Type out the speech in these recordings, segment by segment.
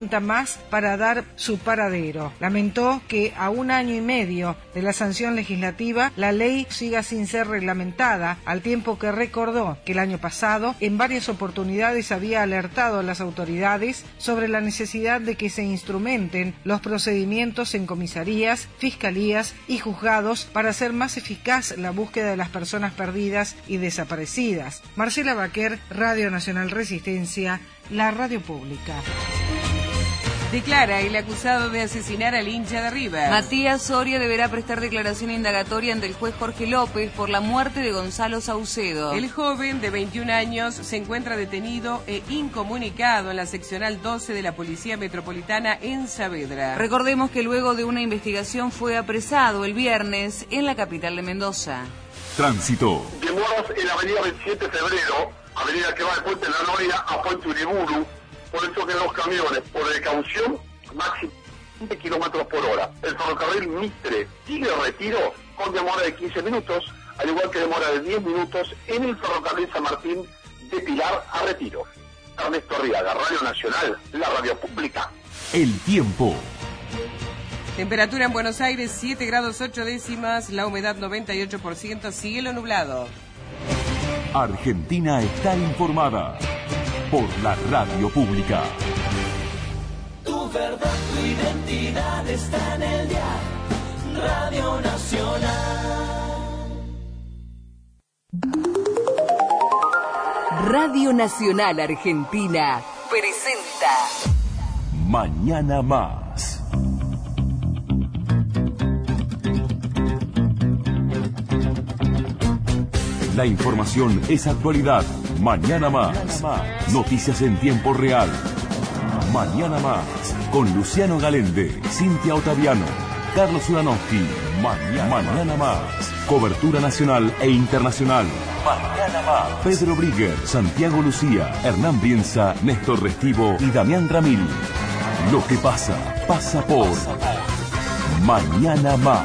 más para dar su paradero. Lamentó que a 1 año y medio de la sanción legislativa la ley siga sin ser reglamentada, al tiempo que recordó que el año pasado en varias oportunidades había alertado a las autoridades sobre la necesidad de que se instrumenten los procedimientos en comisarías, fiscalías y juzgados para hacer más eficaz la búsqueda de las personas perdidas y desaparecidas. Marcela Baquer, Radio Nacional Resistencia, la radio pública. Declara el acusado de asesinar al hincha de River. Matías Soria deberá prestar declaración indagatoria ante el juez Jorge López por la muerte de Gonzalo Saucedo. El joven de 21 años se encuentra detenido e incomunicado en la seccional 12 de la Policía Metropolitana en Saavedra. Recordemos que luego de una investigación fue apresado el viernes en la capital de Mendoza. Tránsito. Demoras en la avenida 27 de Febrero, avenida que va de Puente La Noria a Puente Uriburu. Por eso que los camiones, por precaución, máximo 20 kilómetros por hora. El ferrocarril Mitre sigue retiro con demora de 15 minutos, al igual que demora de 10 minutos en el ferrocarril San Martín de Pilar a Retiro. Ernesto Arriaga, Radio Nacional, la radio pública. El tiempo. Temperatura en Buenos Aires 7 grados 8 décimas, la humedad 98%, cielo nublado. Argentina está informada por la radio pública. Tu verdad, tu identidad está en el dial. Radio Nacional. Radio Nacional Argentina presenta Mañana Más. La información es actualidad. Mañana Más. Noticias en tiempo real. Mañana Más. Con Luciano Galende, Cintia Ottaviano, Carlos Ulanowski. Mañana Más. Cobertura nacional e internacional. Mañana Más. Pedro Brigger, Santiago Lucía, Hernán Bienza, Néstor Restivo y Damián Ramil. Lo que pasa, pasa por Mañana Más.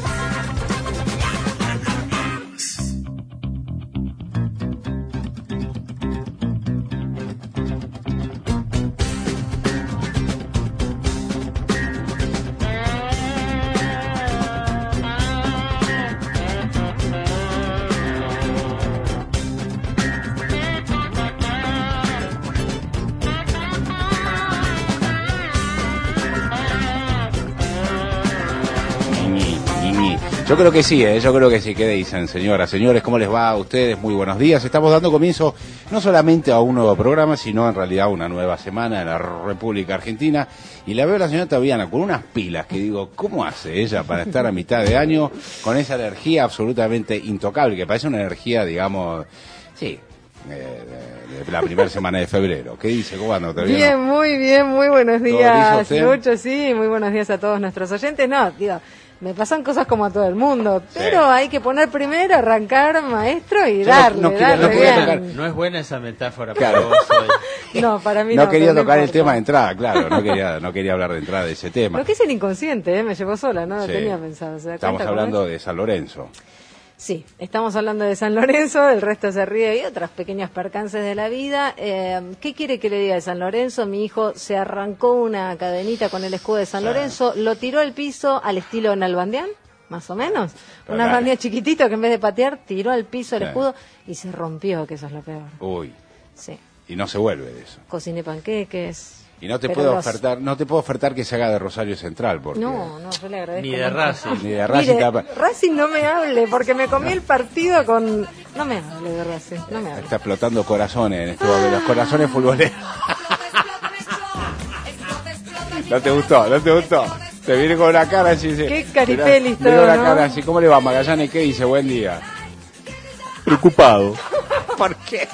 Yo creo que sí, ¿qué dicen, señoras, señores? ¿Cómo les va a ustedes? Muy buenos días. Estamos dando comienzo no solamente a un nuevo programa, sino en realidad a una nueva semana en la República Argentina. Y la veo a la señora Ottaviano con unas pilas que digo, ¿cómo hace ella para estar a mitad de año con esa energía absolutamente intocable? Que parece una energía, digamos, sí, de la primera semana de febrero. ¿Qué dice? ¿Cómo anda, Ottaviano? Bien, muy buenos días, Lucho, sí, muy buenos días a todos nuestros oyentes. No, digo, me pasan cosas como a todo el mundo, pero hay que poner primero, arrancar, maestro, y darle. No es buena esa metáfora, claro. No, para mí no. No quería tocar el tema de entrada, claro, no quería hablar de entrada de ese tema. Lo que es el inconsciente, me llevó sola, no lo tenía pensado. Estamos hablando de San Lorenzo. Sí, estamos hablando de San Lorenzo, el resto se ríe y otras pequeñas percances de la vida. ¿Qué quiere que le diga de San Lorenzo? Mi hijo se arrancó una cadenita con el escudo de San Lorenzo, lo tiró al piso al estilo Nalbandián, más o menos. Un Nalbandián chiquitito que en vez de patear tiró al piso el escudo y se rompió, que eso es lo peor. Uy. Sí. Y no se vuelve de eso. Cociné panqueques. Y no te puedo ofertar que se haga de Rosario Central, porque no, yo le agradezco. Ni de Racing. Ni de Racing. Mire, Racing no me hable, porque me comí el partido con... No me hable de Racing, no me hable. Está explotando corazones en este momento, los corazones futboleros. ¿No te gustó? Te viene con una cara así. Qué caripelis todo, una ¿no? cara así. ¿Cómo le va, Magallanes? ¿Qué dice? Buen día. Preocupado. ¿Por qué?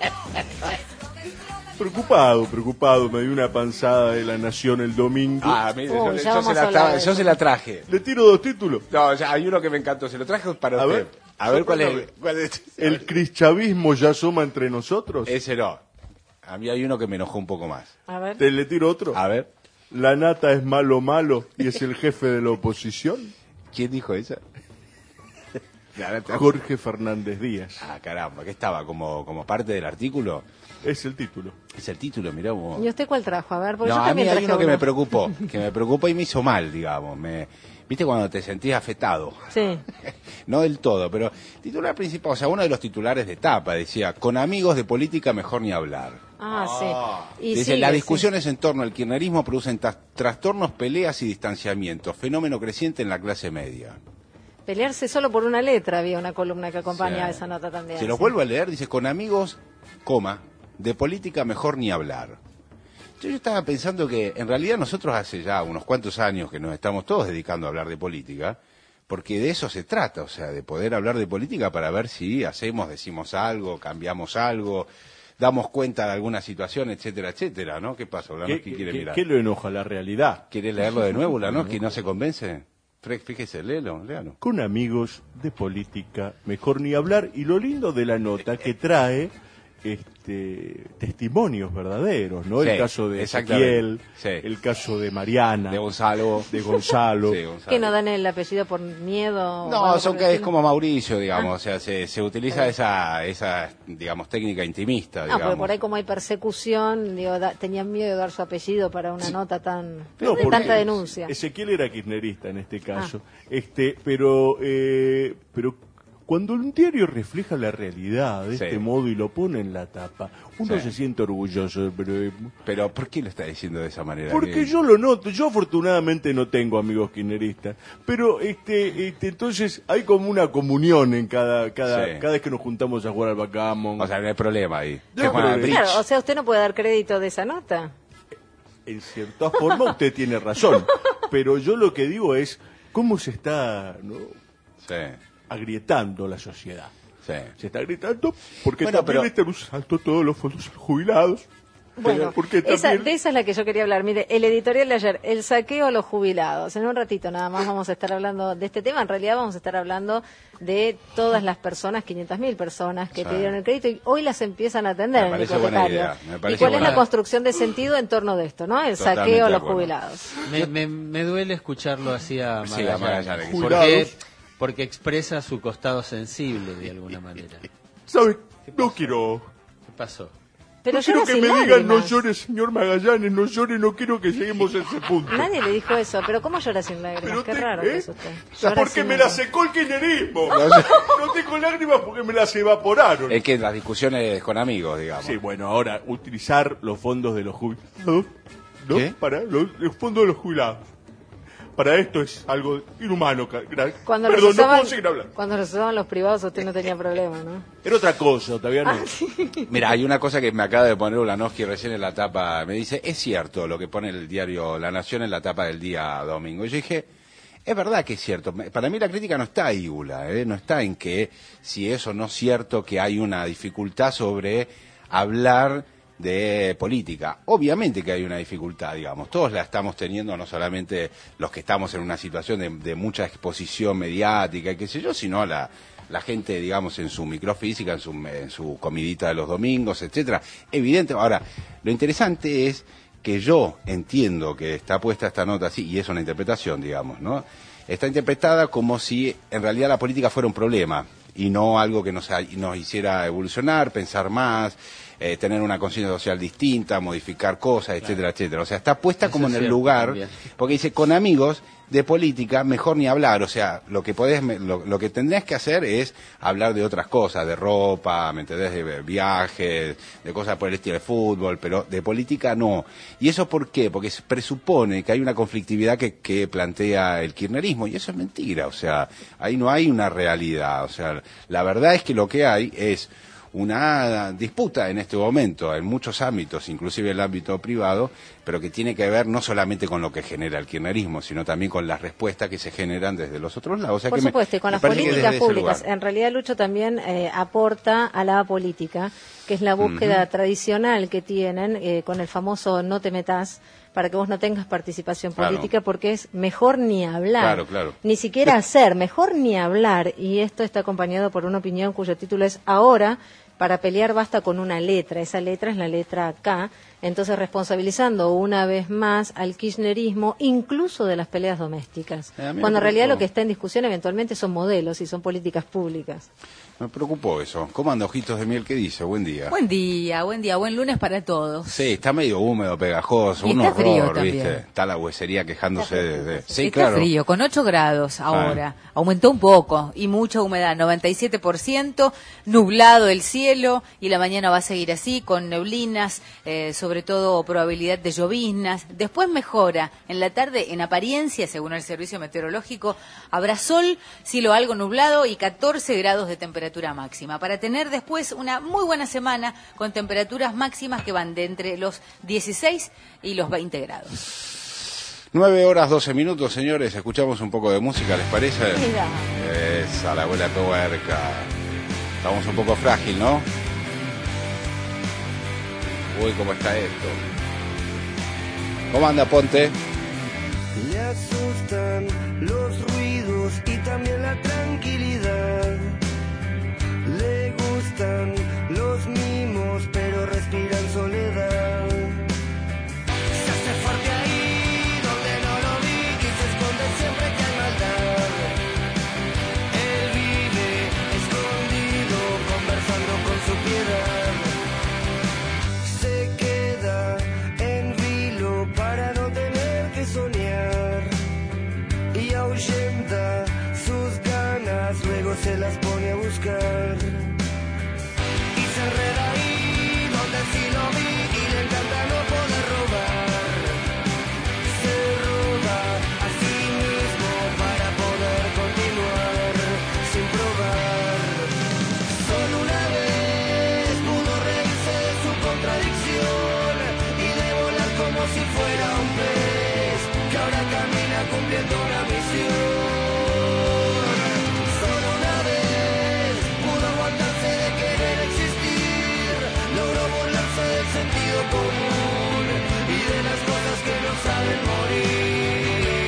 Preocupado, me dio una panzada de La Nación el domingo. Ah, mire, yo se la traje. ¿Le tiro 2 títulos? No, ya hay uno que me encantó, se lo traje para usted. A ver cuál es. ¿El cristianismo ya asoma entre nosotros? Ese no. A mí hay uno que me enojó un poco más. A ver. ¿Le tiro otro? A ver. La nata es malo y es el jefe de la oposición. ¿Quién dijo esa? Claro, Jorge Fernández Díaz. Ah, caramba, ¿qué estaba? ¿Como parte del artículo? Es el título. Es el título, mirá vos. ¿Y usted cuál trajo? A ver, porque No, yo a mí también hay traje uno que uno. me preocupó y me hizo mal, digamos. ¿Viste cuando te sentís afectado? Sí. No del todo, pero titular principal, o sea, uno de los titulares de tapa decía, con amigos de política mejor ni hablar. Sí. Y Dice, sigue, las discusiones en torno al kirchnerismo producen trastornos, peleas y distanciamientos, fenómeno creciente en la clase media. Pelearse solo por una letra, había una columna que acompañaba esa nota también. Se los vuelvo a leer, dice, con amigos, de política mejor ni hablar. Yo estaba pensando que en realidad nosotros hace ya unos cuantos años que nos estamos todos dedicando a hablar de política, porque de eso se trata, o sea, de poder hablar de política para ver si decimos algo, cambiamos algo, damos cuenta de alguna situación, etcétera, etcétera, ¿no? ¿Qué pasa, Ulanowski? ¿Quiere mirar? ¿Qué lo enoja? La realidad. ¿Quiere leerlo de nuevo, Ulanowski? ¿No se convence? Fíjese, léalo. Con amigos de política mejor ni hablar, y lo lindo de la nota que trae testimonios verdaderos, ¿no? Sí, el caso de Ezequiel, sí. El caso de Mariana, de Gonzalo, sí, Gonzalo. Que no dan el apellido por miedo. No, es como Mauricio, digamos, o sea, se utiliza esa digamos, técnica intimista, digamos. Porque por ahí como hay persecución, tenían miedo de dar su apellido para una nota de porque tanta denuncia. Ezequiel era kirchnerista en este caso, pero cuando un diario refleja la realidad de este modo y lo pone en la tapa, uno se siente orgulloso del periodismo. Pero ¿por qué lo está diciendo de esa manera? Porque yo lo noto. Yo afortunadamente no tengo amigos kirchneristas, pero entonces hay como una comunión en cada vez que nos juntamos a jugar al backgammon. O sea, no hay problema ahí. Claro, o sea, usted no puede dar crédito de esa nota. En cierta forma usted tiene razón, pero yo lo que digo es cómo se está agrietando la sociedad. Sí. Se está agrietando porque también están usando todos los fondos jubilados. Bueno, de esa es la que yo quería hablar. Mire, el editorial de ayer, el saqueo a los jubilados. En un ratito nada más vamos a estar hablando de este tema. En realidad vamos a estar hablando de todas las personas, 500.000 personas que pidieron el crédito y hoy las empiezan a atender en el hipotecario. ¿Y cuál es la construcción de sentido en torno de esto, no? El saqueo a los jubilados. Me duele escucharlo así a Magallanes. Porque expresa su costado sensible de alguna manera. ¿Sabe? No quiero... ¿Qué pasó? Pero no quiero que me digan no llore, señor Magallanes, no llore, no quiero que lleguemos a ese punto. Nadie le dijo eso, pero ¿cómo llora sin lágrimas? Qué raro que es usted. Porque me la secó el kirchnerismo. No tengo lágrimas porque me las evaporaron. Es que las discusiones con amigos, digamos. Sí, bueno, ahora, utilizar los fondos de los jubilados, ¿no? Para los fondos de los jubilados. Para esto es algo inhumano. Cuando no puedo seguir hablando. Cuando los usaban los privados usted no tenía problema, ¿no? Era otra cosa, todavía no. Mira, hay una cosa que me acaba de poner Ulanowski recién en la tapa. Me dice, es cierto lo que pone el diario La Nación en la tapa del día domingo. Y yo dije, es verdad que es cierto. Para mí la crítica no está ahí, Ula, no está en que si eso no es cierto, que hay una dificultad sobre hablar de política. Obviamente que hay una dificultad, digamos, todos la estamos teniendo, no solamente los que estamos en una situación de mucha exposición mediática y qué sé yo, sino la gente, digamos, en su microfísica, en su comidita de los domingos, etcétera. Evidente. Ahora, lo interesante es que yo entiendo que está puesta esta nota así, y es una interpretación, digamos, ¿no? Está interpretada como si en realidad la política fuera un problema y no algo que nos hiciera evolucionar, pensar más, tener una conciencia social distinta, modificar cosas, etcétera, etcétera. O sea, está puesta como en el lugar, también. Porque dice, con amigos de política mejor ni hablar. O sea, lo que tendrías que hacer es hablar de otras cosas, de ropa, ¿me entendés? De viajes, de cosas por el estilo de fútbol, pero de política no. ¿Y eso por qué? Porque se presupone que hay una conflictividad que plantea el kirchnerismo, y eso es mentira. O sea, ahí no hay una realidad. O sea, la verdad es que lo que hay es una disputa en este momento en muchos ámbitos, inclusive el ámbito privado, pero que tiene que ver no solamente con lo que genera el kirchnerismo, sino también con las respuestas que se generan desde los otros lados. O sea, por supuesto, y con las políticas públicas. En realidad, Lucho también aporta a la política, que es la búsqueda tradicional que tienen con el famoso no te metas, para que vos no tengas participación política, porque es mejor ni hablar, ni siquiera hacer, mejor ni hablar, y esto está acompañado por una opinión cuyo título es Ahora para pelear basta con una letra, esa letra es la letra K, entonces responsabilizando una vez más al kirchnerismo, incluso de las peleas domésticas, cuando en realidad lo que está en discusión eventualmente son modelos y son políticas públicas. Me preocupó eso. ¿Cómo anda, Ojitos de Miel? ¿Qué dice? Buen día. Buen día, buen lunes para todos. Sí, está medio húmedo, pegajoso, y un está frío horror, también. ¿viste? Está la huesería quejándose de... Sí, está claro. Frío, con 8 grados ahora. Aumentó un poco y mucha humedad, 97%, nublado el cielo y la mañana va a seguir así, con neblinas, sobre todo probabilidad de lloviznas. Después mejora. En la tarde, en apariencia, según el Servicio Meteorológico, habrá sol, cielo algo nublado y 14 grados de temperatura máxima, para tener después una muy buena semana con temperaturas máximas que van de entre los 16 y los 20 grados. 9 horas 12 minutos, señores. Escuchamos un poco de música, ¿les parece? Mira. Esa, la abuela tuerca. Estamos un poco frágil, ¿no? Uy, ¿cómo está esto? ¿Cómo anda, Ponte? Le asustan los ruidos y también la tranquilidad. Le gustan los mimos, pero respiran soledad. Se hace fuerte ahí donde no lo vi y se esconde siempre que hay maldad. Él vive escondido, conversando con su piedad. Se queda en vilo para no tener que soñar y ahuyenta sus ganas, luego se las pone a buscar. Y se enreda ahí donde sí lo vi y le encanta no poder robar. Se roba a sí mismo para poder continuar sin probar. Solo una vez pudo reírse de su contradicción y de volar como si fuera un pez que ahora camina cumpliendo una misión. Sentido común y de las cosas que no saben morir.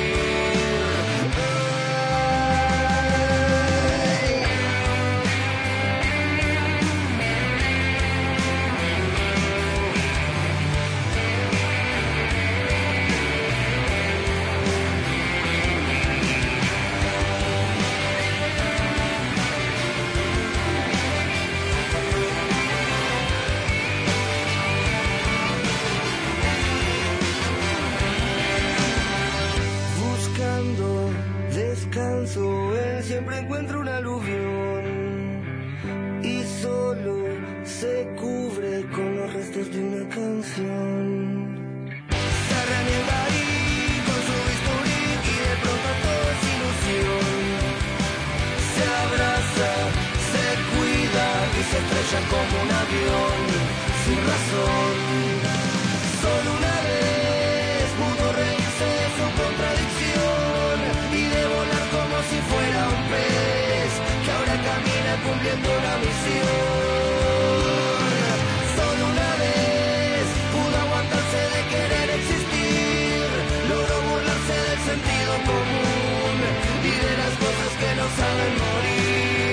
Él siempre encuentra un aluvión y solo se cubre con los restos de una canción. Se remienda ahí con su bisturí y de pronto todo es ilusión. Se abraza, se cuida y se estrellan como un avión sin razón. Solo una vez pudo reírse de su contradicción y de volar como si fuera un pez que ahora camina cumpliendo una misión. Solo una vez pudo aguantarse de querer existir, logró burlarse del sentido común y de las cosas que no saben morir.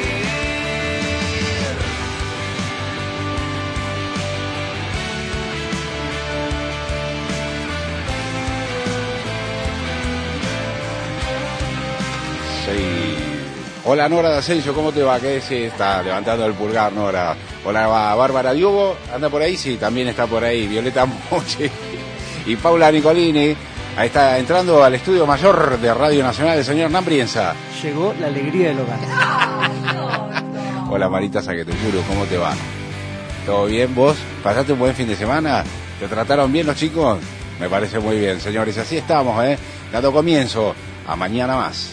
Sí. Hola, Nora de Asensio, ¿cómo te va? ¿Qué se está levantando el pulgar, Nora? Hola, Bárbara Diogo, ¿anda por ahí? Sí, también está por ahí. Violeta Moche y Paula Nicolini. Ahí está entrando al estudio mayor de Radio Nacional el señor Hernán Brienza. Llegó la alegría del hogar. Hola, Marita Saquetepuro, ¿cómo te va? ¿Todo bien vos? ¿Pasaste un buen fin de semana? ¿Te trataron bien los chicos? Me parece muy bien, señores. Así estamos, dando comienzo a Mañana Más.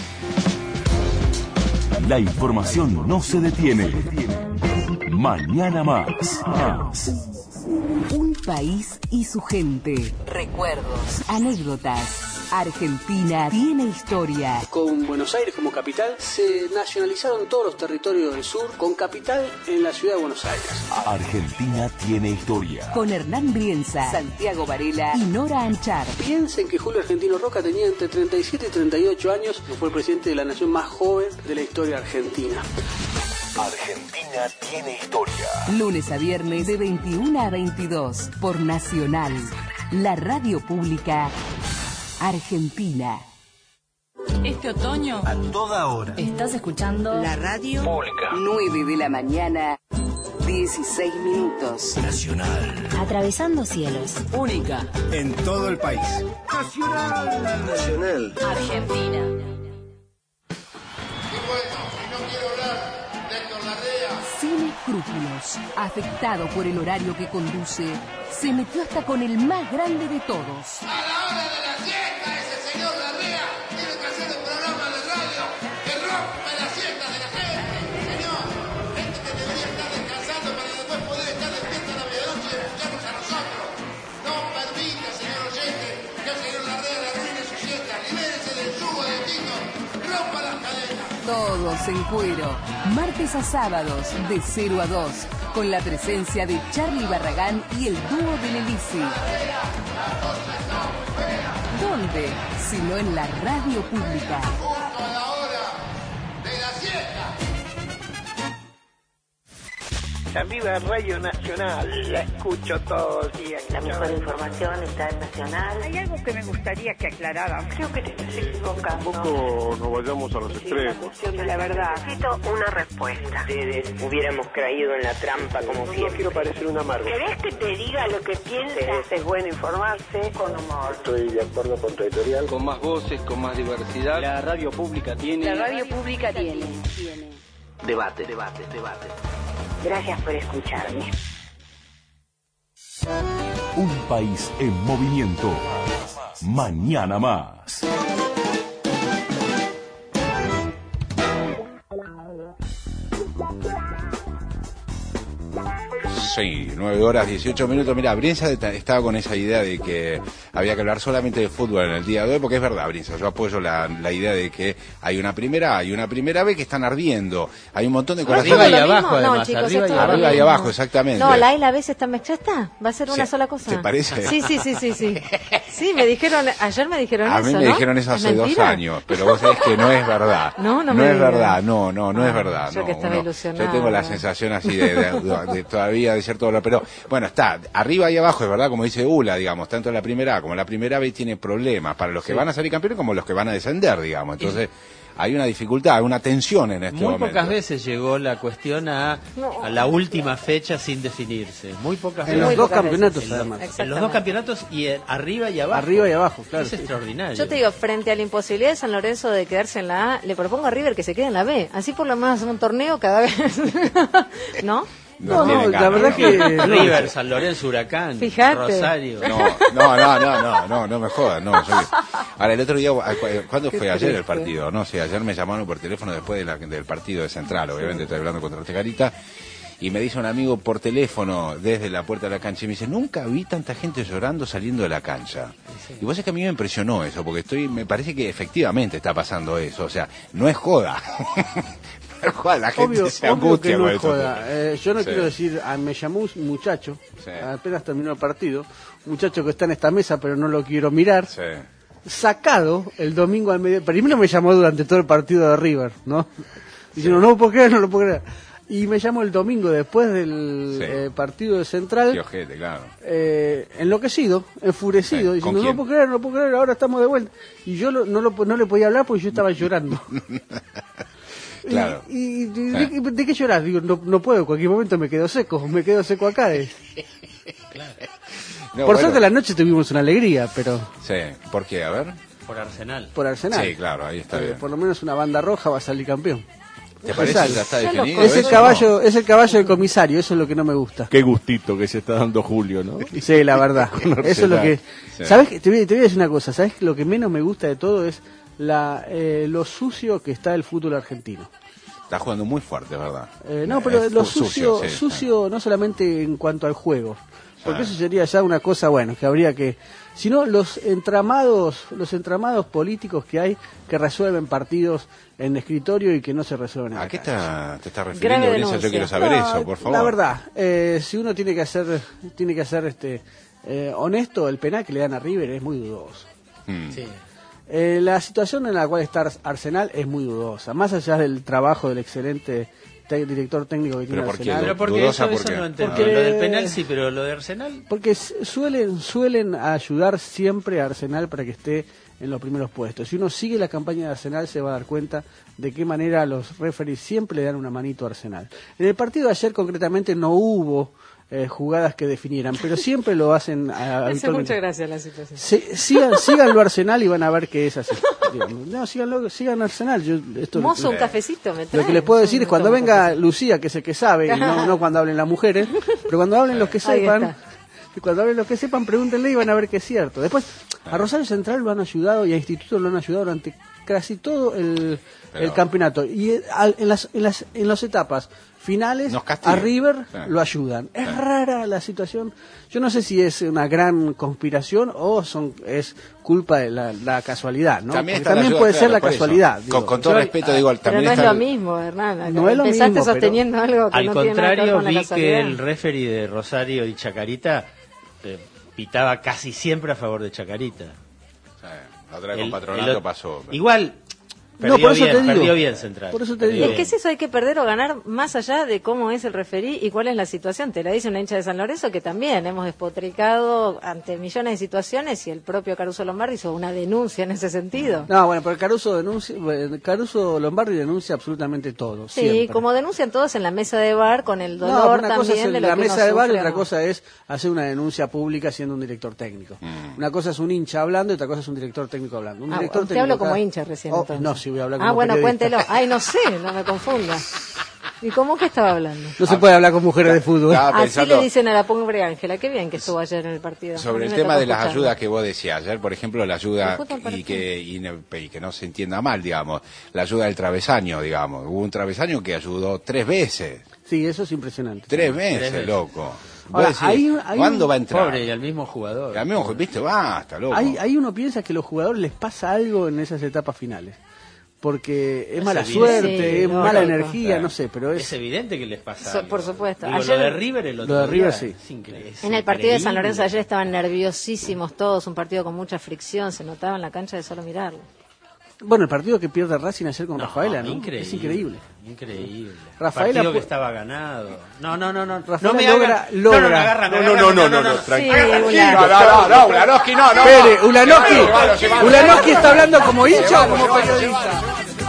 La información no se detiene. Mañana Más. Un país y su gente. Recuerdos, anécdotas. Argentina tiene historia. Con Buenos Aires como capital, se nacionalizaron todos los territorios del sur, con capital en la ciudad de Buenos Aires. Argentina tiene historia. Con Hernán Brienza, Santiago Varela y Nora Anchar. Piensen que Julio Argentino Roca tenía entre 37 y 38 años, y fue el presidente de la nación más joven de la historia argentina. Argentina tiene historia. Lunes a viernes de 21 a 22 por Nacional, la radio pública argentina. Este otoño, A toda hora. estás escuchando la radio Pública. 9 de la mañana, 16 minutos. Nacional. Atravesando cielos. Única. En todo el país. Nacional. Argentina. Sin escrúpulos, afectado por el horario que conduce, se metió hasta con el más grande de todos. A la hora de la siesta, ese señor Larrea tiene que hacer un programa de radio que rompa la siesta de la gente, señor. Gente que debería estar descansando para después poder estar despierta a la medianoche y escucharnos a nosotros. No permita, señor oyente, que el señor Larrea le arruine su siesta. Libérese del yugo de Tito, rompa las cadenas. Todos en cuero, martes a sábados de 0 a 2, con la presencia de Charlie Barragán y el dúo de Lelisi. ¿Dónde? Sino en la radio pública. Justo a la hora de la siesta. La viva Radio Nacional, la escucho todos los días. La mejor información está en Nacional. Hay algo que me gustaría que aclararan. Creo que te estás equivocando. Tampoco nos vayamos a los extremos. La verdad. Necesito una respuesta. Ustedes hubiéramos caído en la trampa como siempre. No quiero parecer un amargo. ¿Querés que te diga lo que piensas? Es bueno informarse con humor. Estoy de acuerdo con tu editorial. Con más voces, con más diversidad. La radio pública tiene... La radio pública tiene. Debate. Gracias por escucharme. Un país en movimiento. Mañana más. Sí, 9 horas 18 minutos. Mira, Brienza estaba con esa idea de que había que hablar solamente de fútbol en el día de hoy, porque es verdad, Brienza, yo apoyo la idea de que hay una primera B que están ardiendo. Hay un montón de cosas. Arriba y abajo, además. No, chicos, arriba y abajo, exactamente. No, la A y la B se están mezclando. Va a ser una sola cosa. ¿Te parece? Sí. Sí, me dijeron, ayer me dijeron eso, A mí me dijeron eso hace 2 años, pero vos sabés que no es verdad. No es verdad, no es verdad. Yo que estaba ilusionada. Yo tengo la sensación así de todavía de cierto dolor, pero bueno, está arriba y abajo, es verdad, como dice Ula, digamos, tanto la primera A como la primera B tiene problemas para los que van a salir campeones como los que van a descender, digamos. Entonces, hay una dificultad, una tensión en este momento. Muy pocas veces llegó la cuestión a la última fecha sin definirse. Muy pocas veces. En los dos campeonatos, además. En los dos campeonatos y arriba y abajo. Arriba y abajo, claro. Es extraordinario. Yo te digo, frente a la imposibilidad de San Lorenzo de quedarse en la A, le propongo a River que se quede en la B. Así por lo menos un torneo cada vez. ¿No? No, la verdad que River, San Lorenzo, Huracán, Fíjate. Rosario. No me jodas, no. Ahora, el otro día, ¿cuándo fue? Ayer el partido, no sé, ayer me llamaron por teléfono después del partido de Central, obviamente estoy hablando contra Tegarita, y me dice un amigo por teléfono desde la puerta de la cancha, y me dice, nunca vi tanta gente llorando saliendo de la cancha. Y vos es que a mí me impresionó eso, porque me parece que efectivamente está pasando eso, o sea, no es joda. La gente se angustia que no con es eso. joda. Yo no quiero decir, me llamó un muchacho, apenas terminó el partido, un muchacho que está en esta mesa pero no lo quiero mirar, sacado el domingo al medio. Primero me llamó durante todo el partido de River, ¿no? Diciendo, no lo puedo creer. Y me llamó el domingo después del partido de Central, Qué ojete, claro. enloquecido, enfurecido, diciendo, no lo puedo creer, ahora estamos de vuelta. Y yo no le podía hablar porque yo estaba llorando. Claro. ¿De qué lloras? Digo, no puedo, en cualquier momento me quedo seco acá. No, por suerte la noche tuvimos una alegría, pero... Sí, ¿por qué? A ver. Por Arsenal. Sí, claro, ahí está bien. Por lo menos una banda roja va a salir campeón. ¿Te parece? ¿Ya está definido? Es el caballo del comisario, eso es lo que no me gusta. Qué gustito que se está dando Julio, ¿no? Sí, la verdad. Eso es lo que... Sí. ¿Sabes qué? Te voy a decir una cosa, ¿sabes? Lo que menos me gusta de todo es lo sucio que está el fútbol argentino. Está jugando muy fuerte, ¿verdad? No, pero lo sucio, sucio no solamente en cuanto al juego, porque eso sería ya una cosa, bueno, que habría que... Sino los entramados políticos que hay que resuelven partidos en escritorio y que no se resuelven en ¿A qué te estás refiriendo, Grave Brisa? Yo quiero saber eso, por favor. La verdad, si uno tiene que ser honesto, el penal que le dan a River es muy dudoso. Sí. La situación en la cual está Arsenal es muy dudosa, más allá del trabajo del excelente director técnico que tiene Arsenal. Pero porque eso no entiendo. Lo del penal sí, pero lo de Arsenal. Porque suelen ayudar siempre a Arsenal para que esté en los primeros puestos. Si uno sigue la campaña de Arsenal se va a dar cuenta de qué manera los referees siempre le dan una manito a Arsenal. En el partido de ayer concretamente no hubo jugadas que definieran, pero siempre lo hacen hace mucha gracia la situación. Síganlo Arsenal y van a ver que es así. No, sigan Arsenal. Mozo, un cafecito me trae. Lo que les puedo decir es cuando venga Lucía, que es el que sabe, y no cuando hablen las mujeres, pero cuando hablen los que sepan, pregúntenle y van a ver que es cierto. Después, a Rosario Central lo han ayudado y a Instituto lo han ayudado durante casi todo el campeonato. Y en las etapas finales a River lo ayudan. Es rara la situación. Yo no sé si es una gran conspiración o es culpa de la casualidad, ¿no? También puede ser la casualidad. Con todo respeto digo, también pero no es lo mismo, Hernán. No es lo mismo. Empezaste sosteniendo algo que al no contrario, tiene nada que ver con la vi casualidad. que el referee de Rosario y Chacarita pitaba casi siempre a favor de Chacarita. La otra vez con Patronato pasó. Igual perdió bien Central. Por eso te digo. Es que es eso, hay que perder o ganar más allá de cómo es el referí y cuál es la situación. Te la dice una hincha de San Lorenzo que también hemos despotricado ante millones de situaciones y el propio Caruso Lombardi hizo una denuncia en ese sentido. No, bueno, pero Caruso Lombardi denuncia absolutamente todo. Sí, siempre. como denuncian todos en la mesa de bar con el dolor una cosa también es de lo la que mesa de bar y sufre, otra ¿no? cosa es hacer una denuncia pública siendo un director técnico. Una cosa es un hincha hablando y otra cosa es un director técnico hablando. Un director te técnico hablo como hincha recién. No, sí voy a hablar como bueno, periodista. cuéntelo. Ay, no sé, no me confunda. ¿Y cómo que estaba hablando? No se puede hablar con mujeres de fútbol. Así le dicen a la pobre Ángela. Qué bien que estuvo ayer en el partido. Sobre el tema de las ayudas que vos decías ayer, por ejemplo, la ayuda y que no se entienda mal, digamos, la ayuda del travesaño, digamos. Hubo un travesaño que ayudó 3 veces. Sí, eso es impresionante. 3 veces, loco. Ahora, decís, ¿cuándo va a entrar? Pobre, y al mismo jugador. ¿Viste? Basta, loco. Ahí uno piensa que a los jugadores les pasa algo en esas etapas finales. Porque es mala evidente. Suerte, es mala energía, no sé, pero es evidente que les pasa algo. Por supuesto. Digo, ayer, lo de River el otro Lo de River día, sí. En el partido de San Lorenzo ayer estaban nerviosísimos todos, un partido con mucha fricción, se notaba en la cancha de solo mirarlo. Bueno, el partido que pierde Racing ayer con Rafaela, ¿no? Increíble, es increíble. Increíble. Rafaela partido que estaba ganado. No. Rafaela No me logra. No, tranquilo. Ulanowski, no. Espere, Ulanowski está hablando como hincha o como periodista.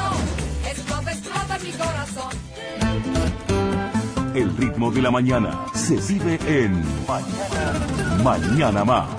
El ritmo de la mañana se vive en Mañana Más.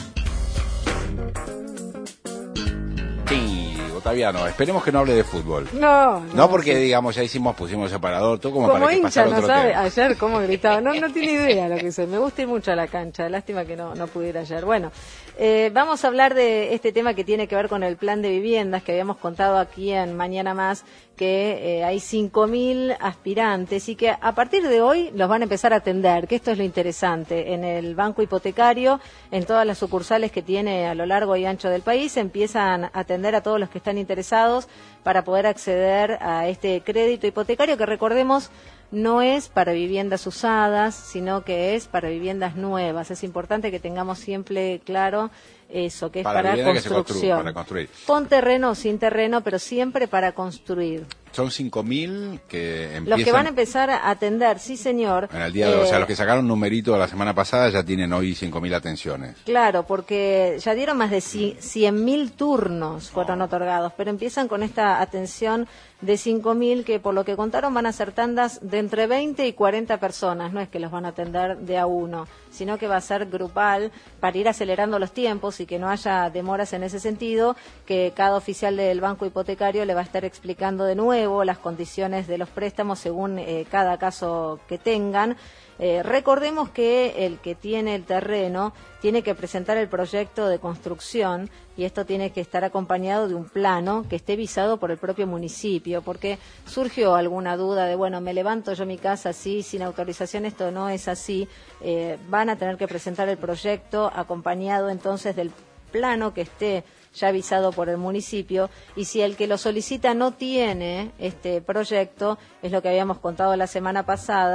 Sí, Otaviano, esperemos que no hable de fútbol. No, porque digamos, pusimos separador, todo como para que hincha, pasara no otro sabe, tema. ayer cómo gritaba, no tiene idea lo que sé, me gusta ir mucho a la cancha, lástima que no pudiera ayer. Bueno, vamos a hablar de este tema que tiene que ver con el plan de viviendas que habíamos contado aquí en Mañana Más, que hay 5.000 aspirantes y que a partir de hoy los van a empezar a atender, que esto es lo interesante. En el banco hipotecario, en todas las sucursales que tiene a lo largo y ancho del país, empiezan a atender a todos los que están interesados para poder acceder a este crédito hipotecario que, recordemos, no es para viviendas usadas, sino que es para viviendas nuevas. Es importante que tengamos siempre claro eso, que es para construcción. Para construir. Con terreno o sin terreno, pero siempre para construir. Son 5.000 que empiezan... Los que van a empezar a atender, sí señor. En el día de hoy, o sea, los que sacaron numerito la semana pasada ya tienen hoy 5.000 atenciones. Claro, porque ya dieron más de 100.000 turnos fueron otorgados, pero empiezan con esta atención de 5.000 que por lo que contaron van a ser tandas de entre 20 y 40 personas. No es que los van a atender de a uno, sino que va a ser grupal para ir acelerando los tiempos y que no haya demoras en ese sentido, que cada oficial del banco hipotecario le va a estar explicando de nuevo las condiciones de los préstamos según cada caso que tengan. Recordemos que el que tiene el terreno tiene que presentar el proyecto de construcción y esto tiene que estar acompañado de un plano que esté visado por el propio municipio, porque surgió alguna duda de, bueno, me levanto yo mi casa así, sin autorización, esto no es así. Van a tener que presentar el proyecto acompañado entonces del plano que esté ya avisado por el municipio, y si el que lo solicita no tiene este proyecto, es lo que habíamos contado la semana pasada,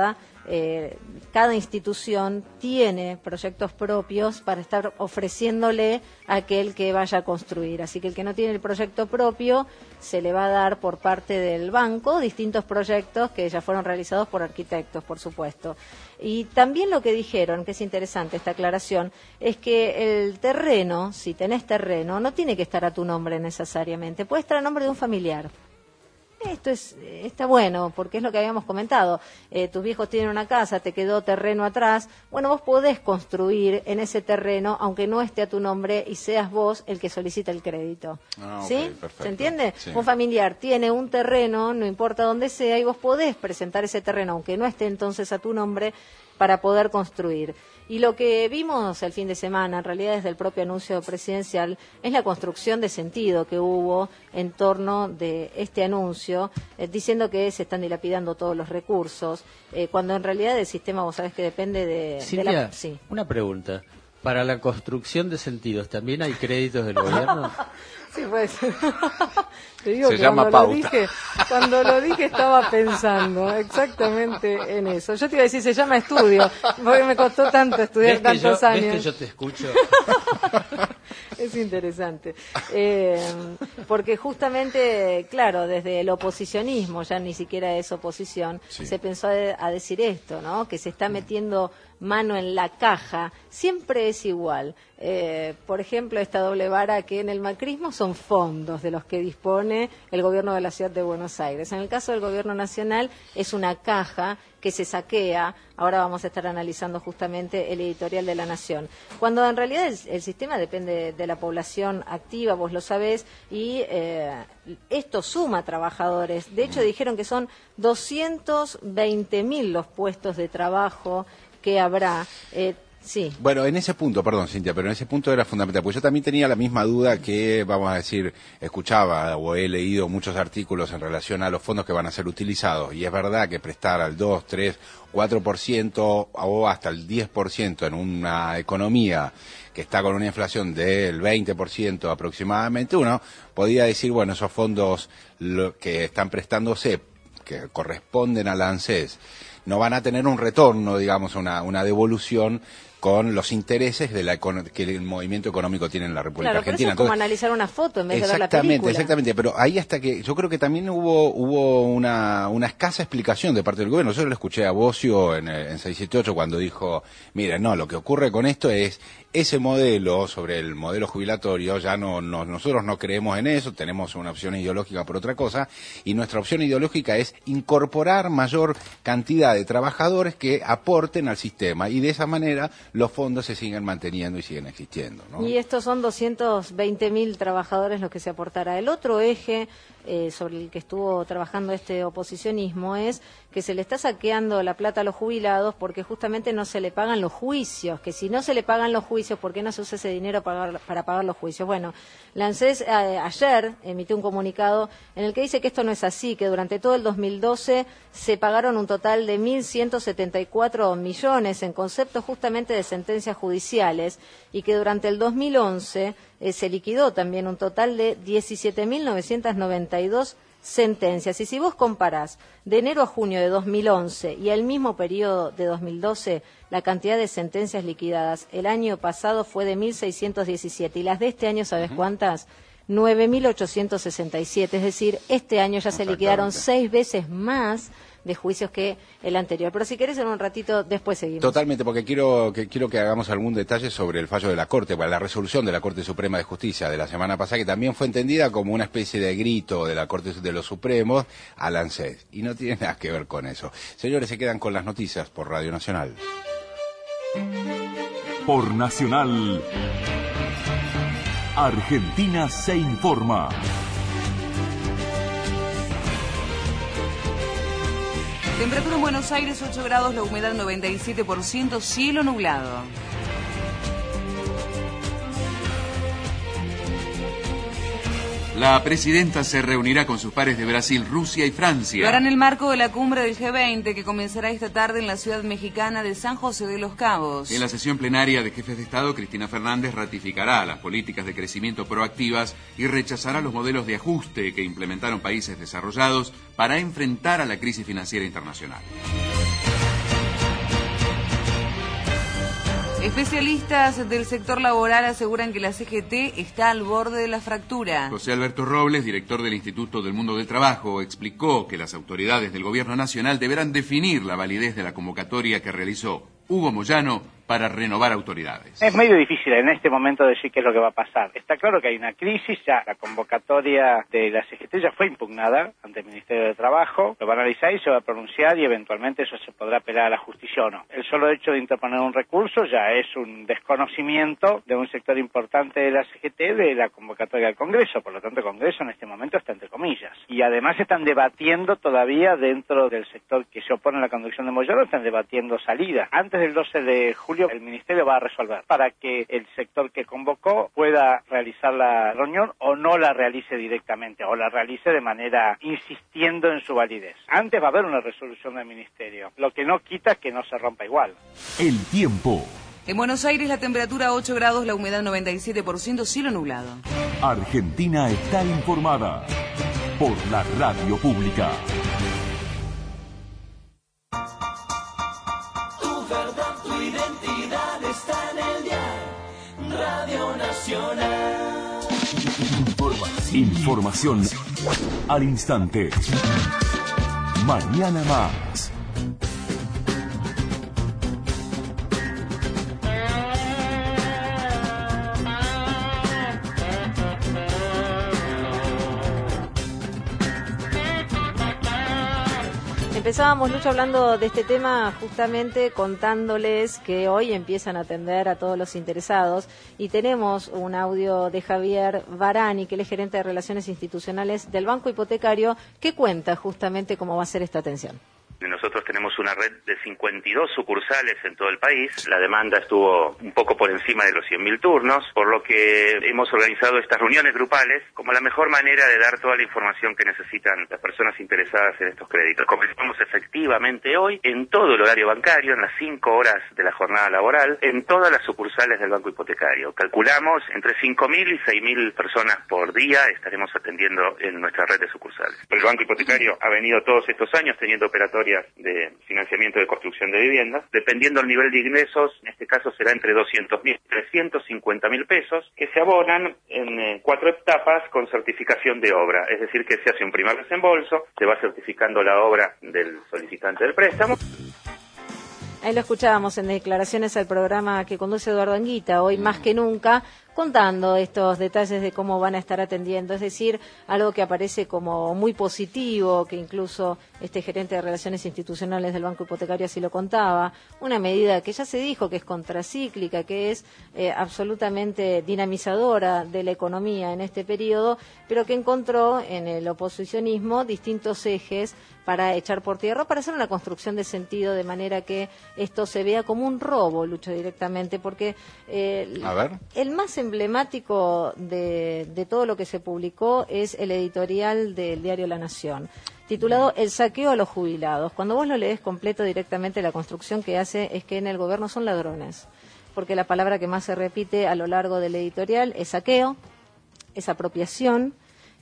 cada institución tiene proyectos propios para estar ofreciéndole a aquel que vaya a construir. Así que el que no tiene el proyecto propio se le va a dar por parte del banco distintos proyectos que ya fueron realizados por arquitectos, por supuesto. Y también lo que dijeron, que es interesante esta aclaración, es que el terreno, si tenés terreno, no tiene que estar a tu nombre necesariamente, puede estar a nombre de un familiar. Esto está bueno, porque es lo que habíamos comentado. Tus viejos tienen una casa, te quedó terreno atrás. Bueno, vos podés construir en ese terreno, aunque no esté a tu nombre y seas vos el que solicita el crédito. ¿Sí? Perfecto. ¿Se entiende? Sí. Un familiar tiene un terreno, no importa dónde sea, y vos podés presentar ese terreno, aunque no esté entonces a tu nombre, para poder construir. Y lo que vimos el fin de semana, en realidad desde el propio anuncio presidencial, es la construcción de sentido que hubo en torno de este anuncio, diciendo que se están dilapidando todos los recursos, cuando en realidad el sistema, vos sabés que depende de Silvia, Sí. Una pregunta. ¿Para la construcción de sentidos también hay créditos del gobierno? Sí, pues. Te digo Se que llama cuando lo dije estaba pensando exactamente en eso. Yo te iba a decir, se llama estudio, porque me costó tanto estudiar tantos años. ¿Ves que yo te escucho? Es interesante. Porque justamente, claro, desde el oposicionismo, ya ni siquiera es oposición, se pensó a decir esto, ¿no? Que se está metiendo mano en la caja. Siempre es igual. Por ejemplo, esta doble vara que en el macrismo son fondos de los que dispone el gobierno de la ciudad de Buenos Aires. En el caso del gobierno nacional es una caja que se saquea. Ahora vamos a estar analizando justamente el editorial de La Nación. Cuando en realidad el sistema depende de la población activa, vos lo sabés, y esto suma trabajadores. De hecho, dijeron que son 220.000 los puestos de trabajo que habrá. Sí. Bueno, en ese punto, perdón, Cintia, pero en ese punto era fundamental, porque yo también tenía la misma duda que, vamos a decir, escuchaba o he leído muchos artículos en relación a los fondos que van a ser utilizados, y es verdad que prestar al 2, 3, 4% o hasta el 10% en una economía que está con una inflación del 20% aproximadamente, uno podía decir, bueno, esos fondos que están prestándose, que corresponden a la ANSES, no van a tener un retorno, digamos, una devolución con los intereses de que el movimiento económico tiene en la República Claro, Argentina. Pero eso es como analizar una foto en vez de ver la película. Exactamente, pero ahí hasta que yo creo que también hubo una escasa explicación de parte del gobierno. Yo lo escuché a Bocio en 678 cuando dijo, mira, no, lo que ocurre con esto es ese modelo, sobre el modelo jubilatorio, ya nosotros no creemos en eso, tenemos una opción ideológica por otra cosa, y nuestra opción ideológica es incorporar mayor cantidad de trabajadores que aporten al sistema, y de esa manera los fondos se siguen manteniendo y siguen existiendo, ¿no? Y estos son 220.000 trabajadores los que se aportará. El otro eje sobre el que estuvo trabajando este oposicionismo es que se le está saqueando la plata a los jubilados porque justamente no se le pagan los juicios, que si no se le pagan los juicios, ¿por qué no se usa ese dinero para pagar los juicios? Bueno, la ANSES ayer emitió un comunicado en el que dice que esto no es así, que durante todo el 2012 se pagaron un total de 1.174 millones en concepto justamente de sentencias judiciales, y que durante el 2011 se liquidó también un total de 17.992 sentencias. Y si vos comparás de enero a junio de 2011 y el mismo periodo de 2012, la cantidad de sentencias liquidadas el año pasado fue de 1.617, y las de este año, ¿sabes cuántas? 9.867, es decir, este año ya se liquidaron 6 veces más de juicios que el anterior. Pero si querés, en un ratito después seguimos. Totalmente, porque quiero que hagamos algún detalle sobre el fallo de la Corte, la resolución de la Corte Suprema de Justicia de la semana pasada, que también fue entendida como una especie de grito de la Corte de los Supremos al ANSES, y no tiene nada que ver con eso. Señores, se quedan con las noticias por Radio Nacional. Por Nacional, Argentina se informa. Temperatura en Buenos Aires 8 grados, la humedad 97%, cielo nublado. La presidenta se reunirá con sus pares de Brasil, Rusia y Francia. Lo hará en el marco de la cumbre del G20 que comenzará esta tarde en la ciudad mexicana de San José de los Cabos. En la sesión plenaria de jefes de Estado, Cristina Fernández ratificará las políticas de crecimiento proactivas y rechazará los modelos de ajuste que implementaron países desarrollados para enfrentar a la crisis financiera internacional. Especialistas del sector laboral aseguran que la CGT está al borde de la fractura. José Alberto Robles, director del Instituto del Mundo del Trabajo, explicó que las autoridades del Gobierno Nacional deberán definir la validez de la convocatoria que realizó Hugo Moyano para renovar autoridades. Es medio difícil en este momento decir qué es lo que va a pasar. Está claro que hay una crisis, ya la convocatoria de la CGT ya fue impugnada ante el Ministerio de Trabajo, lo va a analizar y se va a pronunciar y eventualmente eso se podrá apelar a la justicia o no. El solo hecho de interponer un recurso ya es un desconocimiento de un sector importante de la CGT de la convocatoria del Congreso, por lo tanto el Congreso en este momento está entre comillas. Y además están debatiendo todavía dentro del sector que se opone a la conducción de Moyano, están debatiendo salida. Antes del 12 de julio el Ministerio va a resolver para que el sector que convocó pueda realizar la reunión o no la realice directamente o la realice de manera insistiendo en su validez. Antes va a haber una resolución del Ministerio, lo que no quita que no se rompa igual. El tiempo. En Buenos Aires la temperatura 8 grados, la humedad 97%, cielo nublado. Argentina está informada por la radio pública. Tu identidad está en el dial Radio Nacional. Información al instante. Mañana más. Empezábamos, Lucho, hablando de este tema justamente contándoles que hoy empiezan a atender a todos los interesados y tenemos un audio de Javier Barani, que él es gerente de Relaciones Institucionales del Banco Hipotecario, que cuenta justamente cómo va a ser esta atención. Nosotros tenemos una red de 52 sucursales en todo el país. La demanda estuvo un poco por encima de los 100.000 turnos, por lo que hemos organizado estas reuniones grupales como la mejor manera de dar toda la información que necesitan las personas interesadas en estos créditos. Comenzamos efectivamente hoy en todo el horario bancario, en las 5 horas de la jornada laboral, en todas las sucursales del Banco Hipotecario. Calculamos entre 5.000 y 6.000 personas por día estaremos atendiendo en nuestra red de sucursales. El Banco Hipotecario ha venido todos estos años teniendo operatorias de financiamiento de construcción de viviendas. Dependiendo del nivel de ingresos, en este caso será entre 200.000 y 350.000 pesos, que se abonan en 4 etapas con certificación de obra. Es decir, que se hace un primer desembolso, se va certificando la obra del solicitante del préstamo. Ahí lo escuchábamos en declaraciones al programa que conduce Eduardo Anguita, hoy más que nunca, contando estos detalles de cómo van a estar atendiendo, es decir, algo que aparece como muy positivo, que incluso este gerente de Relaciones Institucionales del Banco Hipotecario así lo contaba, una medida que ya se dijo que es contracíclica, que es absolutamente dinamizadora de la economía en este periodo, pero que encontró en el oposicionismo distintos ejes para echar por tierra, para hacer una construcción de sentido, de manera que esto se vea como un robo, Lucho, directamente, porque el más emblemático de todo lo que se publicó es el editorial del diario La Nación, titulado El saqueo a los jubilados. Cuando vos lo lees completo, directamente la construcción que hace es que en el gobierno son ladrones, porque la palabra que más se repite a lo largo del editorial es saqueo, es apropiación,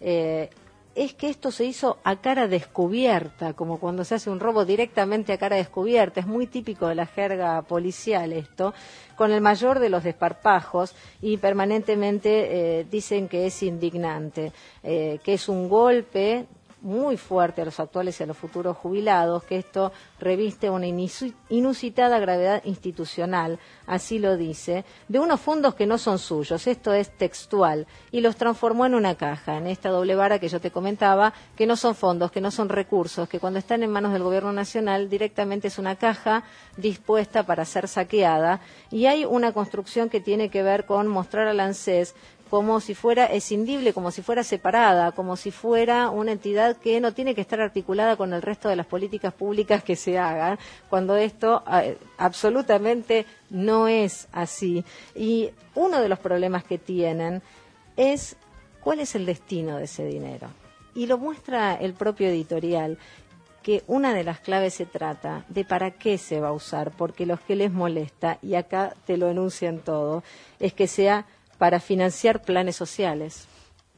es que esto se hizo a cara descubierta, como cuando se hace un robo directamente a cara descubierta. Es muy típico de la jerga policial esto, con el mayor de los desparpajos, y permanentemente dicen que es indignante, que es un golpe muy fuerte a los actuales y a los futuros jubilados, que esto reviste una inusitada gravedad institucional, así lo dice, de unos fondos que no son suyos, esto es textual, y los transformó en una caja, en esta doble vara que yo te comentaba, que no son fondos, que no son recursos, que cuando están en manos del gobierno nacional directamente es una caja dispuesta para ser saqueada, y hay una construcción que tiene que ver con mostrar al ANSES como si fuera escindible, como si fuera separada, como si fuera una entidad que no tiene que estar articulada con el resto de las políticas públicas que se hagan, cuando esto absolutamente no es así. Y uno de los problemas que tienen es cuál es el destino de ese dinero. Y lo muestra el propio editorial, que una de las claves se trata de para qué se va a usar, porque los que les molesta, y acá te lo enuncian todo, es que sea para financiar planes sociales.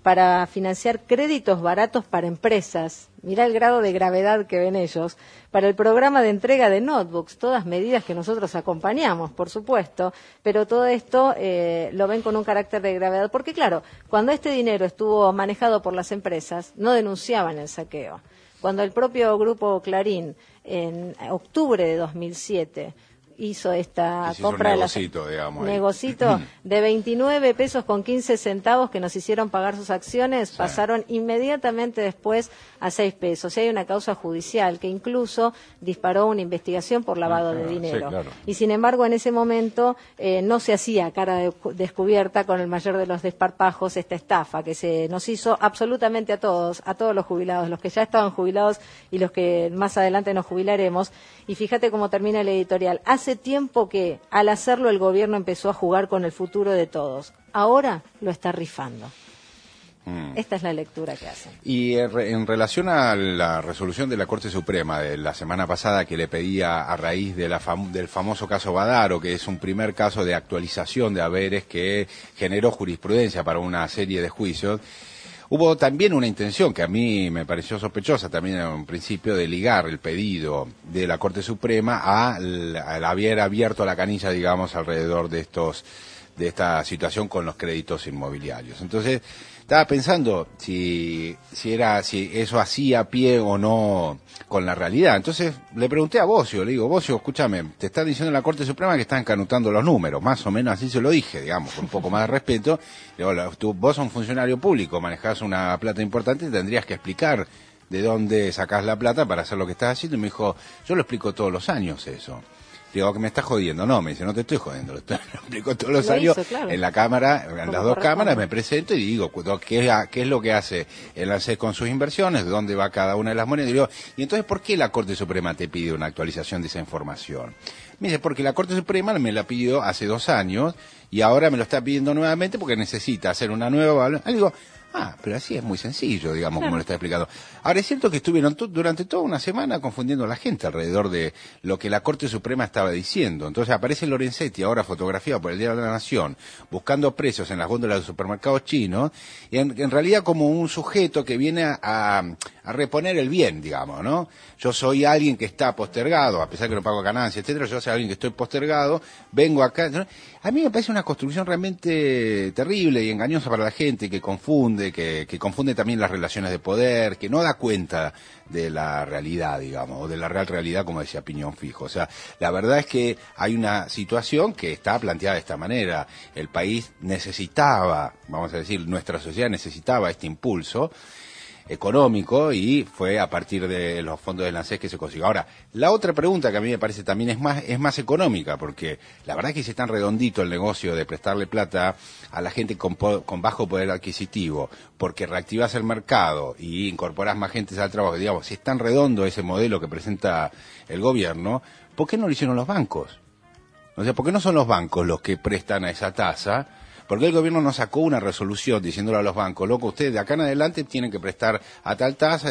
para financiar créditos baratos para empresas. Mirá el grado de gravedad que ven ellos. Para el programa de entrega de notebooks, todas medidas que nosotros acompañamos, por supuesto, pero todo esto lo ven con un carácter de gravedad. Porque claro, cuando este dinero estuvo manejado por las empresas, no denunciaban el saqueo. Cuando el propio grupo Clarín, en octubre de 2007, hizo esta compra negocito de 29 pesos con 15 centavos que nos hicieron pagar sus acciones, pasaron inmediatamente después a 6 pesos. Y hay una causa judicial que incluso disparó una investigación por lavado de dinero. Sí, claro. Y sin embargo, en ese momento no se hacía cara descubierta con el mayor de los desparpajos esta estafa que se nos hizo absolutamente a todos los jubilados, los que ya estaban jubilados y los que más adelante nos jubilaremos. Y fíjate cómo termina el editorial. Hace tiempo que, al hacerlo, el gobierno empezó a jugar con el futuro de todos. Ahora lo está rifando. Esta es la lectura que hacen. Y en relación a la resolución de la Corte Suprema de la semana pasada que le pedía a raíz de del famoso caso Badaro, que es un primer caso de actualización de haberes que generó jurisprudencia para una serie de juicios, hubo también una intención que a mí me pareció sospechosa también en un principio de ligar el pedido de la Corte Suprema al haber abierto la canilla, digamos, alrededor de esta situación con los créditos inmobiliarios. Entonces, estaba pensando si eso hacía pie o no con la realidad. Entonces le pregunté a Bocio, le digo, Bocio, escúchame, te está diciendo la Corte Suprema que están canutando los números, más o menos así se lo dije, digamos, con un poco más de respeto. Le digo, vos sos un funcionario público, manejás una plata importante, tendrías que explicar de dónde sacás la plata para hacer lo que estás haciendo. Y me dijo, yo lo explico todos los años eso. Digo, que me estás jodiendo. No, me dice, no te estoy jodiendo, lo explico todos los años, claro. En la cámara, en las dos cámaras me presento y digo qué es lo que hace el ANSES con sus inversiones, de dónde va cada una de las monedas. Y digo, ¿y entonces por qué la Corte Suprema te pide una actualización de esa información? Me dice, porque la Corte Suprema me la pidió hace 2 años y ahora me lo está pidiendo nuevamente porque necesita hacer una nueva evaluación. Digo, pero así es muy sencillo, digamos, claro, como lo está explicando. Ahora, es cierto que estuvieron durante toda una semana confundiendo a la gente alrededor de lo que la Corte Suprema estaba diciendo. Entonces aparece Lorenzetti, ahora fotografiado por el Diario de la Nación, buscando precios en las góndolas de supermercados chinos, y en realidad como un sujeto que viene a reponer el bien, digamos, ¿no? Yo soy alguien que está postergado, a pesar que no pago ganancias, etcétera, yo soy alguien que estoy postergado, vengo acá, ¿no? A mí me parece una construcción realmente terrible y engañosa para la gente, que confunde, que confunde también las relaciones de poder, que no da cuenta de la realidad, digamos, o de la real realidad, como decía Piñón Fijo. O sea, la verdad es que hay una situación que está planteada de esta manera. El país necesitaba, vamos a decir, nuestra sociedad necesitaba este impulso económico y fue a partir de los fondos del ANSES que se consiguió. Ahora, la otra pregunta que a mí me parece también es más económica, porque la verdad es que si es tan redondito el negocio de prestarle plata a la gente con bajo poder adquisitivo, porque reactivas el mercado y incorporas más gente al trabajo, digamos, si es tan redondo ese modelo que presenta el gobierno, ¿por qué no lo hicieron los bancos? O sea, ¿por qué no son los bancos los que prestan a esa tasa? Porque el gobierno no sacó una resolución diciéndole a los bancos, loco, ustedes de acá en adelante tienen que prestar a tal tasa,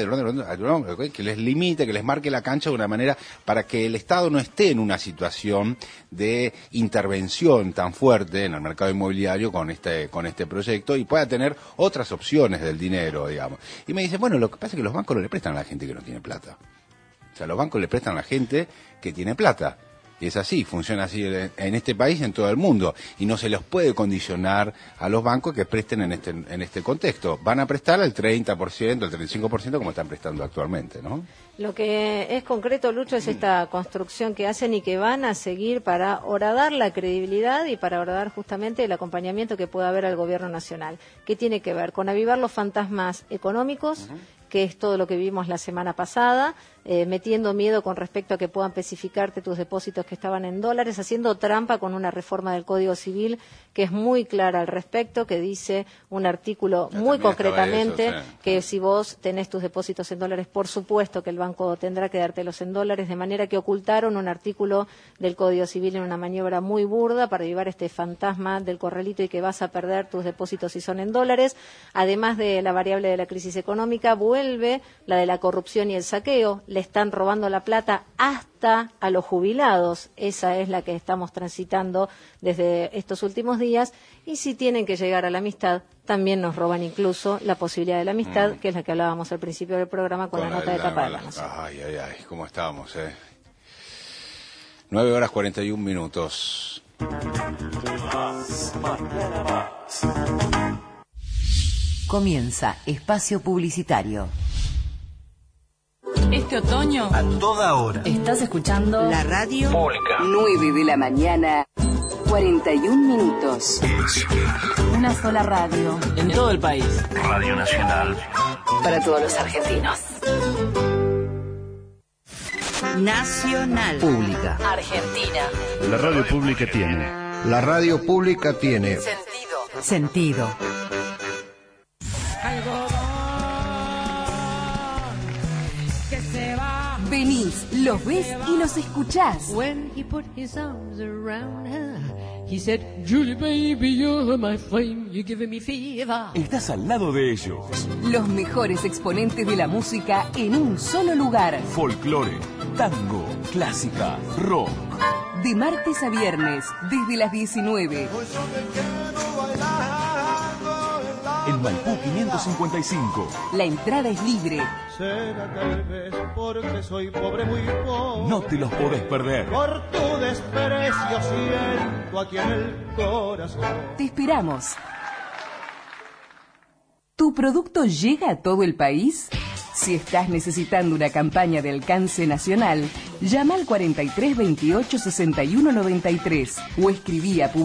que les limite, que les marque la cancha de una manera para que el Estado no esté en una situación de intervención tan fuerte en el mercado inmobiliario con este proyecto y pueda tener otras opciones del dinero, digamos. Y me dicen, bueno, lo que pasa es que los bancos no le prestan a la gente que no tiene plata. O sea, los bancos le prestan a la gente que tiene plata. Y es así, funciona así en este país y en todo el mundo. Y no se los puede condicionar a los bancos que presten en este contexto. Van a prestar el 30%, el 35% como están prestando actualmente, ¿no? Lo que es concreto, Lucho, es esta construcción que hacen y que van a seguir para horadar la credibilidad y para horadar justamente el acompañamiento que pueda haber al gobierno nacional. ¿Qué tiene que ver? Con avivar los fantasmas económicos, que es todo lo que vimos la semana pasada, metiendo miedo con respecto a que puedan especificarte tus depósitos que estaban en dólares, haciendo trampa con una reforma del Código Civil que es muy clara al respecto, que dice un artículo muy concretamente eso, sí, que si vos tenés tus depósitos en dólares, por supuesto que el banco tendrá que dártelos en dólares, de manera que ocultaron un artículo del Código Civil en una maniobra muy burda para avivar este fantasma del corralito y que vas a perder tus depósitos si son en dólares. Además de la variable de la crisis económica, vuelve la de la corrupción y el saqueo. Le están robando la plata hasta a los jubilados. Esa es la que estamos transitando desde estos últimos días. Y si tienen que llegar a la amistad, también nos roban incluso la posibilidad de la amistad, que es la que hablábamos al principio del programa con la nota de tapa de la Nación. Ay, cómo estábamos, 9:41. Comienza Espacio Publicitario. Este otoño, a toda hora, estás escuchando la radio pública. 9 de la mañana, 41 minutos. Una sola radio. En todo el país. Radio Nacional. Para todos los argentinos. Nacional. Pública. Argentina. La radio pública tiene. La radio pública tiene. Sentido. Venís, los ves y los escuchás. When he put his arms around her, he said, Julie baby, you're my flame, you're giving me fever. Estás al lado de ellos. Los mejores exponentes de la música en un solo lugar. Folclore, tango, clásica, rock. De martes a viernes, desde las 19. En Maipú 555. La entrada es libre. Será tal vez porque soy pobre, muy pobre. No te los podés perder. Por tu desprecio siento aquí en el corazón. Te esperamos. ¿Tu producto llega a todo el país? Si estás necesitando una campaña de alcance nacional, llama al 43 28 61 93 o escribí a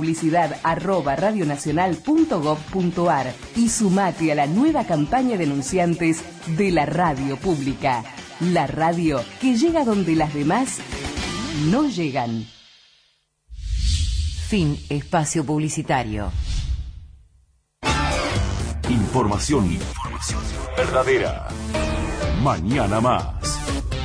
publicidad@radionacional.gov.ar y sumate a la nueva campaña de anunciantes de la radio pública. La radio que llega donde las demás no llegan. Fin espacio publicitario. Información verdadera. Mañana más.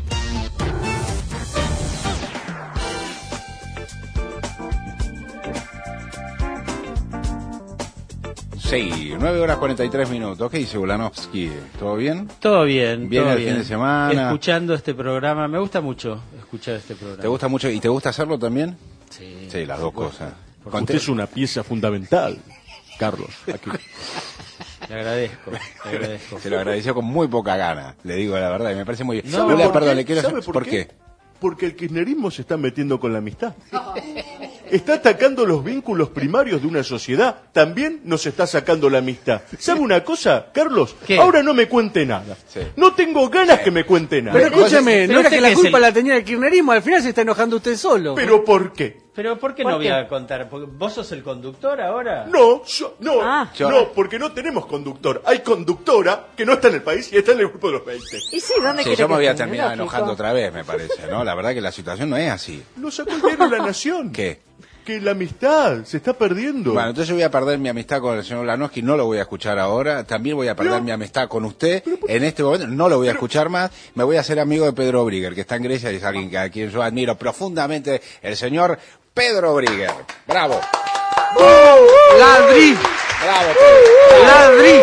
Sí, 9:43. ¿Qué dice Ulanovsky? ¿Todo bien? Todo bien. ¿Viene todo el fin de semana? Escuchando este programa. Me gusta mucho escuchar este programa. ¿Te gusta mucho? ¿Y te gusta hacerlo también? Sí. Sí, las dos cosas. Usted es una pieza fundamental, Carlos. Aquí. Le agradezco. Se lo agradeció con muy poca gana, le digo la verdad, y me parece muy bien. No, perdón, le quiero ¿sabe ¿por qué? Porque el kirchnerismo se está metiendo con la amistad. Está atacando los vínculos primarios de una sociedad, también nos está sacando la amistad. ¿Sabe una cosa, Carlos? ¿Qué? Ahora no me cuente nada. Sí. No tengo ganas que me cuente nada. Pero escúcheme, no era que la culpa la tenía el kirchnerismo, al final se está enojando usted solo. ¿Pero por qué? Pero ¿por qué no voy a contar? ¿Vos sos el conductor ahora? No, no, porque no tenemos conductor. Hay conductora que no está en el país y está en el grupo de los 20. ¿Y sí? ¿Dónde yo me voy a terminar enojando otra vez, me parece, ¿no? La verdad que la situación no es así. Lo sacó el diario La Nación. ¿Qué? Que la amistad se está perdiendo. Bueno, entonces yo voy a perder mi amistad con el señor Ulanovsky, no lo voy a escuchar ahora. También voy a perder mi amistad con usted en este momento, no lo voy a escuchar más. Me voy a hacer amigo de Pedro Brigger, que está en Grecia y es alguien a quien yo admiro profundamente, el señor Pedro Brigger. ¡Bravo! ¡Ladrí! ¡Bravo, Pedro! ¡Ladrí!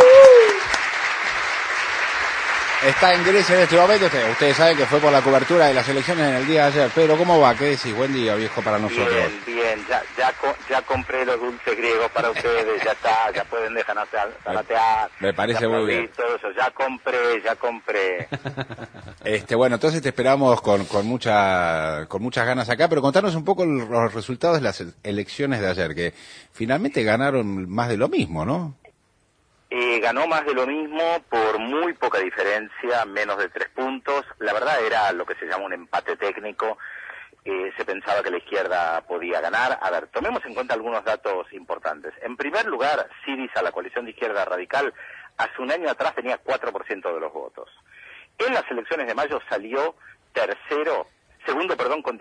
Está en Grecia en este momento. Ustedes saben que fue por la cobertura de las elecciones en el día de ayer. Pedro, ¿cómo va? ¿Qué decís? Buen día, viejo, para nosotros. Bien. Ya compré los dulces griegos para ustedes. Ya está, ya pueden dejar zanatear. Me parece muy bien. Todo eso. Ya compré. Bueno, entonces te esperamos con muchas ganas acá, pero contanos un poco los resultados de las elecciones de ayer, que finalmente ganaron más de lo mismo, ¿no? Ganó más de lo mismo por muy poca diferencia, menos de 3 puntos. La verdad era lo que se llama un empate técnico. Se pensaba que la izquierda podía ganar. A ver, tomemos en cuenta algunos datos importantes. En primer lugar, Syriza, la coalición de izquierda radical, hace un año atrás tenía 4% de los votos. En las elecciones de mayo salió segundo, con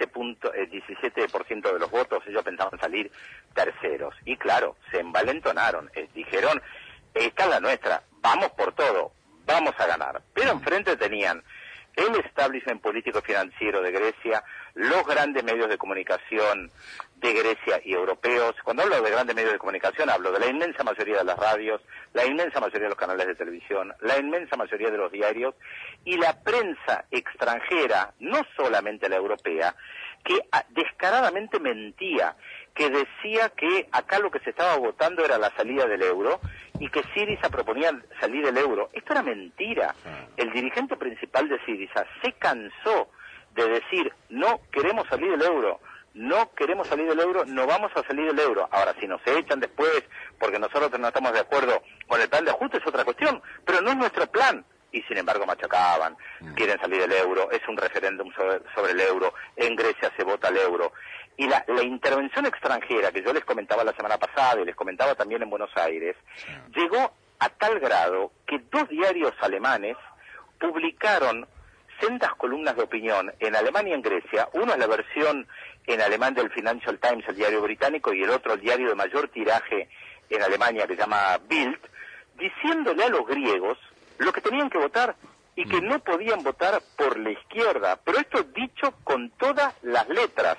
17% de los votos. Ellos pensaban salir terceros. Y claro, se envalentonaron. Dijeron, esta es la nuestra, vamos por todo, vamos a ganar. Pero enfrente tenían el establishment político y financiero de Grecia, los grandes medios de comunicación de Grecia y europeos. Cuando hablo de grandes medios de comunicación, hablo de la inmensa mayoría de las radios, la inmensa mayoría de los canales de televisión, la inmensa mayoría de los diarios y la prensa extranjera, no solamente la europea, que descaradamente mentía, que decía que acá lo que se estaba votando era la salida del euro y que Syriza proponía salir del euro. Esto era mentira. El dirigente principal de Syriza se cansó de decir, no queremos salir del euro, no queremos salir del euro, no vamos a salir del euro. Ahora, si nos echan después porque nosotros no estamos de acuerdo con el plan de ajuste es otra cuestión, pero no es nuestro plan. Y sin embargo machacaban, quieren salir del euro, es un referéndum sobre el euro, en Grecia se vota el euro. Y la intervención extranjera, que yo les comentaba la semana pasada y les comentaba también en Buenos Aires, llegó a tal grado que 2 diarios alemanes publicaron sendas columnas de opinión en Alemania y en Grecia. Uno es la versión en alemán del Financial Times, el diario británico, y el otro el diario de mayor tiraje en Alemania, que se llama Bild, diciéndole a los griegos lo que tenían que votar y que no podían votar por la izquierda. Pero esto dicho con todas las letras.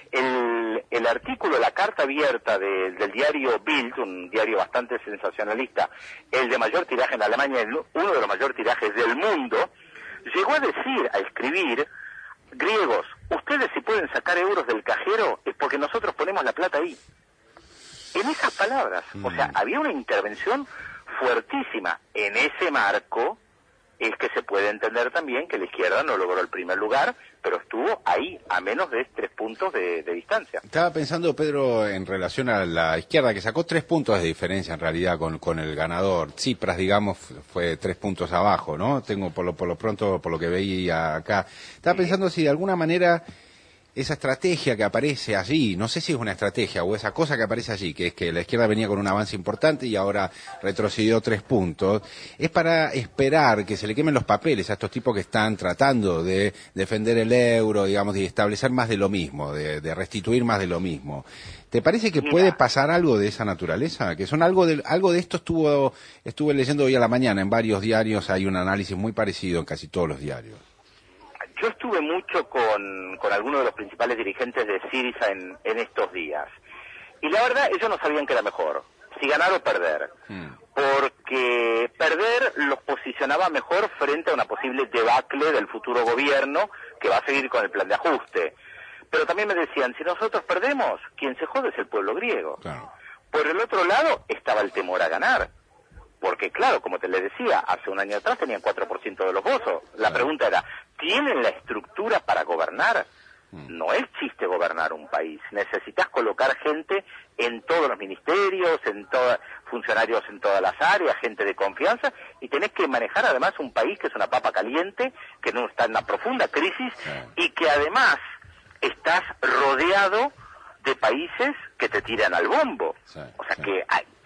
El artículo, la carta abierta del diario Bild, un diario bastante sensacionalista, el de mayor tiraje en Alemania, uno de los mayores tirajes del mundo, llegó a decir, a escribir, griegos, ustedes si pueden sacar euros del cajero es porque nosotros ponemos la plata ahí. En esas palabras. O sea, había una intervención fuertísima. En ese marco es que se puede entender también que la izquierda no logró el primer lugar, pero estuvo ahí a menos de 3 puntos de distancia. Estaba pensando, Pedro, en relación a la izquierda, que sacó 3 puntos de diferencia en realidad con el ganador. Tsipras, digamos, fue 3 puntos abajo, ¿no? Tengo por lo pronto, por lo que veía acá. Estaba pensando si de alguna manera esa estrategia que aparece allí, no sé si es una estrategia o esa cosa que aparece allí, que es que la izquierda venía con un avance importante y ahora retrocedió 3 puntos, es para esperar que se le quemen los papeles a estos tipos que están tratando de defender el euro, digamos, y establecer más de lo mismo, de restituir más de lo mismo. ¿Te parece que puede pasar algo de esa naturaleza? Que son algo de esto estuve leyendo hoy a la mañana en varios diarios, hay un análisis muy parecido en casi todos los diarios. Yo estuve mucho con algunos de los principales dirigentes de Syriza en estos días. Y la verdad, ellos no sabían qué era mejor, si ganar o perder. Porque perder los posicionaba mejor frente a una posible debacle del futuro gobierno que va a seguir con el plan de ajuste. Pero también me decían, si nosotros perdemos, quien se jode es el pueblo griego. Claro. Por el otro lado estaba el temor a ganar. Porque claro, como te les decía, hace un año atrás tenían 4% de los votos. La pregunta era, ¿tienen la estructura para gobernar? No es chiste gobernar un país. Necesitas colocar gente en todos los ministerios, funcionarios en todas las áreas, gente de confianza, y tenés que manejar además un país que es una papa caliente, que no está en una profunda crisis, y que además estás rodeado de países que te tiran al bombo. O sea, que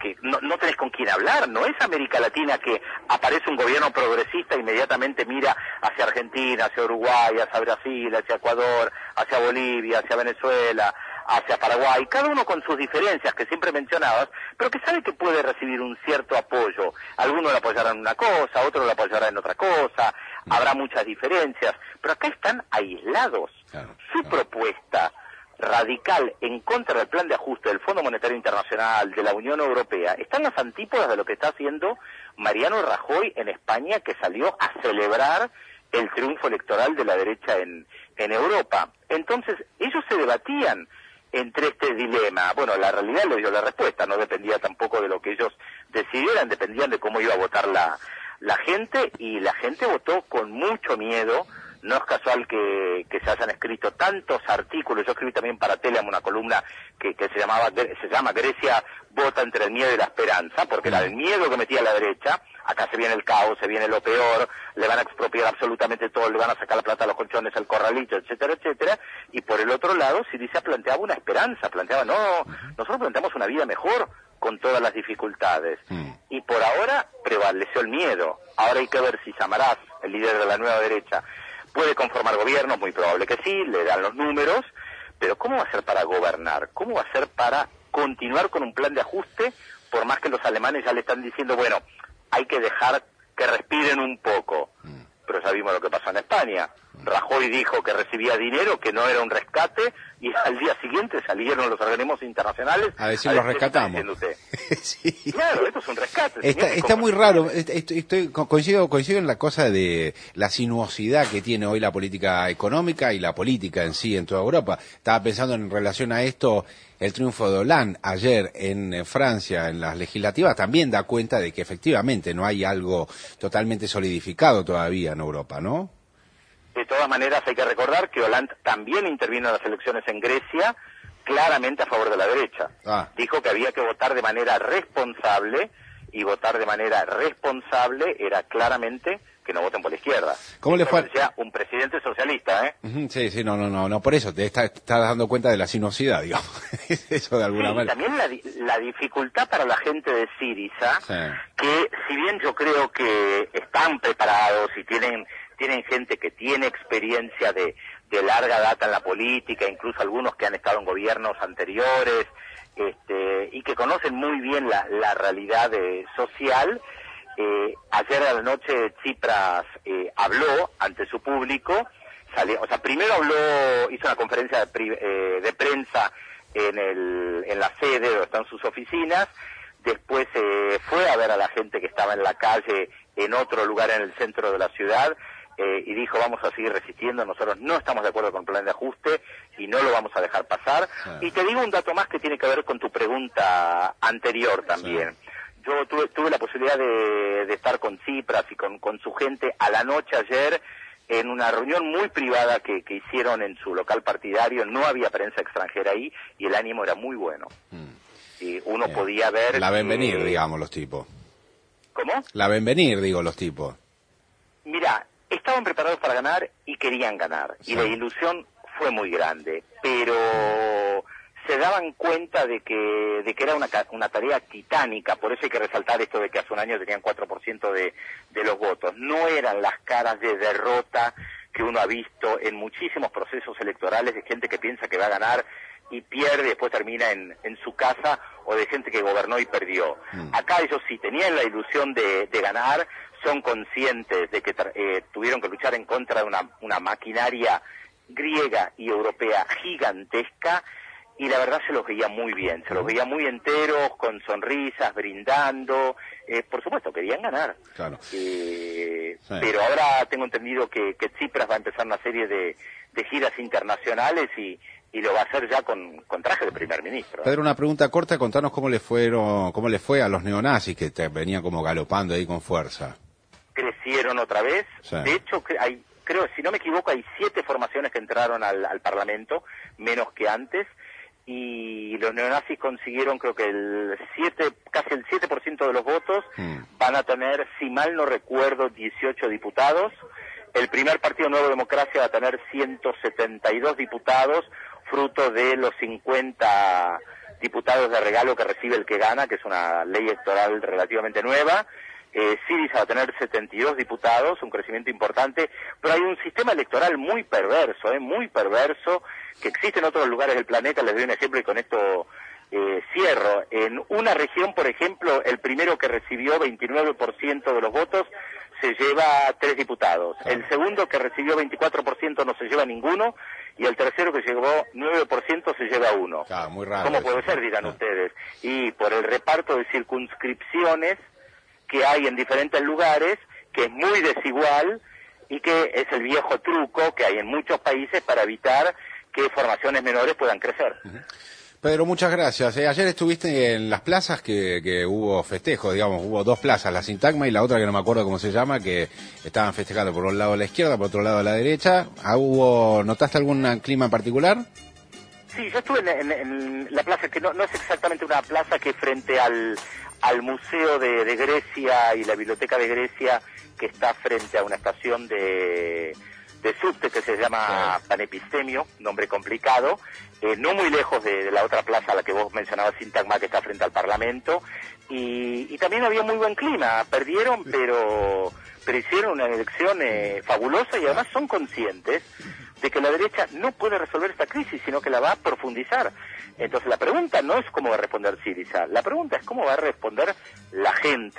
no tenés con quién hablar. No es América Latina que aparece un gobierno progresista e inmediatamente mira hacia Argentina, hacia Uruguay, hacia Brasil, hacia Ecuador, hacia Bolivia, hacia Venezuela, hacia Paraguay, cada uno con sus diferencias que siempre mencionabas, pero que sabe que puede recibir un cierto apoyo. Algunos lo apoyarán en una cosa, otros lo apoyarán en otra cosa, habrá muchas diferencias, pero acá están aislados. Su propuesta radical en contra del plan de ajuste del Fondo Monetario Internacional, de la Unión Europea, están las antípodas de lo que está haciendo Mariano Rajoy en España, que salió a celebrar el triunfo electoral de la derecha en Europa. Entonces, ellos se debatían entre este dilema. Bueno, la realidad le dio la respuesta, no dependía tampoco de lo que ellos decidieran, dependían de cómo iba a votar la gente, y la gente votó con mucho miedo. No es casual que se hayan escrito tantos artículos. Yo escribí también para Telegram una columna que se llama Grecia vota entre el miedo y la esperanza, porque era el miedo que metía la derecha. Acá se viene el caos, se viene lo peor, le van a expropiar absolutamente todo, le van a sacar la plata a los colchones, el corralito, etcétera, etcétera. Y por el otro lado, Syriza planteaba una esperanza, nosotros planteamos una vida mejor con todas las dificultades. Y por ahora prevaleció el miedo. Ahora hay que ver si Samaras, el líder de la nueva derecha, puede conformar gobierno, muy probable que sí, le dan los números, pero ¿cómo va a ser para gobernar? ¿Cómo va a ser para continuar con un plan de ajuste, por más que los alemanes ya le están diciendo, bueno, hay que dejar que respiren un poco? Pero ya vimos lo que pasó en España. Rajoy dijo que recibía dinero, que no era un rescate, y al día siguiente salieron los organismos internacionales a decir los rescatamos. Sí. Claro, esto es un rescate. Está muy raro. Coincido en la cosa de la sinuosidad que tiene hoy la política económica y la política en sí en toda Europa. Estaba pensando en relación a esto, el triunfo de Hollande ayer en Francia en las legislativas también da cuenta de que efectivamente no hay algo totalmente solidificado todavía en Europa, ¿no? De todas maneras, hay que recordar que Hollande también intervino en las elecciones en Grecia, claramente a favor de la derecha. Dijo que había que votar de manera responsable, y votar de manera responsable era claramente que no voten por la izquierda. ¿Cómo le fue? Decía un presidente socialista, ¿eh? Sí, no, por eso te estás dando cuenta de la sinuosidad, digamos. Eso de alguna manera. También la dificultad para la gente de Syriza, que si bien yo creo que están preparados y tienen gente que tiene experiencia de larga data en la política, incluso algunos que han estado en gobiernos anteriores, y que conocen muy bien la realidad social. Ayer a la noche Tsipras habló ante su público, primero hizo una conferencia de prensa en la sede donde están sus oficinas, después fue a ver a la gente que estaba en la calle en otro lugar en el centro de la ciudad, y dijo: vamos a seguir resistiendo, nosotros no estamos de acuerdo con el plan de ajuste y no lo vamos a dejar pasar. Y te digo un dato más que tiene que ver con tu pregunta anterior también. Yo tuve la posibilidad de estar con Tsipras y con su gente a la noche ayer en una reunión muy privada que hicieron en su local partidario. No había prensa extranjera ahí y el ánimo era muy bueno. Y uno podía ver... La ven venir, digamos, los tipos. ¿Cómo? La ven venir, digo, los tipos. Mira, estaban preparados para ganar y querían ganar. Y la ilusión fue muy grande. Pero se daban cuenta de que era una tarea titánica. Por eso hay que resaltar esto de que hace un año tenían 4% de los votos. No eran las caras de derrota que uno ha visto en muchísimos procesos electorales de gente que piensa que va a ganar y pierde y después termina en su casa, o de gente que gobernó y perdió. Acá ellos sí tenían la ilusión de ganar, son conscientes de que tuvieron que luchar en contra de una maquinaria griega y europea gigantesca, y la verdad se los veía muy bien, se los veía muy enteros, con sonrisas, brindando. Por supuesto, querían ganar. Claro. Pero ahora tengo entendido que Tsipras va a empezar una serie de giras internacionales y lo va a hacer ya con traje de primer ministro. Pedro, una pregunta corta, contanos cómo le fue a los neonazis que venían como galopando ahí con fuerza. Crecieron otra vez. Sí. De hecho, creo, si no me equivoco, hay 7 formaciones que entraron al Parlamento, menos que antes, y los neonazis consiguieron, creo que casi el 7% de los votos. Van a tener, si mal no recuerdo, 18 diputados. El primer Partido Nuevo Democracia va a tener 172 diputados, fruto de los 50 diputados de regalo que recibe el que gana, que es una ley electoral relativamente nueva. Syriza va a tener 72 diputados, un crecimiento importante, pero hay un sistema electoral muy perverso, que existe en otros lugares del planeta. Les doy un ejemplo y con esto cierro. En una región, por ejemplo, el primero que recibió 29% de los votos se lleva 3 diputados. El segundo, que recibió 24%, no se lleva ninguno, y el tercero, que llevó 9%, se lleva 1. Muy raro. ¿Cómo puede ser, dirán ustedes? Y por el reparto de circunscripciones que hay en diferentes lugares, que es muy desigual, y que es el viejo truco que hay en muchos países para evitar que formaciones menores puedan crecer. Pedro, muchas gracias. Ayer estuviste en las plazas que hubo festejos, digamos, hubo 2 plazas, la Sintagma y la otra que no me acuerdo cómo se llama, que estaban festejando por un lado a la izquierda, por otro lado a la derecha. ¿Notaste algún clima en particular? Sí, yo estuve en la plaza, que no es exactamente una plaza, que frente al Museo de Grecia y la Biblioteca de Grecia, que está frente a una estación de subte que se llama Panepistemio, nombre complicado, no muy lejos de la otra plaza a la que vos mencionabas, Sintagma, que está frente al Parlamento, y también había muy buen clima. Perdieron, pero hicieron una elección fabulosa, y además son conscientes de que la derecha no puede resolver esta crisis, sino que la va a profundizar. Entonces la pregunta no es cómo va a responder Syriza, la pregunta es cómo va a responder la gente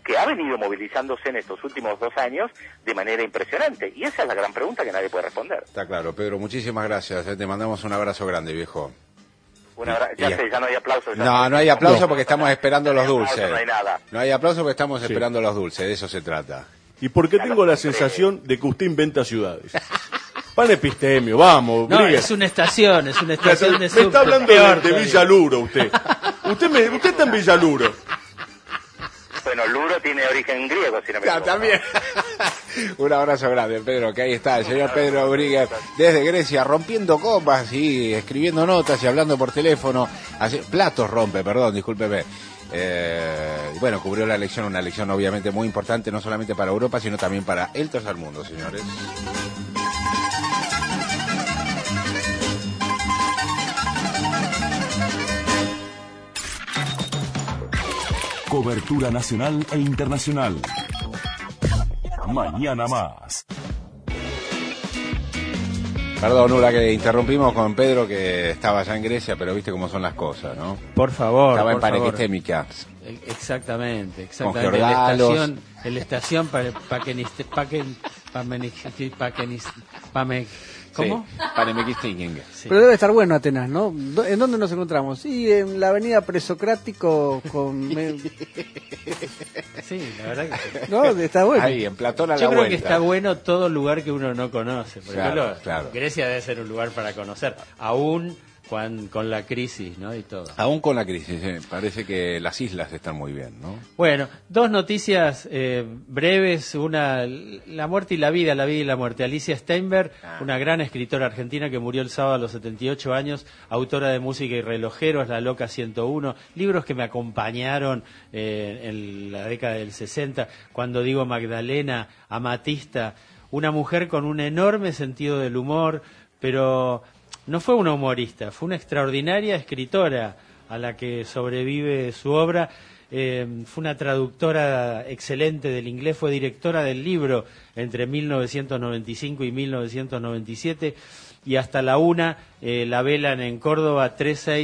que ha venido movilizándose en estos últimos 2 años de manera impresionante. Y esa es la gran pregunta que nadie puede responder. Está claro, Pedro, muchísimas gracias. Te mandamos un abrazo grande, viejo. Ya no hay aplausos. No hay aplauso porque estamos esperando los dulces. No hay nada. No hay aplauso porque estamos esperando los dulces, de eso se trata. Y porque tengo la sensación de que usted inventa ciudades. Panepistemio, vamos. No, es una estación de Me está hablando de Villaluro usted. Usted está en Villaluro. Bueno, Luro tiene origen griego, si no me equivoco. También. Un abrazo grande, Pedro, que ahí está el señor Pedro Briguer, desde Grecia, rompiendo copas y escribiendo notas y hablando por teléfono. Platos rompe, perdón, discúlpeme. Bueno, cubrió la elección, una elección obviamente muy importante, no solamente para Europa, sino también para el tercer mundo, señores. Cobertura nacional e internacional. Mañana más. Perdón, Ula, que interrumpimos con Pedro, que estaba allá en Grecia, pero viste cómo son las cosas, ¿no? Por favor. Estaba en Panequistémica. Exactamente. Con Georgalos. El estación ¿cómo? Sí, Panemequistingue. Sí. Pero debe estar bueno Atenas, ¿no? ¿En dónde nos encontramos? Sí, en la avenida Presocrático con... Sí, la verdad que sí. No, está bueno. Ahí, en Platón a la Yo creo vuelta. que está bueno todo lugar que uno no conoce. Por ejemplo, claro. Grecia debe ser un lugar para conocer, aún con la crisis, ¿no? Y todo. Aún con la crisis, parece que las islas están muy bien, ¿no? Bueno, 2 noticias breves, una, la muerte y la vida y la muerte. Alicia Steinberg, una gran escritora argentina que murió el sábado a los 78 años, autora de Música y Relojeros, La Loca 101, libros que me acompañaron en la década del 60, cuando digo Magdalena, Amatista, una mujer con un enorme sentido del humor, pero no fue una humorista, fue una extraordinaria escritora a la que sobrevive su obra. Fue una traductora excelente del inglés, fue directora del libro entre 1995 y 1997 y hasta la 1 la velan en Córdoba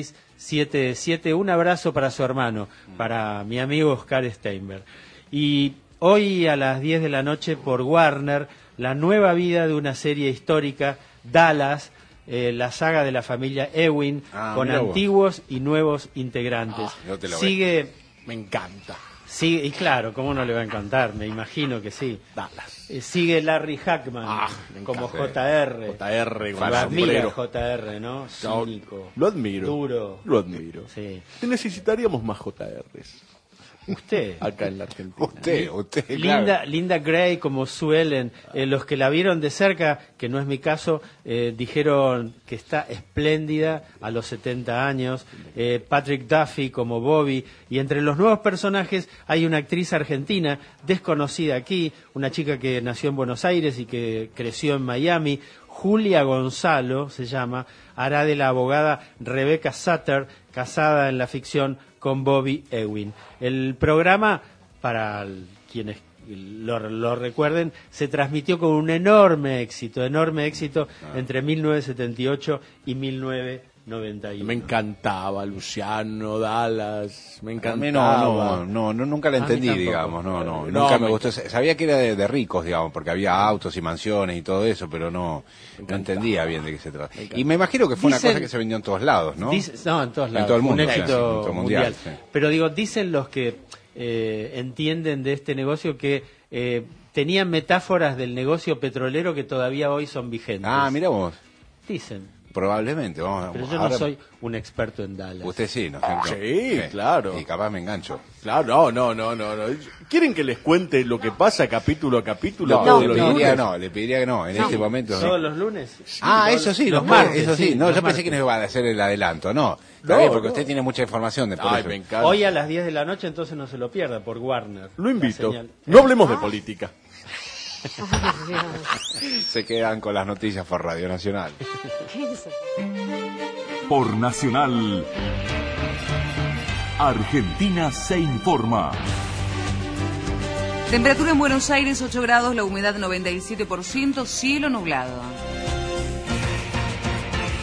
3677. Un abrazo para su hermano, para mi amigo Oscar Steinberg. Y hoy a las 10 de la noche por Warner, la nueva vida de una serie histórica, Dallas, la saga de la familia Ewing, con antiguos y nuevos integrantes. Sigue, me encanta. Sigue, y claro, ¿cómo no le va a encantar? Me imagino que sí. Dallas. Sigue Larry Hackman como JR. JR, con lo admira JR, ¿no? Cínico. Lo admiro. Duro. Lo admiro. Sí. Necesitaríamos más JRs. Usted. Acá en la Argentina. Usted, Linda Gray como Sue Ellen. Los que la vieron de cerca, que no es mi caso, dijeron que está espléndida a los 70 años. Patrick Duffy como Bobby. Y entre los nuevos personajes hay una actriz argentina desconocida aquí, una chica que nació en Buenos Aires y que creció en Miami. Julia Gonzalo se llama, hará de la abogada Rebecca Sutter, casada en la ficción con Bobby Ewing. El programa, para quienes lo recuerden, se transmitió con un enorme éxito entre 1978 y 1991. Me encantaba Luciano, Dallas, me encantaba. No, nunca la entendí, digamos, nunca me gustó. Sabía que era de ricos, digamos, porque había autos y mansiones y todo eso, pero no entendía bien de qué se trata. Y me imagino que fue una cosa que se vendió en todos lados, ¿no? En todos lados. En todo el mundo. Un éxito mundial. Sí. Pero digo, dicen los que entienden de este negocio que tenían metáforas del negocio petrolero que todavía hoy son vigentes. Ah, mira vos. Dicen. Probablemente, pero yo no soy un experto en Dallas. Usted sí, ¿no es cierto? Sí, claro. Y capaz me engancho. Claro, no. ¿Quieren que les cuente lo que pasa capítulo a capítulo? Le pediría que no, en este momento. ¿Todos los lunes? Sí, eso sí, los martes. Eso sí, yo pensé que nos iba a hacer el adelanto, porque usted tiene mucha información de por eso. Me encanta. Hoy a las 10 de la noche, entonces no se lo pierda por Warner. Lo invito. No hablemos de política. Se quedan con las noticias por Radio Nacional. Por Nacional, Argentina se informa. Temperatura en Buenos Aires 8 grados, la humedad 97%, cielo nublado.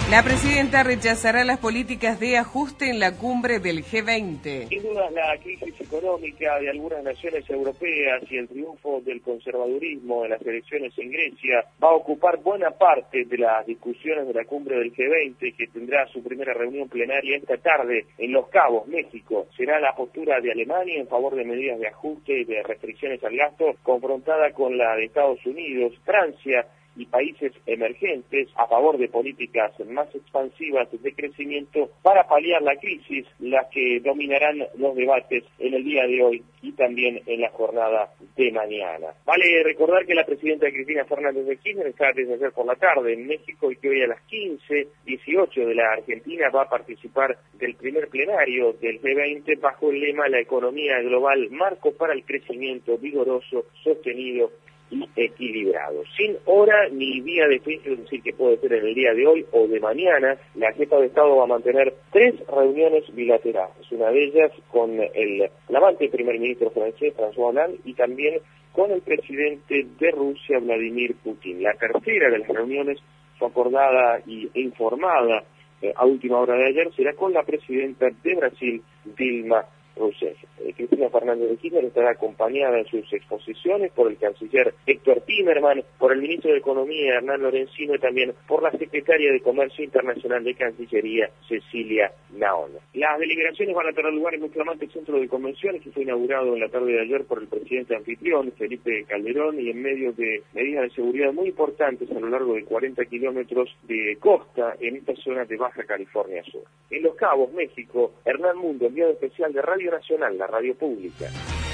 La presidenta rechazará las políticas de ajuste en la cumbre del G20. Sin duda, la crisis económica de algunas naciones europeas y el triunfo del conservadurismo en las elecciones en Grecia va a ocupar buena parte de las discusiones de la cumbre del G20, que tendrá su primera reunión plenaria esta tarde en Los Cabos, México. Será la postura de Alemania en favor de medidas de ajuste y de restricciones al gasto, confrontada con la de Estados Unidos, Francia y países emergentes a favor de políticas más expansivas de crecimiento para paliar la crisis, las que dominarán los debates en el día de hoy y también en la jornada de mañana. Vale recordar que la presidenta Cristina Fernández de Kirchner está desde ayer por la tarde en México y que hoy a las 15:18 de la Argentina va a participar del primer plenario del G20 bajo el lema La economía global, marco para el crecimiento vigoroso, sostenido y equilibrado. Sin hora ni día de fecha, es decir, que puede ser en el día de hoy o de mañana, la jefa de Estado va a mantener 3 reuniones bilaterales, una de ellas con el flamante primer ministro francés, François Hollande, y también con el presidente de Rusia, Vladimir Putin. La tercera de las reuniones fue acordada e informada a última hora de ayer, será con la presidenta de Brasil, Dilma Rousseff. Cristina Fernández de Kirchner estará acompañada en sus exposiciones por el canciller Héctor Timerman, por el ministro de Economía Hernán Lorenzino y también por la secretaria de Comercio Internacional de Cancillería Cecilia Naón. Las deliberaciones van a tener lugar en un flamante centro de convenciones que fue inaugurado en la tarde de ayer por el presidente anfitrión Felipe Calderón y en medio de medidas de seguridad muy importantes a lo largo de 40 kilómetros de costa en esta zona de Baja California Sur. En Los Cabos, México, Hernán Mundo, enviado especial de Radio Nacional, la radio pública.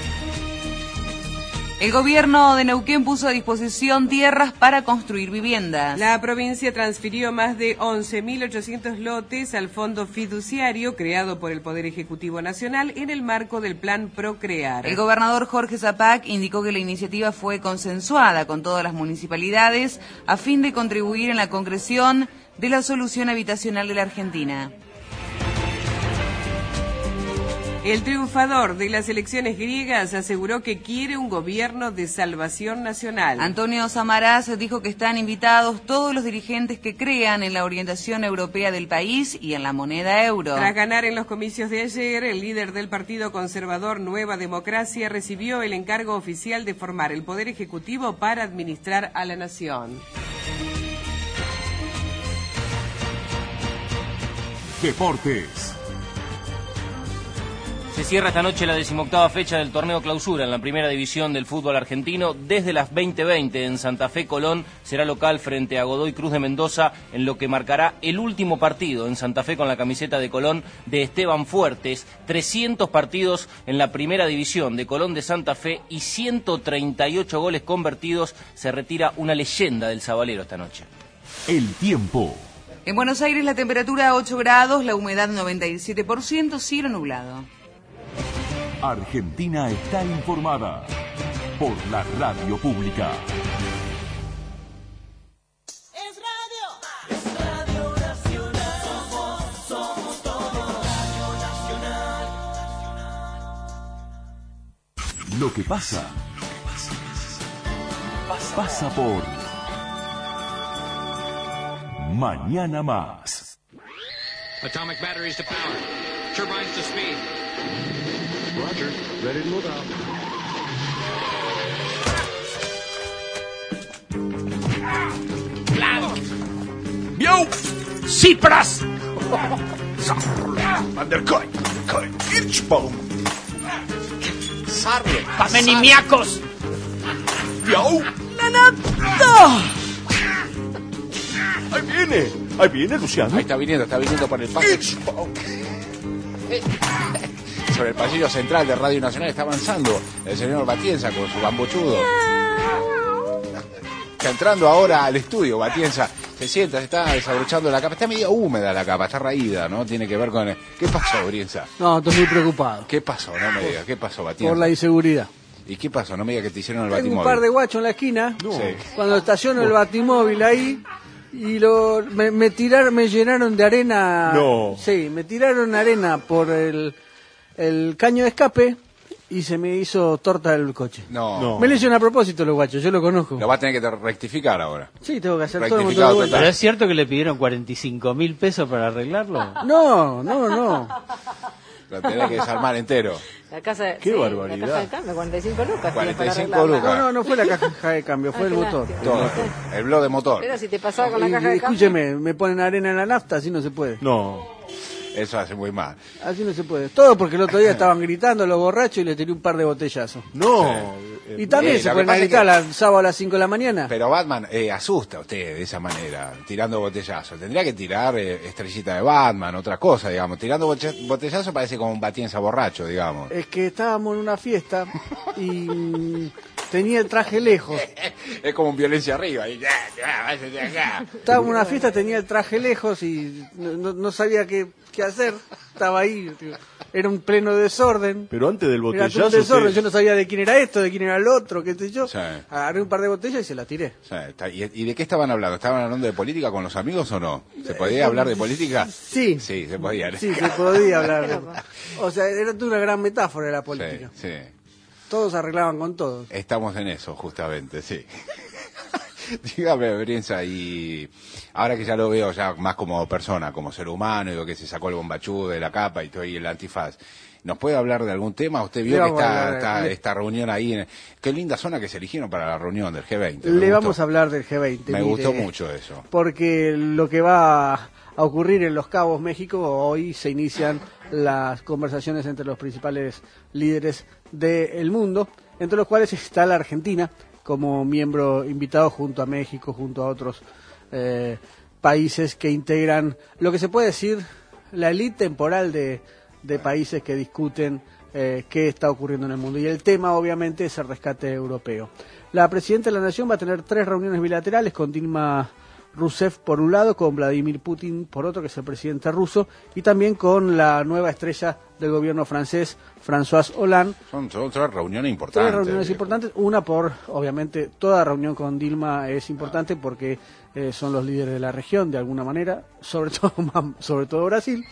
El gobierno de Neuquén puso a disposición tierras para construir viviendas. La provincia transfirió más de 11.800 lotes al fondo fiduciario creado por el Poder Ejecutivo Nacional en el marco del Plan Procrear. El gobernador Jorge Zapac indicó que la iniciativa fue consensuada con todas las municipalidades a fin de contribuir en la concreción de la solución habitacional de la Argentina. El triunfador de las elecciones griegas aseguró que quiere un gobierno de salvación nacional. Antonio Samaras dijo que están invitados todos los dirigentes que crean en la orientación europea del país y en la moneda euro. Tras ganar en los comicios de ayer, el líder del Partido Conservador Nueva Democracia recibió el encargo oficial de formar el Poder Ejecutivo para administrar a la nación. Deportes. Se cierra esta noche la 18ª fecha del torneo clausura en la primera división del fútbol argentino. Desde las 20:20 en Santa Fe, Colón será local frente a Godoy Cruz de Mendoza en lo que marcará el último partido en Santa Fe con la camiseta de Colón de Esteban Fuertes. 300 partidos en la primera división de Colón de Santa Fe y 138 goles convertidos. Se retira una leyenda del Sabalero esta noche. El tiempo. En Buenos Aires la temperatura 8 grados, la humedad 97%, cielo nublado. Argentina está informada por la radio pública. Es Radio Nacional. Somos todo Radio Nacional. Lo que pasa por Mañana Más. Atomic batteries to power. Turbines to speed. Roger. Ready to move out. Yo! Cipras! Undercoin. Kirchbaum. Sarle. Pamenimiacos. Yo. ¡Nanato! Ahí viene, Luciano. Ahí está viniendo por el pasillo. Sobre el pasillo central de Radio Nacional está avanzando el señor Batienza con su bambochudo. Está entrando ahora al estudio, Batienza. Se sienta, se está desabrochando la capa. Está medio húmeda la capa, está raída, ¿no? Tiene que ver con... ¿Qué pasó, Batienza? No, estoy muy preocupado. ¿Qué pasó? No me digas. ¿Qué pasó, Batienza? Por la inseguridad. ¿Y qué pasó? No me digas que te hicieron el Tengo batimóvil. un par de guachos en la esquina. No. Sí. Cuando estaciono el batimóvil ahí... Y me llenaron de arena. No. Sí, me tiraron arena por el caño de escape y se me hizo torta el coche. No. Me lo hicieron a propósito los guachos, yo lo conozco. Lo va a tener que rectificar ahora. Sí, tengo que hacer todo el motor Rectificado de vuelta. ¿Pero es cierto que le pidieron 45.000 pesos para arreglarlo? No. Lo tenés que desarmar entero. La casa, Qué sí, barbaridad. La caja de cambio, 45 lucas. 45 lucas. No fue la caja de cambio, fue el qué motor. lástima. Todo. El blog de motor. Pero si te pasaba con la caja de cambio. Escúcheme, me ponen arena en la nafta, así no se puede. No. Eso hace muy mal. Así no se puede. Todo porque el otro día estaban gritando los borrachos y le tiré un par de botellazos. No. Y también se lo que pueden pasa es gritar el sábado a las 5 de la mañana. Pero Batman asusta a usted de esa manera, tirando botellazos. Tendría que tirar estrellita de Batman, otra cosa, digamos. Tirando botellazos parece como un Batienza borracho, digamos. Es que estábamos en una fiesta y tenía el traje lejos. Es como un violencia arriba. Y, váyase de acá. Estábamos en una fiesta, tenía el traje lejos y no sabía qué hacer. Estaba ahí, tío. Era un pleno desorden. Pero antes del Era botellazo... un desorden, usted- yo no sabía de quién era esto, de quién era el otro, qué sé yo. Sí. Agarré un par de botellas y se las tiré. O sea, ¿y de qué estaban hablando? ¿Estaban hablando de política con los amigos o no? ¿Se podía hablar de política? Sí. Sí, se podía. Sí, se podía hablar. O sea, era una gran metáfora de la política. Sí, sí. Todos arreglaban con todos. Estamos en eso, justamente, sí. Dígame, Brienza, y ahora que ya lo veo ya más como persona, como ser humano, digo que se sacó el bombachú de la capa y todo ahí el antifaz, ¿nos puede hablar de algún tema? Usted vio que está esta reunión ahí. Qué linda zona que se eligieron para la reunión del G20. Le vamos a hablar del G20. Me gustó mucho eso. Porque lo que va a ocurrir en Los Cabos, México, hoy se inician las conversaciones entre los principales líderes del mundo, entre los cuales está la Argentina como miembro invitado junto a México, junto a otros países que integran lo que se puede decir la élite temporal de países que discuten qué está ocurriendo en el mundo. Y el tema, obviamente, es el rescate europeo. La presidenta de la Nación va a tener 3 reuniones bilaterales con Dilma Rousseff por un lado, con Vladimir Putin por otro, que es el presidente ruso, y también con la nueva estrella del gobierno francés, François Hollande. Son 3 reuniones importantes. 3 reuniones importantes, una por, obviamente, toda reunión con Dilma es importante porque son los líderes de la región, de alguna manera, sobre todo Brasil.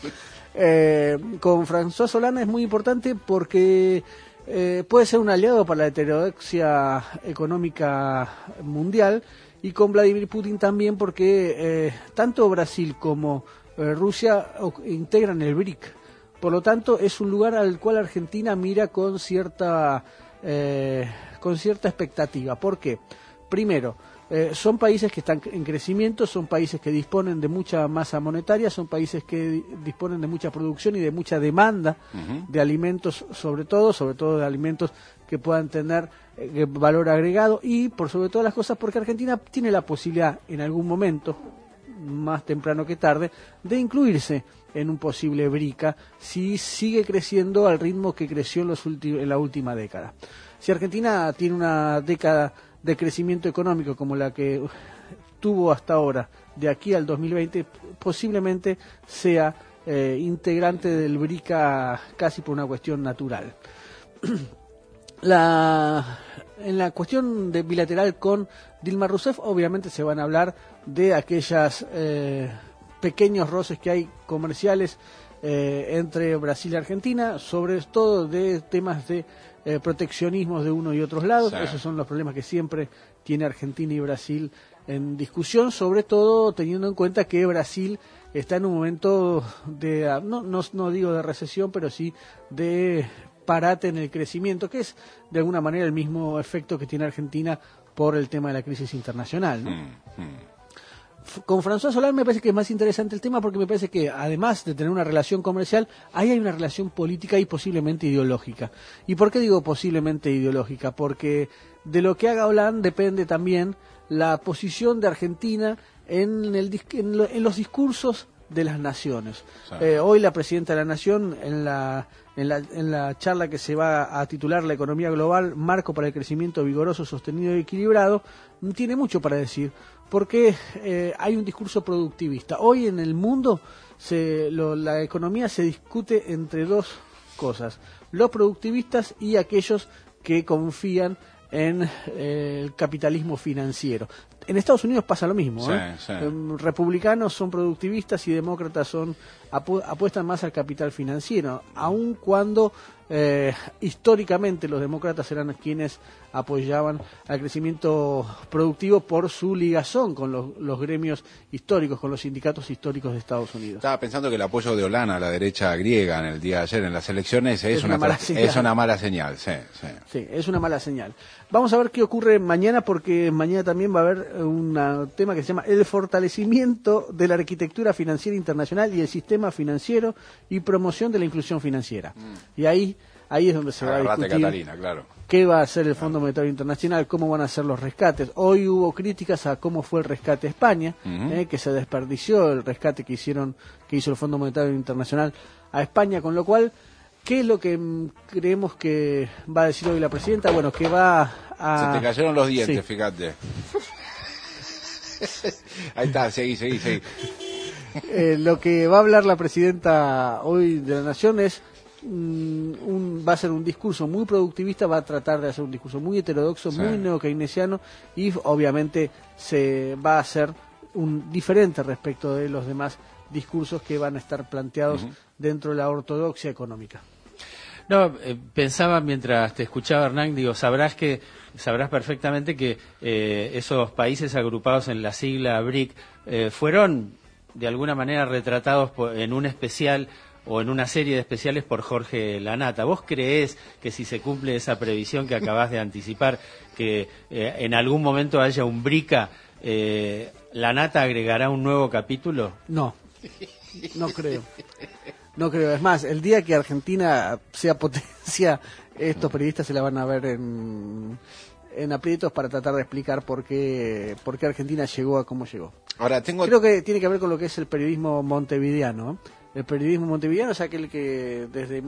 Con François Hollande es muy importante porque puede ser un aliado para la heterodoxia económica mundial, y con Vladimir Putin también porque tanto Brasil como Rusia integran el BRIC. Por lo tanto, es un lugar al cual Argentina mira con cierta expectativa. ¿Por qué? Primero, son países que están en crecimiento, son países que disponen de mucha masa monetaria, son países que disponen de mucha producción y de mucha demanda de alimentos, sobre todo de alimentos que puedan tener valor agregado, y por sobre todas las cosas porque Argentina tiene la posibilidad en algún momento, más temprano que tarde, de incluirse en un posible BRICA si sigue creciendo al ritmo que creció en la última década. Si Argentina tiene una década de crecimiento económico como la que tuvo hasta ahora, de aquí al 2020, posiblemente sea integrante del BRICA casi por una cuestión natural. En la cuestión de bilateral con Dilma Rousseff, obviamente se van a hablar de aquellas pequeños roces que hay comerciales entre Brasil y Argentina, sobre todo de temas de proteccionismos de uno y otros lados. Sí. Esos son los problemas que siempre tiene Argentina y Brasil en discusión, sobre todo teniendo en cuenta que Brasil está en un momento de, no digo de recesión, pero sí de parate en el crecimiento, que es de alguna manera el mismo efecto que tiene Argentina por el tema de la crisis internacional, ¿no? Con François Hollande me parece que es más interesante el tema porque me parece que además de tener una relación comercial, ahí hay una relación política y posiblemente ideológica. ¿Y por qué digo posiblemente ideológica? Porque de lo que haga Hollande depende también la posición de Argentina en los discursos de las naciones. Hoy la presidenta de la Nación en la charla que se va a titular La economía global, marco para el crecimiento vigoroso, sostenido y equilibrado, tiene mucho para decir, porque hay un discurso productivista. Hoy en el mundo la economía se discute entre 2 cosas: los productivistas y aquellos que confían en el capitalismo financiero. En Estados Unidos pasa lo mismo. Sí. Republicanos son productivistas y demócratas apuestan más al capital financiero, aun cuando históricamente los demócratas eran quienes apoyaban al crecimiento productivo por su ligazón con los gremios históricos, con los sindicatos históricos de Estados Unidos. Estaba pensando que el apoyo de Hollande a la derecha griega en el día de ayer en las elecciones es una mala señal. Sí, es una mala señal. Vamos a ver qué ocurre mañana, porque mañana también va a haber un tema que se llama el fortalecimiento de la arquitectura financiera internacional y el sistema financiero y promoción de la inclusión financiera. Y ahí es donde se va a discutir Catalina, claro. qué va a hacer el Fondo Monetario Internacional, cómo van a ser los rescates. Hoy hubo críticas a cómo fue el rescate a España, que se desperdició el rescate que hizo el Fondo Monetario Internacional a España, con lo cual, ¿qué es lo que creemos que va a decir hoy la presidenta? Bueno, que va a... Se te cayeron los dientes, fíjate. Ahí está, seguí. Lo que va a hablar la presidenta hoy de la Nación es va a ser un discurso muy productivista, va a tratar de hacer un discurso muy heterodoxo, muy neokeynesiano, y obviamente se va a hacer un diferente respecto de los demás discursos que van a estar planteados dentro de la ortodoxia económica. No, pensaba mientras te escuchaba, Hernán, sabrás perfectamente que esos países agrupados en la sigla BRIC fueron de alguna manera retratados en un especial o en una serie de especiales por Jorge Lanata. ¿Vos creés que si se cumple esa previsión que acabás de anticipar, que en algún momento haya un BRICA, Lanata agregará un nuevo capítulo? No creo. No creo. Es más, el día que Argentina sea potencia, estos periodistas se la van a ver en aprietos para tratar de explicar por qué Argentina llegó a cómo llegó. Ahora, creo que tiene que ver con lo que es el periodismo montevideano. El periodismo montevideano es aquel que desde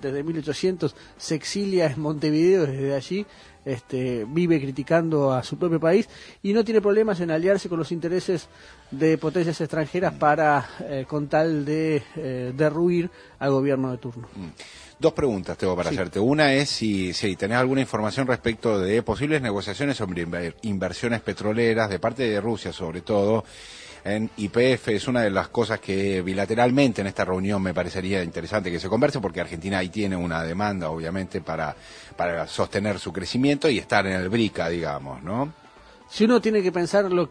1800 se exilia en Montevideo, desde allí vive criticando a su propio país y no tiene problemas en aliarse con los intereses de potencias extranjeras para con tal de derruir al gobierno de turno. Dos preguntas tengo para hacerte. Una es si tenés alguna información respecto de posibles negociaciones sobre inversiones petroleras de parte de Rusia, sobre todo en YPF. Es una de las cosas que bilateralmente en esta reunión me parecería interesante que se converse, porque Argentina ahí tiene una demanda, obviamente, para sostener su crecimiento y estar en el BRICA, digamos, ¿no? Si uno tiene que pensar lo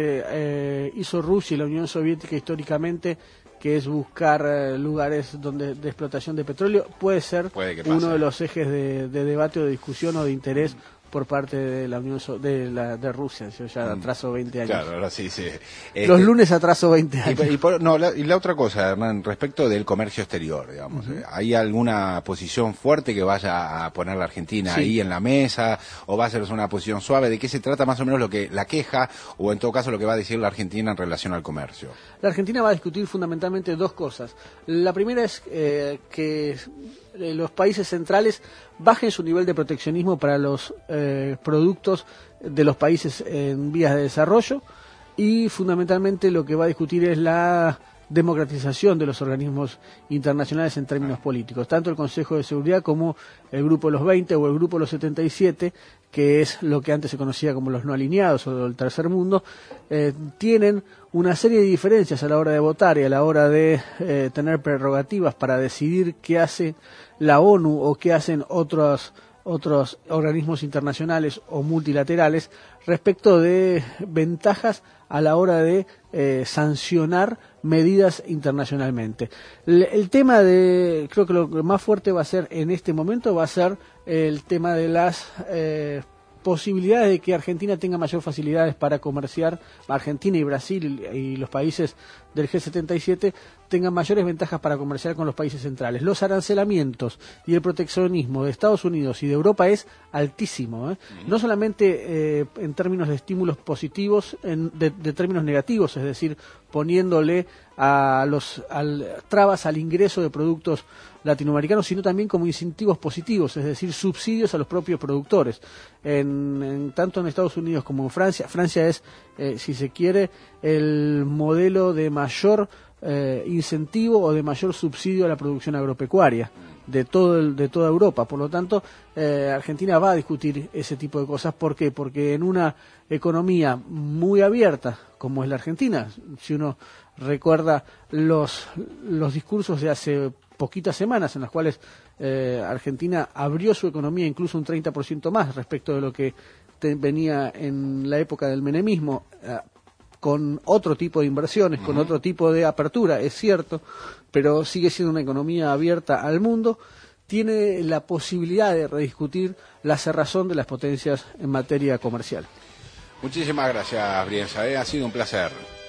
que hizo Rusia y la Unión Soviética históricamente, que es buscar lugares de explotación de petróleo, puede ser uno de los ejes de debate o de discusión o de interés por parte de la Unión de Rusia. Yo ya atraso 20 años. Claro, ahora sí. Los lunes atraso 20 años. Y la otra cosa, Hernán, respecto del comercio exterior, digamos, ¿hay alguna posición fuerte que vaya a poner la Argentina ahí en la mesa, o va a ser una posición suave? ¿De qué se trata más o menos la queja, o en todo caso lo que va a decir la Argentina en relación al comercio? La Argentina va a discutir fundamentalmente dos cosas. La primera es que los países centrales bajen su nivel de proteccionismo para los productos de los países en vías de desarrollo, y fundamentalmente lo que va a discutir es la democratización de los organismos internacionales en términos políticos. Tanto el Consejo de Seguridad como el Grupo de los 20 o el Grupo de los 77, que es lo que antes se conocía como los no alineados o el tercer mundo, tienen una serie de diferencias a la hora de votar y a la hora de tener prerrogativas para decidir qué hace la ONU o qué hacen otros organismos internacionales o multilaterales respecto de ventajas a la hora de sancionar medidas internacionalmente. El tema creo que lo más fuerte va a ser en este momento va a ser el tema de las posibilidades de que Argentina tenga mayor facilidades para comerciar, Argentina y Brasil y los países del G77 tengan mayores ventajas para comerciar con los países centrales. Los arancelamientos y el proteccionismo de Estados Unidos y de Europa es altísimo, no solamente en términos de estímulos positivos, de términos negativos, es decir, poniéndole trabas al ingreso de productos latinoamericanos, sino también como incentivos positivos, es decir, subsidios a los propios productores. Tanto en Estados Unidos como en Francia. Francia es, si se quiere, el modelo de mayor incentivo o de mayor subsidio a la producción agropecuaria de toda Europa. Por lo tanto, Argentina va a discutir ese tipo de cosas. ¿Por qué? Porque en una economía muy abierta como es la Argentina, si uno recuerda los discursos de hace poquitas semanas en las cuales Argentina abrió su economía incluso un 30% más respecto de lo que venía en la época del menemismo, con otro tipo de inversiones, con otro tipo de apertura, es cierto, pero sigue siendo una economía abierta al mundo. Tiene la posibilidad de rediscutir la cerrazón de las potencias en materia comercial. Muchísimas gracias, Brienza, ha sido un placer.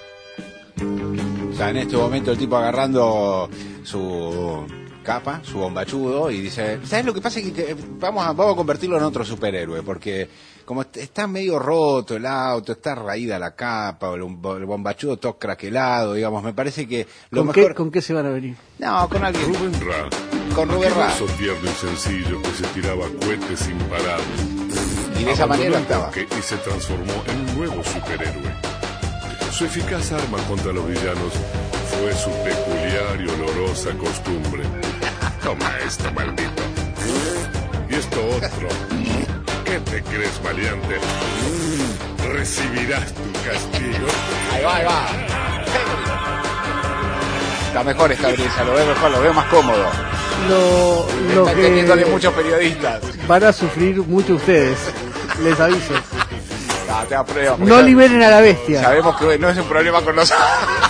O sea, en este momento el tipo agarrando su capa, su bombachudo, y dice, ¿sabes lo que pasa? Que vamos a convertirlo en otro superhéroe, porque como está medio roto el auto, está raída la capa, el bombachudo todo craquelado, digamos, me parece que lo mejor... ¿Con qué se van a venir? No, con alguien. Rubén Ra. Con Rubén Ra. Aquel oso tierno y sencillo que se tiraba cohetes sin parar. Y de esa manera estaba. Y se transformó en un nuevo superhéroe. Su eficaz arma contra los villanos fue su peculiar y olorosa costumbre. Toma esto, maldito. Y esto otro. ¿Qué te crees, valiente? Recibirás tu castigo. Ahí va. Está mejor esta brisa, lo veo mejor, lo veo más cómodo. Lo están teniéndole muchos periodistas. Van a sufrir mucho ustedes, les aviso. No, te apruebo. No liberen a la bestia. Sabemos que no es un problema con nosotros.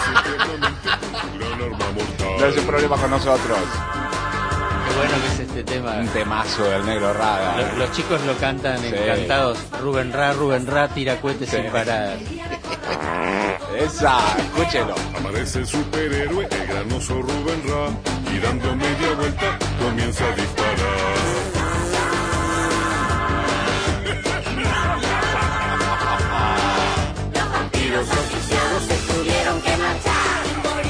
No es un problema con nosotros. Qué bueno que es este tema. Un temazo del Negro Rada. Los chicos lo cantan encantados. Rubén Ra, tira cohetes sin parar. Esa, escúchelo. Aparece el superhéroe, el gran oso Rubén Ra, y dando media vuelta comienza a disparar. Los oficiales se tuvieron que marchar.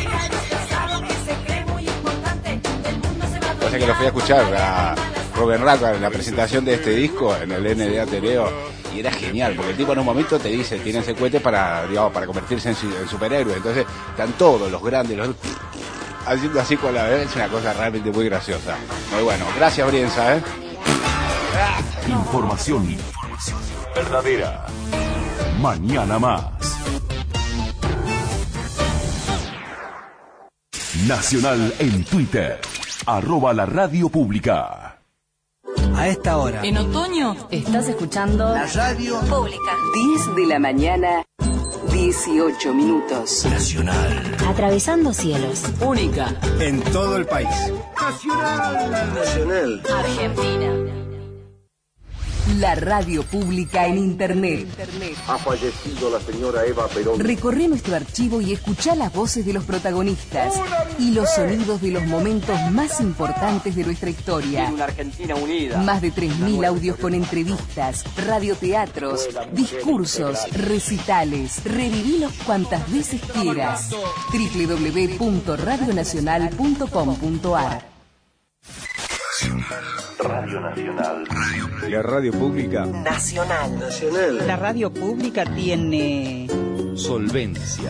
O sea que lo fui a escuchar a Rubén Ra en la presentación de este disco en el ND Ateneo y era genial, porque el tipo en un momento te dice, tiene ese cohete para convertirse en superhéroe. Entonces están todos los grandes, haciendo así con la bebé, es una cosa realmente muy graciosa. Muy bueno, gracias Brienza. Información verdadera. Mañana más. Nacional en Twitter. @la radio pública. A esta hora. En otoño estás escuchando la radio pública. 10 de la mañana, 18 minutos. Nacional. Atravesando cielos. Única en todo el país. Nacional. Argentina. La radio pública en Internet. Ha fallecido la señora Eva Perón. Recorre nuestro archivo y escuchá las voces de los protagonistas y los sonidos de los momentos más importantes de nuestra historia. Una Argentina unida. Más de 3.000 audios con entrevistas, radioteatros, discursos, recitales. Revivilos cuantas veces quieras. www.radionacional.com.ar. Radio Nacional. La radio pública Nacional. La radio pública tiene solvencia.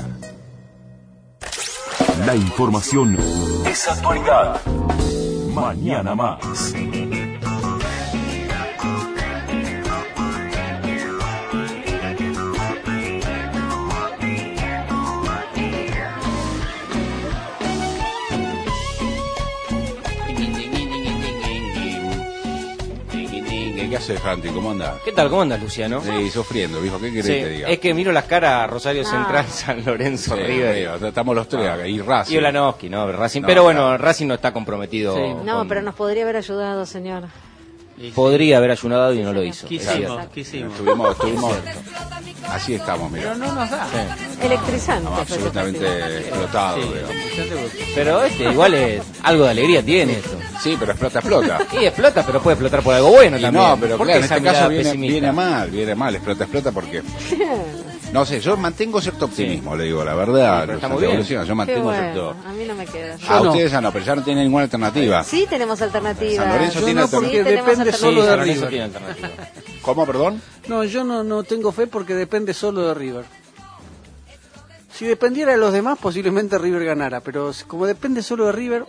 La información es actualidad. Mañana más. ¿Qué haces, Santi? ¿Cómo anda? ¿Qué tal? ¿Cómo andas, Luciano? Sí, sufriendo, viejo. ¿Qué querés que diga? Es que miro las caras Rosario Central, San Lorenzo, River. Estamos los tres acá. Y Racing. Y Olanowski, ¿no? Racing. Pero bueno, Racing no está comprometido. Sí. No, pero nos podría haber ayudado, señor. Podría haber ayudado y no lo hizo. Quisimos. Estuvimos. Así estamos, mira. Pero no nos da. Sí. Electrizante. No, absolutamente explotado, digamos. Pero igual algo de alegría tiene esto. Sí, pero explota. Sí, explota, pero puede explotar por algo bueno también. No, pero ¿Por claro, qué en esa este caso mirada viene mal, explota porque... No sé, yo mantengo cierto optimismo, le digo la verdad. Pero está muy bien. Yo mantengo cierto... A mí no me queda. Ustedes ya no, pero ya no tienen ninguna alternativa. Sí, tenemos alternativa. San Lorenzo tiene porque alternativa. depende solo de River. ¿Cómo, perdón? No, yo no tengo fe porque depende solo de River. Si dependiera de los demás, posiblemente River ganara, pero como depende solo de River,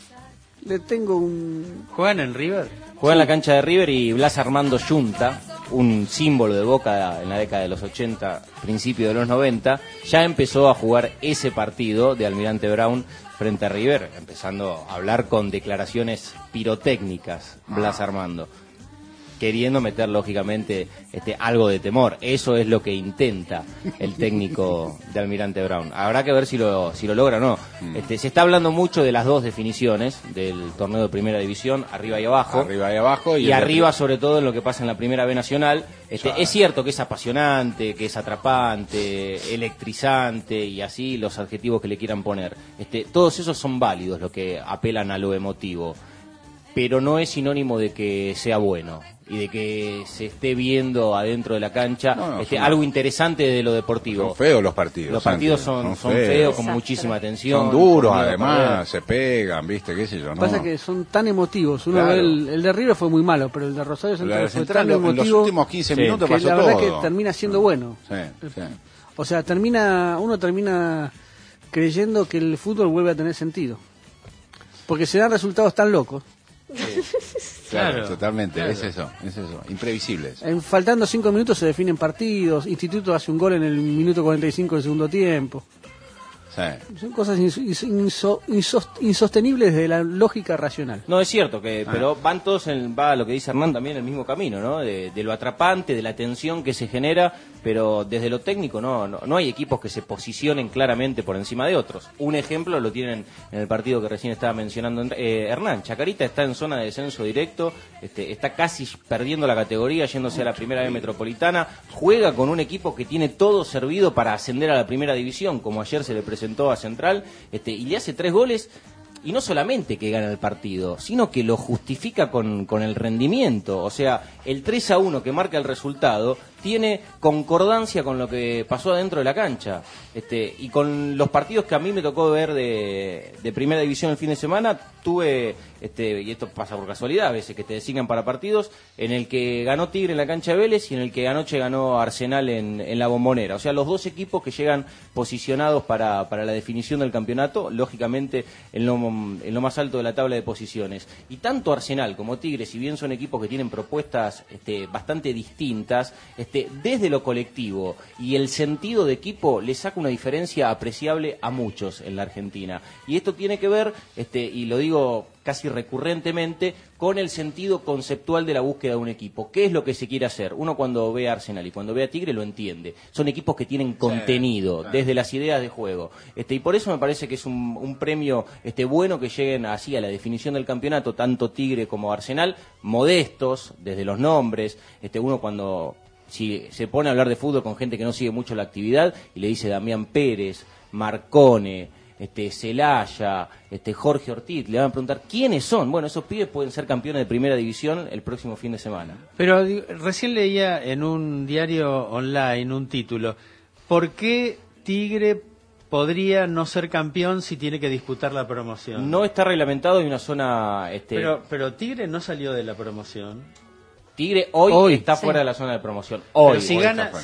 le tengo un... ¿Juegan en River? Juega en la cancha de River y Blas Armando Yunta, un símbolo de Boca en la década de los 80, principio de los 90, ya empezó a jugar ese partido de Almirante Brown frente a River, empezando a hablar con declaraciones pirotécnicas, Blas Armando, queriendo meter lógicamente algo de temor. Eso es lo que intenta el técnico de Almirante Brown. Habrá que ver si lo logra o no. Se está hablando mucho de las dos definiciones del torneo de Primera División, arriba y abajo. Arriba y abajo. Y arriba sobre todo en lo que pasa en la Primera B Nacional. Es cierto que es apasionante, que es atrapante, electrizante y así los adjetivos que le quieran poner. Todos esos son válidos, los que apelan a lo emotivo. Pero no es sinónimo de que sea bueno y de que se esté viendo adentro de la cancha algo interesante de lo deportivo. Son feos los partidos. Los partidos son feos, con muchísima tensión. Son duros, además, se pegan, ¿viste? ¿Qué sé yo? Pasa que son tan emotivos. Uno ve el de River fue muy malo, pero el de Rosario Central fue tan emotivo. En los últimos 15 minutos que pasó la verdad todo. que termina siendo bueno. O sea, uno termina creyendo que el fútbol vuelve a tener sentido. Porque se dan resultados tan locos. Claro, totalmente, claro. Es eso, imprevisibles. Faltando 5 minutos se definen partidos, Instituto hace un gol en el minuto 45 del segundo tiempo. Sí. Son cosas insostenibles de la lógica racional. No, es cierto, pero van todos, va lo que dice Hernán también, el mismo camino, ¿no? De lo atrapante, de la tensión que se genera, pero desde lo técnico no hay equipos que se posicionen claramente por encima de otros. Un ejemplo lo tienen en el partido que recién estaba mencionando Hernán. Chacarita está en zona de descenso directo, está casi perdiendo la categoría, yéndose a la Primera B Metropolitana, juega con un equipo que tiene todo servido para ascender a la Primera División, como ayer se le presentó a Central, y le hace 3 goles, y no solamente que gana el partido, sino que lo justifica con el rendimiento. O sea, el 3-1 que marca el resultado tiene concordancia con lo que pasó adentro de la cancha. Y con los partidos que a mí me tocó ver de Primera División el fin de semana, tuve, y esto pasa por casualidad, a veces que te designan para partidos, en el que ganó Tigre en la cancha de Vélez y en el que anoche ganó Arsenal en la Bombonera. O sea, los dos equipos que llegan posicionados para la definición del campeonato, lógicamente en lo más alto de la tabla de posiciones. Y tanto Arsenal como Tigre, si bien son equipos que tienen propuestas bastante distintas, desde lo colectivo y el sentido de equipo le saca una diferencia apreciable a muchos en la Argentina. Y esto tiene que ver, y lo digo casi recurrentemente, con el sentido conceptual de la búsqueda de un equipo. ¿Qué es lo que se quiere hacer? Uno cuando ve a Arsenal y cuando ve a Tigre lo entiende. Son equipos que tienen contenido, desde las ideas de juego. Y por eso me parece que es un premio bueno que lleguen así a la definición del campeonato, tanto Tigre como Arsenal, modestos, desde los nombres. Uno cuando si se pone a hablar de fútbol con gente que no sigue mucho la actividad y le dice Damián Pérez, Marcone, Celaya, Jorge Ortiz, le van a preguntar quiénes son. Bueno, esos pibes pueden ser campeones de Primera División el próximo fin de semana. Pero recién leía en un diario online un título: ¿por qué Tigre podría no ser campeón si tiene que disputar la promoción? No está reglamentado en una zona... Pero Tigre no salió de la promoción. Tigre hoy está fuera de la zona de promoción. Hoy. Pero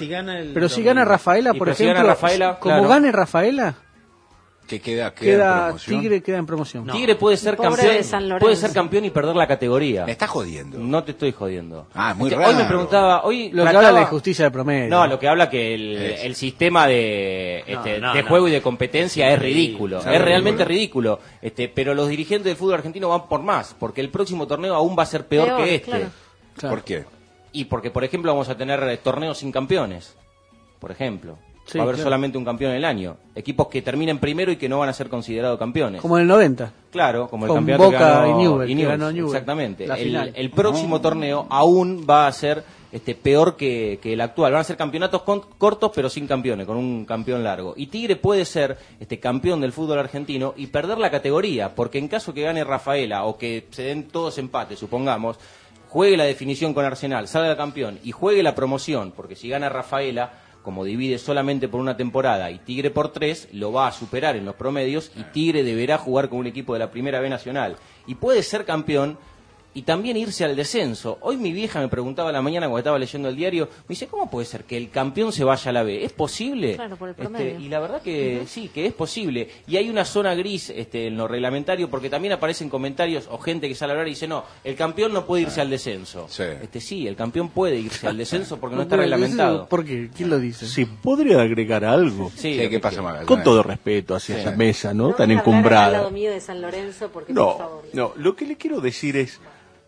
si gana Rafaela, por ejemplo, como gane Rafaela, que queda Tigre queda en promoción. No. Tigre puede ser campeón y perder la categoría. Me estás jodiendo. No te estoy jodiendo. Muy raro. Hoy me preguntaba, lo que habla de justicia de promedio. No, lo que habla que el sistema de juego y de competencia es ridículo. Es realmente ridículo. Pero los dirigentes del fútbol argentino van por más, porque el próximo torneo aún va a ser peor que este. Claro. ¿Por qué? Y porque, por ejemplo, vamos a tener torneos sin campeones. Por ejemplo. Va a haber solamente un campeón en el año. Equipos que terminen primero y que no van a ser considerados campeones. Como en el 90. Claro, como el con campeonato Boca que ganó Newell's. Exactamente. El próximo torneo aún va a ser peor que el actual. Van a ser campeonatos cortos pero sin campeones, con un campeón largo. Y Tigre puede ser campeón del fútbol argentino y perder la categoría, porque en caso que gane Rafaela o que se den todos empates, supongamos, juegue la definición con Arsenal, salga campeón y juegue la promoción, porque si gana Rafaela, como divide solamente por una temporada y Tigre por 3, lo va a superar en los promedios y Tigre deberá jugar con un equipo de la Primera B Nacional. Y puede ser campeón y también irse al descenso. Hoy mi vieja me preguntaba a la mañana cuando estaba leyendo el diario, me dice, ¿cómo puede ser que el campeón se vaya a la B? ¿Es posible? Claro, por el promedio. Y la verdad que sí, que es posible. Y hay una zona gris en lo reglamentario, porque también aparecen comentarios o gente que sale a hablar y dice, no, el campeón no puede irse al descenso. Sí, el campeón puede irse al descenso porque no está reglamentado. ¿Por qué? ¿Quién lo dice? Sí, podría agregar algo. Sí, ¿qué pasa, Magal? Con todo respeto hacia esa mesa, ¿no? Tan Al encumbrada. lado mío de San Lorenzo, porque por favor. No, lo que le quiero decir es,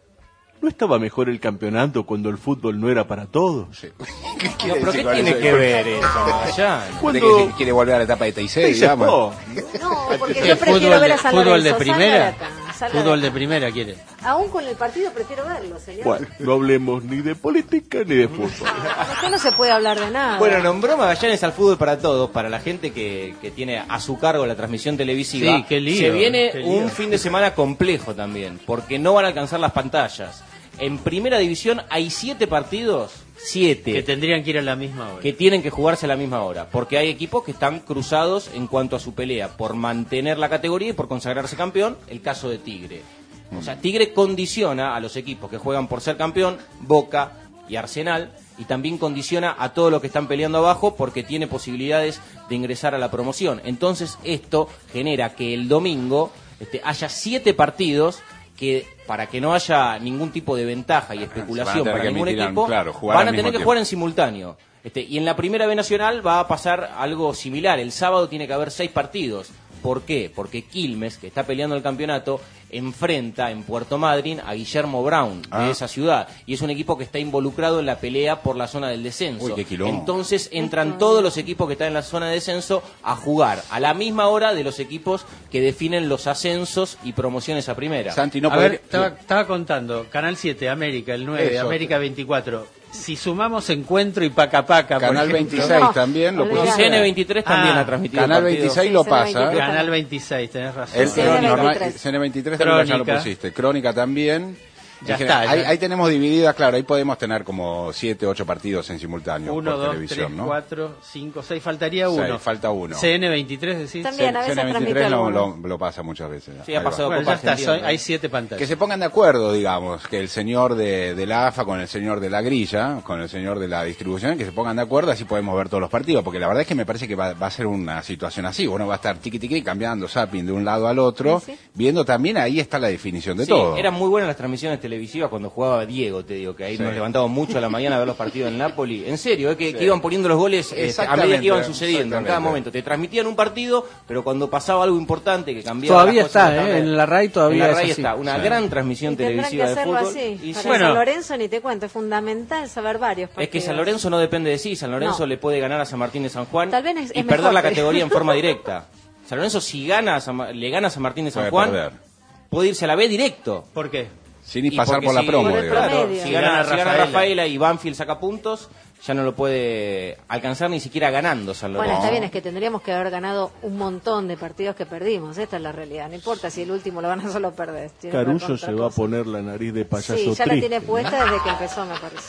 ¿no estaba mejor el campeonato cuando el fútbol no era para todos? No, pero ¿qué tiene que ver eso allá? Cuando quiere volver a la etapa de Teisei, digamos. No, porque yo prefiero ver a San Lorenzo. ¿Fútbol de primera? Salga de Fútbol acá. de primera quiere. Aún con el partido prefiero verlo, señor. Bueno, no hablemos ni de política ni de fútbol. ¿Por qué no se puede hablar de nada? Bueno, nombró Magallanes al fútbol para todos, para la gente que tiene a su cargo la transmisión televisiva. Sí, qué lío. Se viene qué lío. un fin de semana complejo también, porque no van a alcanzar las pantallas. En primera división hay 7 partidos, 7. Que tendrían que ir a la misma hora. Que tienen que jugarse a la misma hora, porque hay equipos que están cruzados en cuanto a su pelea por mantener la categoría y por consagrarse campeón, el caso de Tigre. O sea, Tigre condiciona a los equipos que juegan por ser campeón, Boca y Arsenal, y también condiciona a todos los que están peleando abajo porque tiene posibilidades de ingresar a la promoción. Entonces esto genera que el domingo haya 7 partidos que, para que no haya ningún tipo de ventaja y especulación para ningún equipo, van a tener que jugar en simultáneo. Y en la primera B Nacional va a pasar algo similar. El sábado tiene que haber 6 partidos. ¿Por qué? Porque Quilmes, que está peleando el campeonato, enfrenta en Puerto Madryn a Guillermo Brown de esa ciudad. Y es un equipo que está involucrado en la pelea por la zona del descenso. Uy, qué quilombo. Entonces entran todos los equipos que están en la zona de descenso a jugar a la misma hora de los equipos que definen los ascensos y promociones a primera. Santi, no A ver, estaba contando, Canal 7, América, el 9, Eso. América 24. Si sumamos Encuentro y Paca Paca, Canal por ejemplo, 26 también lo Y puso. CN23 también ha transmitido Canal partidos. 26 lo pasa. Canal 26, tenés razón. El CN23. CN23 también ya lo Crónica. pusiste. Crónica también. Ya En general, está, ya. Ahí tenemos divididas, claro, ahí podemos tener como 7, 8 partidos en simultáneo 1, por 2, televisión, 3, ¿no? 4, 5, 6, faltaría uno. 6, falta uno. CN23 decís. También a veces transmite CN23 alguno. lo pasa muchas veces. Sí, ha Ahí va. pasado Bueno, Copa ya está, Argentina. hay 7 pantallas. Que se pongan de acuerdo, digamos, que el señor de la AFA con el señor de la grilla, con el señor de la distribución, que se pongan de acuerdo, así podemos ver todos los partidos, porque la verdad es que me parece que va a ser una situación así, uno va a estar tiqui cambiando, zapping de un lado al otro, viendo también, ahí está la definición de Sí, todo. eran muy buenas las transmisiones televisivas cuando jugaba Diego, te digo, que ahí nos levantamos mucho a la mañana a ver los partidos en Napoli. En serio, que iban poniendo los goles a medida que iban sucediendo en cada momento. Te transmitían un partido, pero cuando pasaba algo importante que cambiaba Todavía las cosas, está, en la RAI todavía en la RAI es así. está, una gran transmisión Y tendrán que televisiva de hacerlo fútbol. así. Y Para sí. Bueno. San Lorenzo ni te cuento, es fundamental saber varios partidos. Es que San Lorenzo no depende de sí, San Lorenzo No. le puede ganar a San Martín de San Juan Tal vez es y mejor, perder la pero- categoría en forma directa. San Lorenzo si gana le gana a San Martín de San Puede Juan, perder. puede irse a la B directo. ¿Por qué? Sin ni Y pasar porque por la si- promo, por el digamos. promedio. Si Si gana gana Rafaela. Rafaela y Banfield saca puntos, ya no lo puede alcanzar ni siquiera ganando San Lorenzo. Bueno, está bien, es que tendríamos que haber ganado un montón de partidos que perdimos. Esta es la realidad. No importa si el último lo ganas o lo perdés. Tiene que ver Caruso con se otra va a cosa. poner la nariz de payaso Sí, ya la triste. tiene puesta desde que empezó, me parece.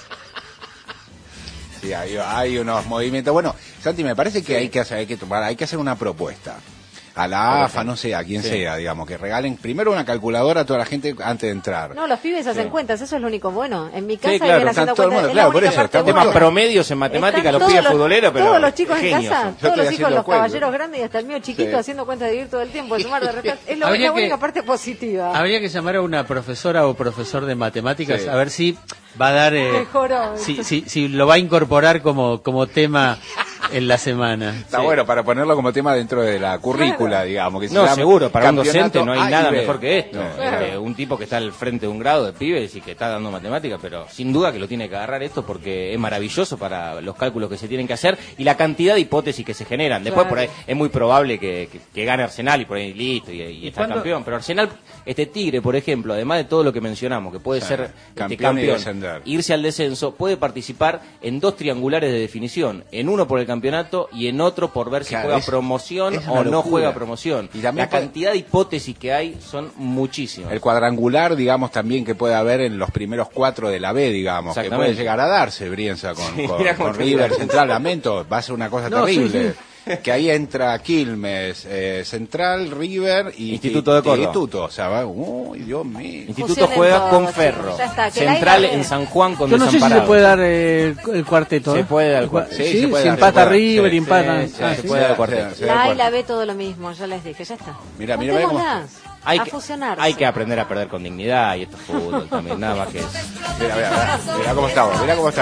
Sí, hay unos movimientos. Bueno, Santi, me parece que hay que hacer una propuesta. A la AFA, no sé, a quien sea, digamos, que regalen primero una calculadora a toda la gente antes de entrar. No, los pibes hacen cuentas, eso es lo único bueno. En mi casa Sí, claro, vienen están haciendo todo el cuentas. mundo, Es claro, la por única eso, parte está buena. Temas promedios en matemática, Están los todos pibes futboleros, pero todos los chicos en genios casa, son. Yo todos estoy los hijos, haciendo los cuentas. caballeros grandes y hasta el mío chiquito Sí. haciendo cuentas de vivir todo el tiempo, de sumar, de restar. Es la Habría única que- parte positiva. Habría que llamar a una profesora o profesor de matemáticas Sí. a ver si va a dar, Mejoró. si lo va a incorporar como tema en la semana. Está bueno para ponerlo como tema dentro de la currícula, digamos. Que se No, llama seguro, para un campeonato docente no hay A y nada B. mejor que esto. No, Claro. Un tipo que está al frente de un grado de pibes y que está dando matemática, pero sin duda que lo tiene que agarrar esto porque es maravilloso para los cálculos que se tienen que hacer y la cantidad de hipótesis que se generan. Después Claro. por ahí es muy probable que gane Arsenal y por ahí listo y está cuándo? campeón. Pero Arsenal, Tigre, por ejemplo, además de todo lo que mencionamos, que puede Sí, ser campeón y descender. irse al descenso, puede participar en 2 triangulares de definición, en uno por el campeonato y en otro por ver si Claro, juega es- promoción es o una no locura. juega promoción. Y también La cantidad de hipótesis que hay son muchísimas. El cuadrangular, digamos, también que puede haber en los primeros 4 de la B, digamos, que Exactamente. puede llegar a darse, Brienza, con Sí, mira cómo con te River, digo. Central, Lamento, va a ser una cosa No, terrible. sí, que ahí entra Quilmes, Central, River y Instituto de Córdoba. Instituto, o sea, va, uy, Dios mío. Instituto juega con Ferro. Central en San Juan con Yo no sé si se puede dar el cuarteto. Se puede dar el cuarteto. Sí, se puede si dar, empata se puede, River y empata. Se puede dar el cuarteto. La A y la B todo lo mismo, ya les dije, ya está. Mira cómo... a fusionarse. Hay que aprender a perder con dignidad y esto es fútbol también, nada más que eso. Mira cómo estamos.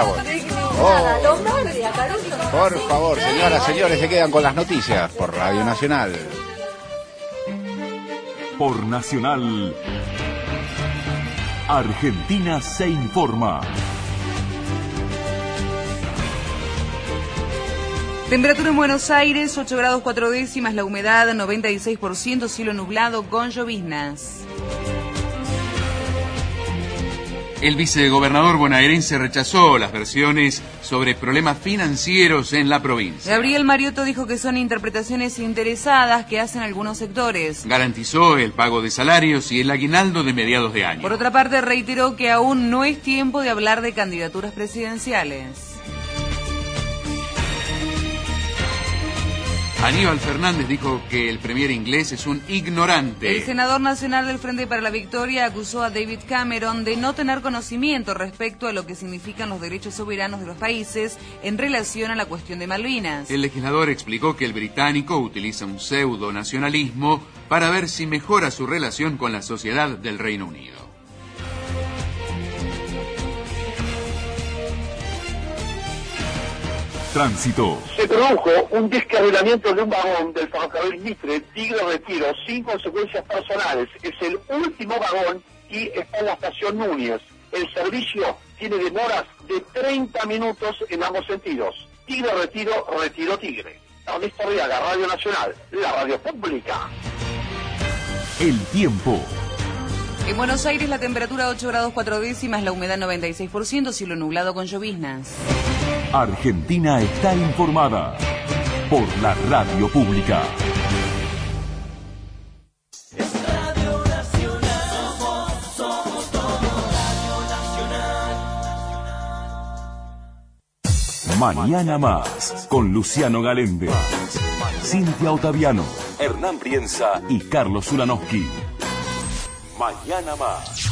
Por favor, señoras, señores, se quedan con las noticias por Radio Nacional. Por Nacional, Argentina se informa. Temperatura en Buenos Aires, 8 grados 4 décimas, la humedad 96%, cielo nublado con lloviznas. El vicegobernador bonaerense rechazó las versiones sobre problemas financieros en la provincia. Gabriel Mariotto dijo que son interpretaciones interesadas que hacen algunos sectores. Garantizó el pago de salarios y el aguinaldo de mediados de año. Por otra parte, reiteró que aún no es tiempo de hablar de candidaturas presidenciales. Aníbal Fernández dijo que el premier inglés es un ignorante. El senador nacional del Frente para la Victoria acusó a David Cameron de no tener conocimiento respecto a lo que significan los derechos soberanos de los países en relación a la cuestión de Malvinas. El legislador explicó que el británico utiliza un pseudo-nacionalismo para ver si mejora su relación con la sociedad del Reino Unido. Tránsito. Se produjo un descarrilamiento de un vagón del ferrocarril Mitre, Tigre Retiro, sin consecuencias personales. Es el último vagón y está en la estación Núñez. El servicio tiene demoras de 30 minutos en ambos sentidos. Tigre Retiro, Retiro Tigre. Ernesto Arriaga, Radio Nacional, la radio pública. El tiempo. En Buenos Aires la temperatura 8 grados 4 décimas, la humedad 96%, cielo nublado con lloviznas. Argentina está informada por la radio pública. Radio Nacional, somos todo Radio Nacional. Mañana más, con Luciano Galende, Cintia Ottaviano, Hernán Brienza y Carlos Ulanowski. Mañana más.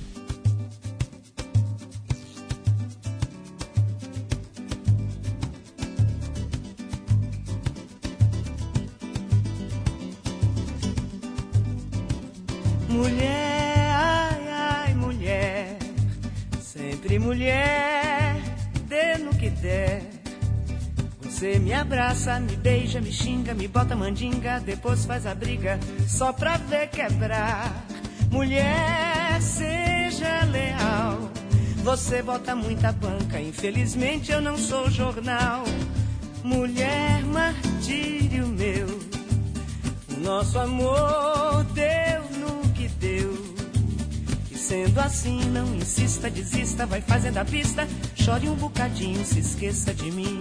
Mulher, ai, ai, mulher, sempre mulher, dê no que der. Você me abraça, me beija, me xinga, me bota mandinga, depois faz a briga só pra ver quebrar. Mulher, seja leal, você bota muita banca, infelizmente eu não sou jornal. Mulher, martírio meu, o nosso amor deu no que deu. E sendo assim, não insista, desista, vai fazendo a pista, chore um bocadinho, se esqueça de mim.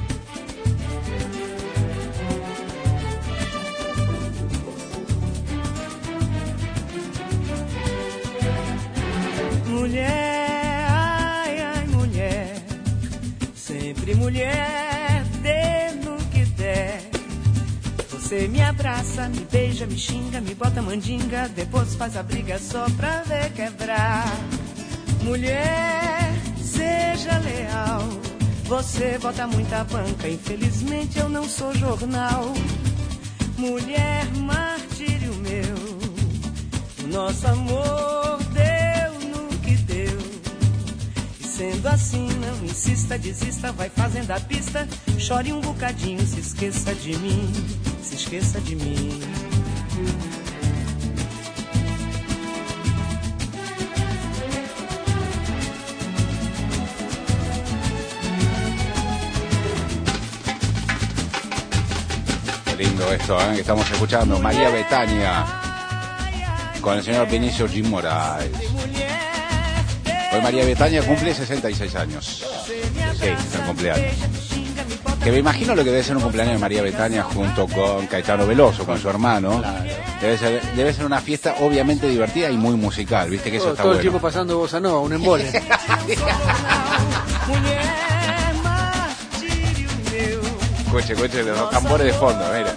Mulher, ai, ai, mulher, sempre mulher, dê no que der. Você me abraça, me beija, me xinga, me bota mandinga, depois faz a briga só pra ver quebrar. Mulher, seja leal, você bota muita banca, infelizmente eu não sou jornal. Mulher, martírio meu, o nosso amor deu no que deu. E sendo assim, não insista, desista, vai fazendo a pista, chore um bocadinho, se esqueça de mim. Se esqueça de mim. Qué lindo esto, que estamos escuchando. María Betania con el señor Benicio Jim Morales. Hoy María Betania cumple 66 años. Sí, es el cumpleaños. Que me imagino lo que debe ser un cumpleaños de María Betania junto con Caetano Veloso, con su hermano. Debe ser una fiesta obviamente divertida y muy musical, viste que eso está todo bueno. El tiempo pasando bossa nova, un embole. Escuche los tambores de fondo, mira.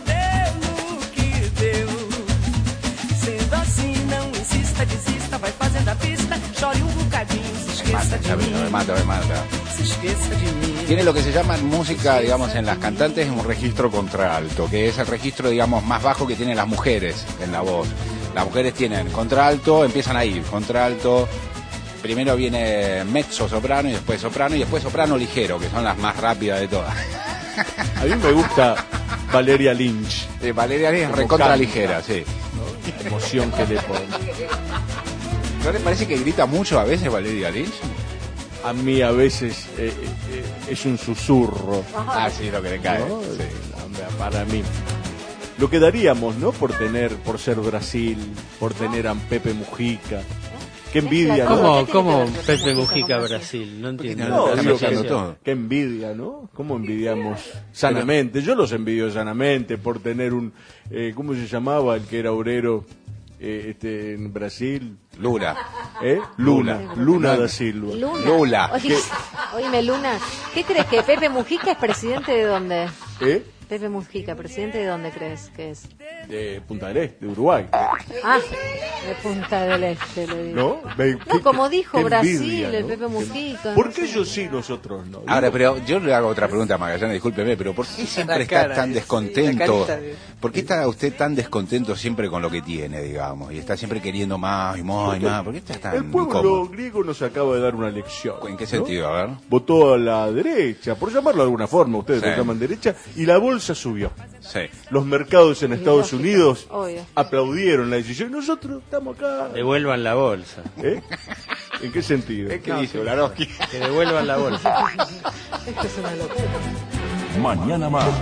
Sendo assim, não insista, desista, vai fazendo a pista, chore bocadinho, se esqueça de mim. Me mata. Se esqueça de mí. Tiene lo que se llama en música, digamos, en las cantantes, un registro contralto, que es el registro, digamos, más bajo que tienen las mujeres en la voz. Las mujeres tienen contralto, empiezan ahí, contralto, primero viene mezzo soprano y después soprano ligero, que son las más rápidas de todas. A mí me gusta Valeria Lynch. Valeria Lynch es recontra ligera, sí. La emoción que le pone. ¿No le parece que grita mucho a veces Valeria Lynch? A mí a veces es un susurro. Sí, lo que le cae. ¿No? Sí. Para mí. Lo que daríamos, ¿no? Por ser Brasil, por tener a Pepe Mujica. Qué envidia, ¿no? ¿Cómo Pepe Mujica Brasil? No entiendo. No, digo qué envidia, ¿no? ¿Cómo envidiamos sanamente? Yo los envidio sanamente por tener un... ¿cómo se llamaba el que era obrero en Brasil? Lula. Luna da Silva. Lula. Oíme, Luna, ¿qué crees que Pepe Mujica es presidente de dónde? Pepe Mujica, ¿presidente de dónde crees que es? De Punta del Este, de Uruguay. De Punta del Este, le digo. ¿No? Como dijo Brasil, envidia, ¿no? el Pepe Mujica. ¿Por qué ellos sí, nosotros no? Ahora, pero yo le hago otra pregunta a Magallanes, discúlpeme, pero ¿por qué siempre está tan descontento? ¿Por qué está usted tan descontento siempre con lo que tiene, digamos? Y está siempre queriendo más y más y más. ¿Por qué está tan El pueblo incómodo? griego nos acaba de dar una lección. ¿En qué sentido? A ver. Votó a la derecha, por llamarlo de alguna forma, ustedes lo llaman derecha, y la bolsa subió. Sí. Los mercados en Estados Unidos Obvio. aplaudieron la decisión. Nosotros estamos acá. Devuelvan la bolsa. ¿En qué sentido? ¿Qué dice Olarovsky? Que devuelvan la bolsa. Esto es una locura. Mañana más.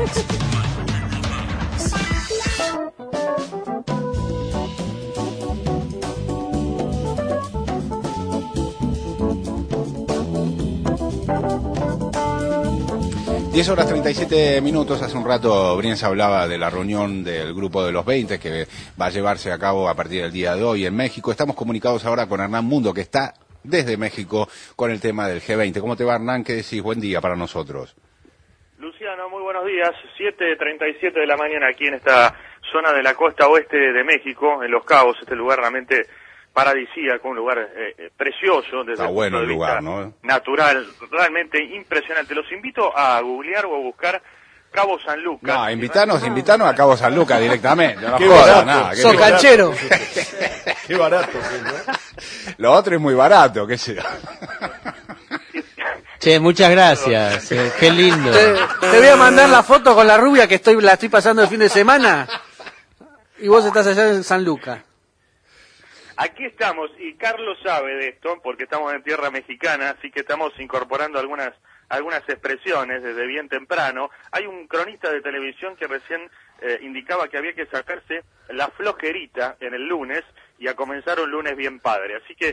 10 horas 37 minutos. Hace un rato Brienza hablaba de la reunión del Grupo de los 20 que va a llevarse a cabo a partir del día de hoy en México. Estamos comunicados ahora con Hernán Mundo, que está desde México con el tema del G20. ¿Cómo te va, Hernán? ¿Qué decís? Buen día para nosotros. Luciano, muy buenos días. 7:37 de la mañana aquí en esta zona de la costa oeste de México, en Los Cabos, este lugar realmente paradisíaco, un lugar precioso desde el punto de vista natural, realmente impresionante. Los invito a googlear o a buscar Cabo San Lucas. No, invitarnos a Cabo San Lucas directamente. No qué joda, barato, nada. sos canchero. Qué barato. Lo otro es muy barato, qué sé yo. Che, muchas gracias. Qué lindo. Te voy a mandar la foto con la rubia que la estoy pasando el fin de semana. Y vos estás allá en San Lucas. Aquí estamos, y Carlos sabe de esto, porque estamos en tierra mexicana, así que estamos incorporando algunas expresiones desde bien temprano. Hay un cronista de televisión que recién indicaba que había que sacarse la flojerita en el lunes y a comenzar un lunes bien padre. Así que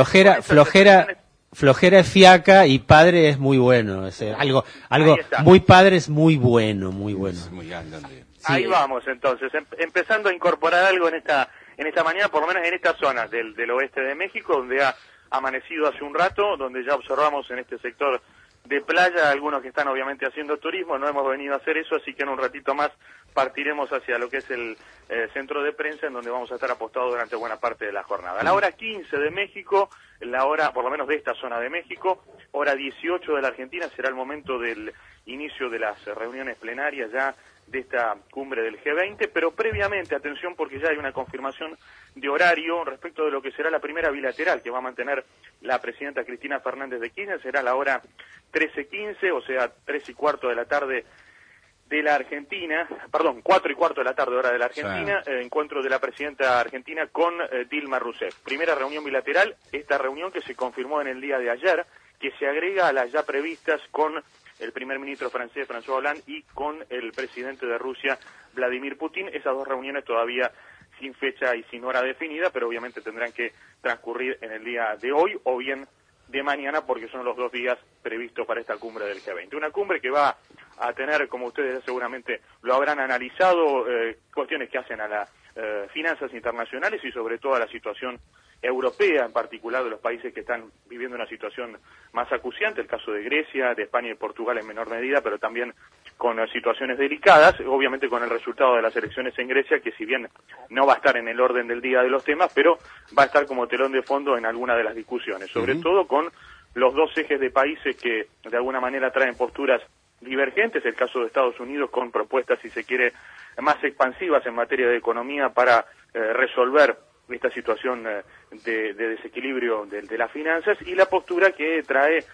flojera es fiaca y padre es muy bueno. Es algo muy padre es muy bueno, muy bueno. Ahí vamos entonces, empezando a incorporar algo en esta mañana, por lo menos en esta zona del oeste de México, donde ha amanecido hace un rato, donde ya observamos en este sector de playa algunos que están obviamente haciendo turismo. No hemos venido a hacer eso, así que en un ratito más partiremos hacia lo que es el centro de prensa, en donde vamos a estar apostados durante buena parte de la jornada. A la hora 15 de México, la hora, por lo menos de esta zona de México, hora 18 de la Argentina, será el momento del inicio de las reuniones plenarias ya de esta cumbre del G20, pero previamente, atención, porque ya hay una confirmación de horario respecto de lo que será la primera bilateral que va a mantener la presidenta Cristina Fernández de Kirchner. Será la hora 13:15, o sea, 3:15 de la tarde de la Argentina, 4:15 de la tarde hora de la Argentina, sí. Encuentro de la presidenta argentina con Dilma Rousseff. Primera reunión bilateral, esta reunión que se confirmó en el día de ayer, que se agrega a las ya previstas con el primer ministro francés, François Hollande, y con el presidente de Rusia, Vladimir Putin. Esas dos reuniones todavía sin fecha y sin hora definida, pero obviamente tendrán que transcurrir en el día de hoy o bien de mañana, porque son los 2 días previstos para esta cumbre del G20. Una cumbre que va a tener, como ustedes seguramente lo habrán analizado, cuestiones que hacen a las finanzas internacionales y sobre todo a la situación europea, en particular de los países que están viviendo una situación más acuciante, el caso de Grecia, de España y Portugal en menor medida, pero también con situaciones delicadas, obviamente con el resultado de las elecciones en Grecia, que si bien no va a estar en el orden del día de los temas, pero va a estar como telón de fondo en alguna de las discusiones, sobre todo con los dos ejes de países que de alguna manera traen posturas divergentes, el caso de Estados Unidos con propuestas, si se quiere, más expansivas en materia de economía para resolver esta situación de desequilibrio de las finanzas, y la postura que trae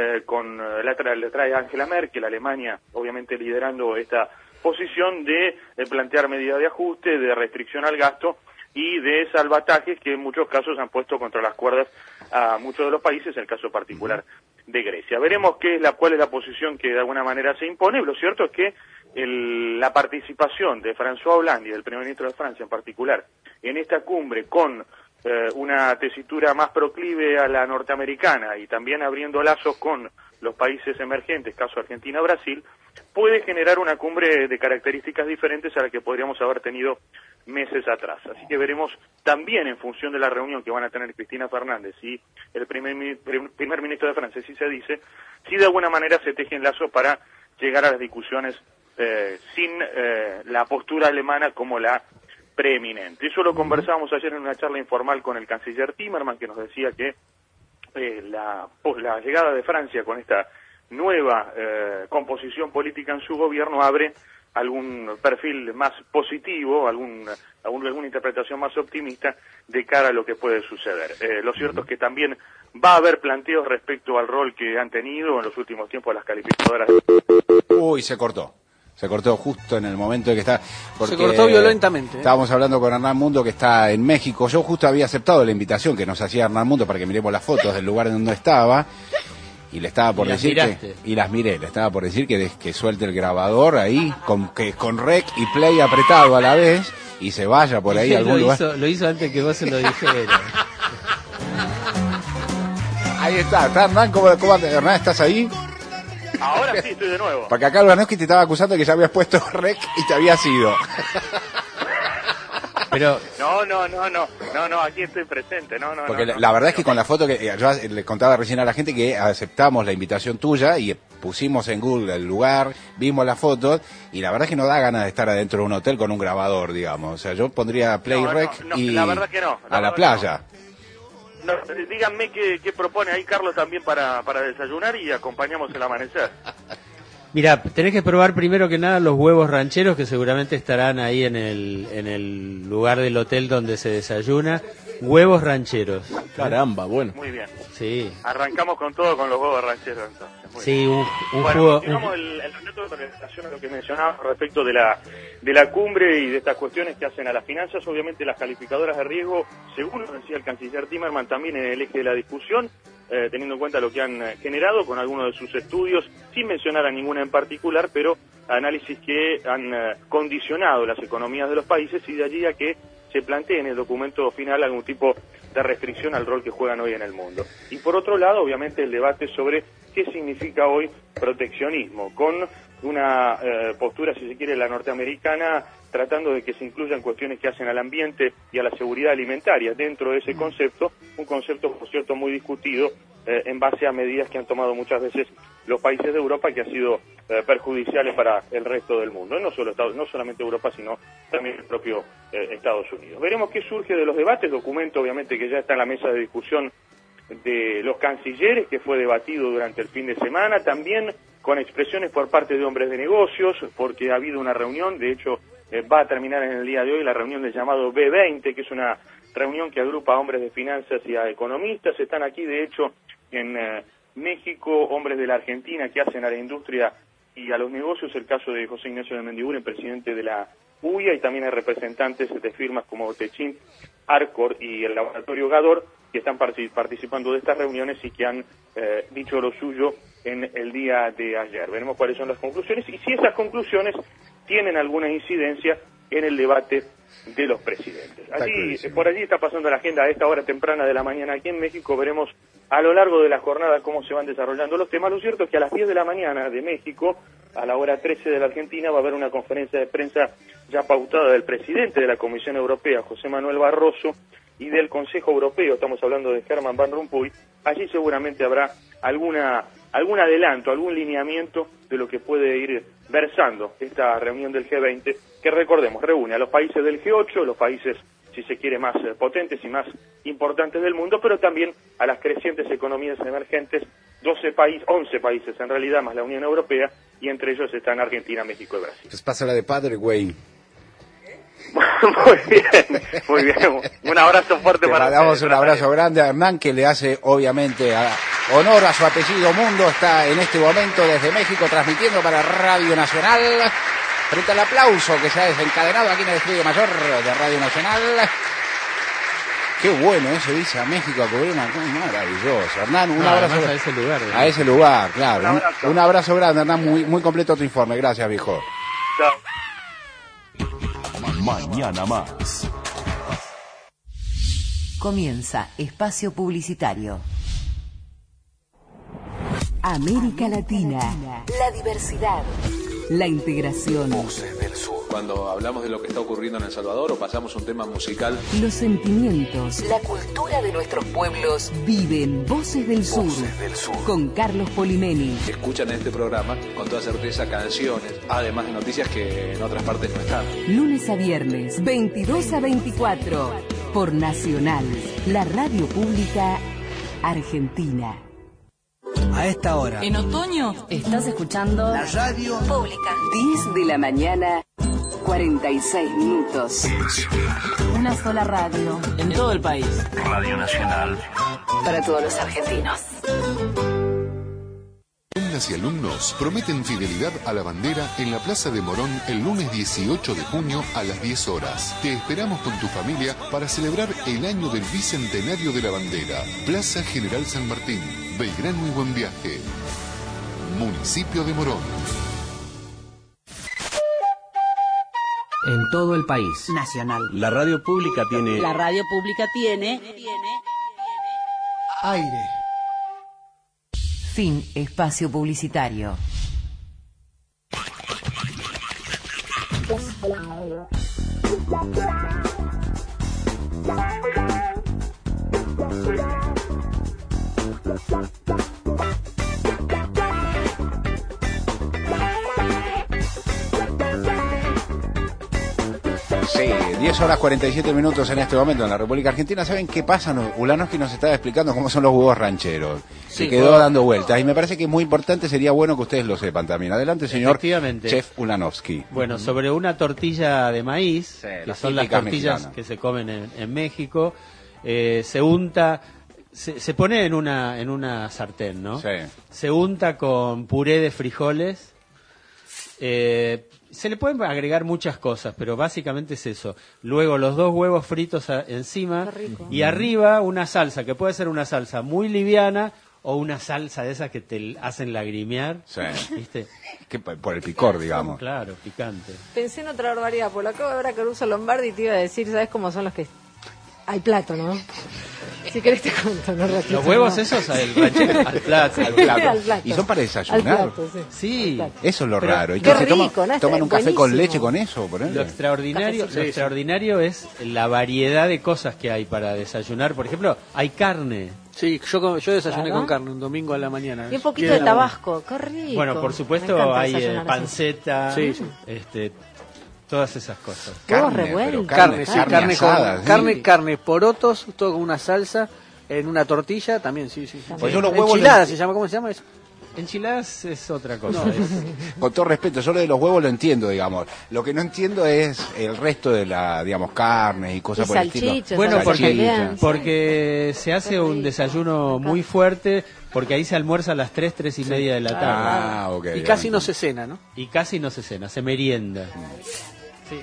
le trae Angela Merkel, Alemania, obviamente liderando esta posición de plantear medidas de ajuste, de restricción al gasto y de salvatajes que en muchos casos han puesto contra las cuerdas a muchos de los países, en el caso particular de Grecia. Veremos cuál es la posición que de alguna manera se impone. Lo cierto es que la participación de François Hollande y del primer ministro de Francia en particular en esta cumbre con una tesitura más proclive a la norteamericana y también abriendo lazos con los países emergentes, caso Argentina-Brasil, puede generar una cumbre de características diferentes a la que podríamos haber tenido meses atrás. Así que veremos también en función de la reunión que van a tener Cristina Fernández y el primer ministro de Francia, si se dice, si de alguna manera se tejen lazos para llegar a las discusiones sin la postura alemana como la preeminente. Eso lo conversábamos ayer en una charla informal con el canciller Timmermans, que nos decía que la llegada de Francia con esta nueva composición política en su gobierno abre algún perfil más positivo, alguna interpretación más optimista de cara a lo que puede suceder. Lo cierto es que también va a haber planteos respecto al rol que han tenido en los últimos tiempos las calificadoras. Uy, se cortó justo en el momento en que está... Se cortó violentamente. Estábamos hablando con Hernán Mundo, que está en México. Yo justo había aceptado la invitación que nos hacía Hernán Mundo para que miremos las fotos del lugar en donde estaba. Y le estaba por decir le estaba por decir que suelte el grabador ahí, con rec y play apretado a la vez, y se vaya por ahí a algún lugar. Lo hizo antes que vos se lo dijeras. Ahí está Hernán, ¿cómo Hernán, estás ahí? Ahora sí, estoy de nuevo. Porque acá Urbanowski te estaba acusando que ya habías puesto rec y te habías ido. Pero no, aquí estoy presente, Porque la verdad es que con la foto que yo le contaba recién a la gente que aceptamos la invitación tuya y pusimos en Google el lugar, vimos las fotos y la verdad es que no da ganas de estar adentro de un hotel con un grabador, digamos. O sea, yo pondría Play Rec y la verdad que no, a la playa. No, díganme qué propone ahí Carlos también para desayunar y acompañamos el amanecer. Mira, tenés que probar primero que nada los huevos rancheros que seguramente estarán ahí en el lugar del hotel donde se desayuna. Huevos rancheros. Caramba, bueno. Muy bien. Sí. Arrancamos con todo con los huevos rancheros entonces. Sí, un juego. Continuamos el relato en relación a lo que mencionaba respecto de la cumbre y de estas cuestiones que hacen a las finanzas. Obviamente las calificadoras de riesgo, según lo decía el canciller Timmermans, también en el eje de la discusión, teniendo en cuenta lo que han generado con algunos de sus estudios, sin mencionar a ninguna en particular, pero análisis que han condicionado las economías de los países y de allí a que se plantee en el documento final algún tipo de restricción al rol que juegan hoy en el mundo. Y por otro lado, obviamente, el debate sobre qué significa hoy proteccionismo, con una postura, si se quiere, la norteamericana, tratando de que se incluyan cuestiones que hacen al ambiente y a la seguridad alimentaria dentro de ese concepto, un concepto, por cierto, muy discutido en base a medidas que han tomado muchas veces los países de Europa, que han sido perjudiciales para el resto del mundo, no solamente Europa, sino también el propio Estados Unidos. Veremos qué surge de los debates, documento obviamente que ya está en la mesa de discusión de los cancilleres, que fue debatido durante el fin de semana, también con expresiones por parte de hombres de negocios, porque ha habido una reunión, de hecho va a terminar en el día de hoy la reunión del llamado B20, que es una reunión que agrupa a hombres de finanzas y a economistas. Están aquí, de hecho, en México, hombres de la Argentina que hacen a la industria y a los negocios, el caso de José Ignacio de Mendiguren, presidente de la UIA, y también hay representantes de firmas como Techint, Arcor y el laboratorio Gador, que están participando de estas reuniones y que han dicho lo suyo en el día de ayer. Veremos cuáles son las conclusiones y si esas conclusiones tienen alguna incidencia en el debate de los presidentes. Por allí está pasando la agenda a esta hora temprana de la mañana aquí en México. Veremos a lo largo de la jornada cómo se van desarrollando los temas. Lo cierto es que a las 10 de la mañana de México, a la hora 13 de la Argentina, va a haber una conferencia de prensa ya pautada del presidente de la Comisión Europea, José Manuel Barroso, y del Consejo Europeo, estamos hablando de Herman Van Rompuy. Allí seguramente habrá alguna algún adelanto, algún lineamiento de lo que puede ir versando esta reunión del G20, que recordemos, reúne a los países del G8, los países, si se quiere, más potentes y más importantes del mundo, pero también a las crecientes economías emergentes, 11 países en realidad, más la Unión Europea, y entre ellos están Argentina, México y Brasil. Pues pásala de padre, güey. Muy bien. Un abrazo fuerte para ustedes. Damos un abrazo grande a Hernán, que le hace obviamente honor a su apellido Mundo. Está en este momento desde México transmitiendo para Radio Nacional. Frente al aplauso que se ha desencadenado aquí en el estudio mayor de Radio Nacional. Qué bueno, se dice a México a cubrir una cosa maravillosa. Hernán, un abrazo a ese lugar. A ese lugar, claro. Un abrazo grande, Hernán, muy completo tu informe. Gracias, viejo. Chao. Mañana más. Comienza Espacio Publicitario. América Latina. La diversidad. La integración. Voces del Sur. Cuando hablamos de lo que está ocurriendo en El Salvador o pasamos un tema musical. Los sentimientos. La cultura de nuestros pueblos viven Voces del Sur. Voces del Sur. Con Carlos Polimeni. Escuchan en este programa con toda certeza canciones, además de noticias que en otras partes no están. Lunes a viernes, 22 a 24. Por Nacional, la radio pública argentina. A esta hora. En otoño estás escuchando La radio pública. 10 de la mañana, 46 minutos. Una sola radio. En todo el país. Radio Nacional. Para todos los argentinos. Alumnas y alumnos prometen fidelidad a la bandera en la Plaza de Morón el lunes 18 de junio a las 10 horas. Te esperamos con tu familia para celebrar el año del Bicentenario de la Bandera. Plaza General San Martín, Belgrano y Buen Viaje. Municipio de Morón. En todo el país. Nacional. La radio pública tiene... La radio pública tiene... Aire. Fin espacio publicitario. Sí, 10 horas 47 minutos en este momento en la República Argentina. ¿Saben qué pasa? Ulanowski nos estaba explicando cómo son los huevos rancheros. Se quedó dando vueltas y me parece que es muy importante, sería bueno que ustedes lo sepan también. Adelante, señor Chef Ulanowski. Bueno, sobre una tortilla de maíz, que son las tortillas mexicanas que se comen en México, se unta... Se pone en una sartén, ¿no? Sí. Se unta con puré de frijoles. Se le pueden agregar muchas cosas, pero básicamente es eso. Luego los 2 huevos fritos encima y arriba una salsa, que puede ser una salsa muy liviana o una salsa de esas que te hacen lagrimear. Sí. ¿Viste? Que por el picor, digamos. Claro, picante. Pensé en otra barbaridad, por lo acabo de ver a Caruso Lombardi y te iba a decir, ¿sabes cómo son los que...? Al plato, ¿no? Si querés te cuento, no ratito. Los huevos esos al ranchero, al plato. Al plato. Y son para desayunar. Al plato, sí. Eso es lo raro. ¿Y qué se rico, toman un café buenísimo. con leche con eso? Lo extraordinario es la variedad de cosas que hay para desayunar. Por ejemplo, hay carne. Sí, yo desayuné con carne un domingo a la mañana. Y un poquito de tabasco, qué rico. Bueno, por supuesto hay panceta, todas esas cosas. Carne, porotos, todo con una salsa, en una tortilla, también, sí. Pues yo los huevos enchiladas se llama, ¿cómo se llama eso? Enchiladas es otra cosa. Con todo respeto, yo lo de los huevos lo entiendo, digamos. Lo que no entiendo es el resto de la, digamos, carne y cosas por el estilo. Bueno, porque se hace un desayuno muy fuerte, porque ahí se almuerza a las 3 y media de la tarde. Okay, y casi no se cena, ¿no? Y casi no se cena, se merienda. Sí.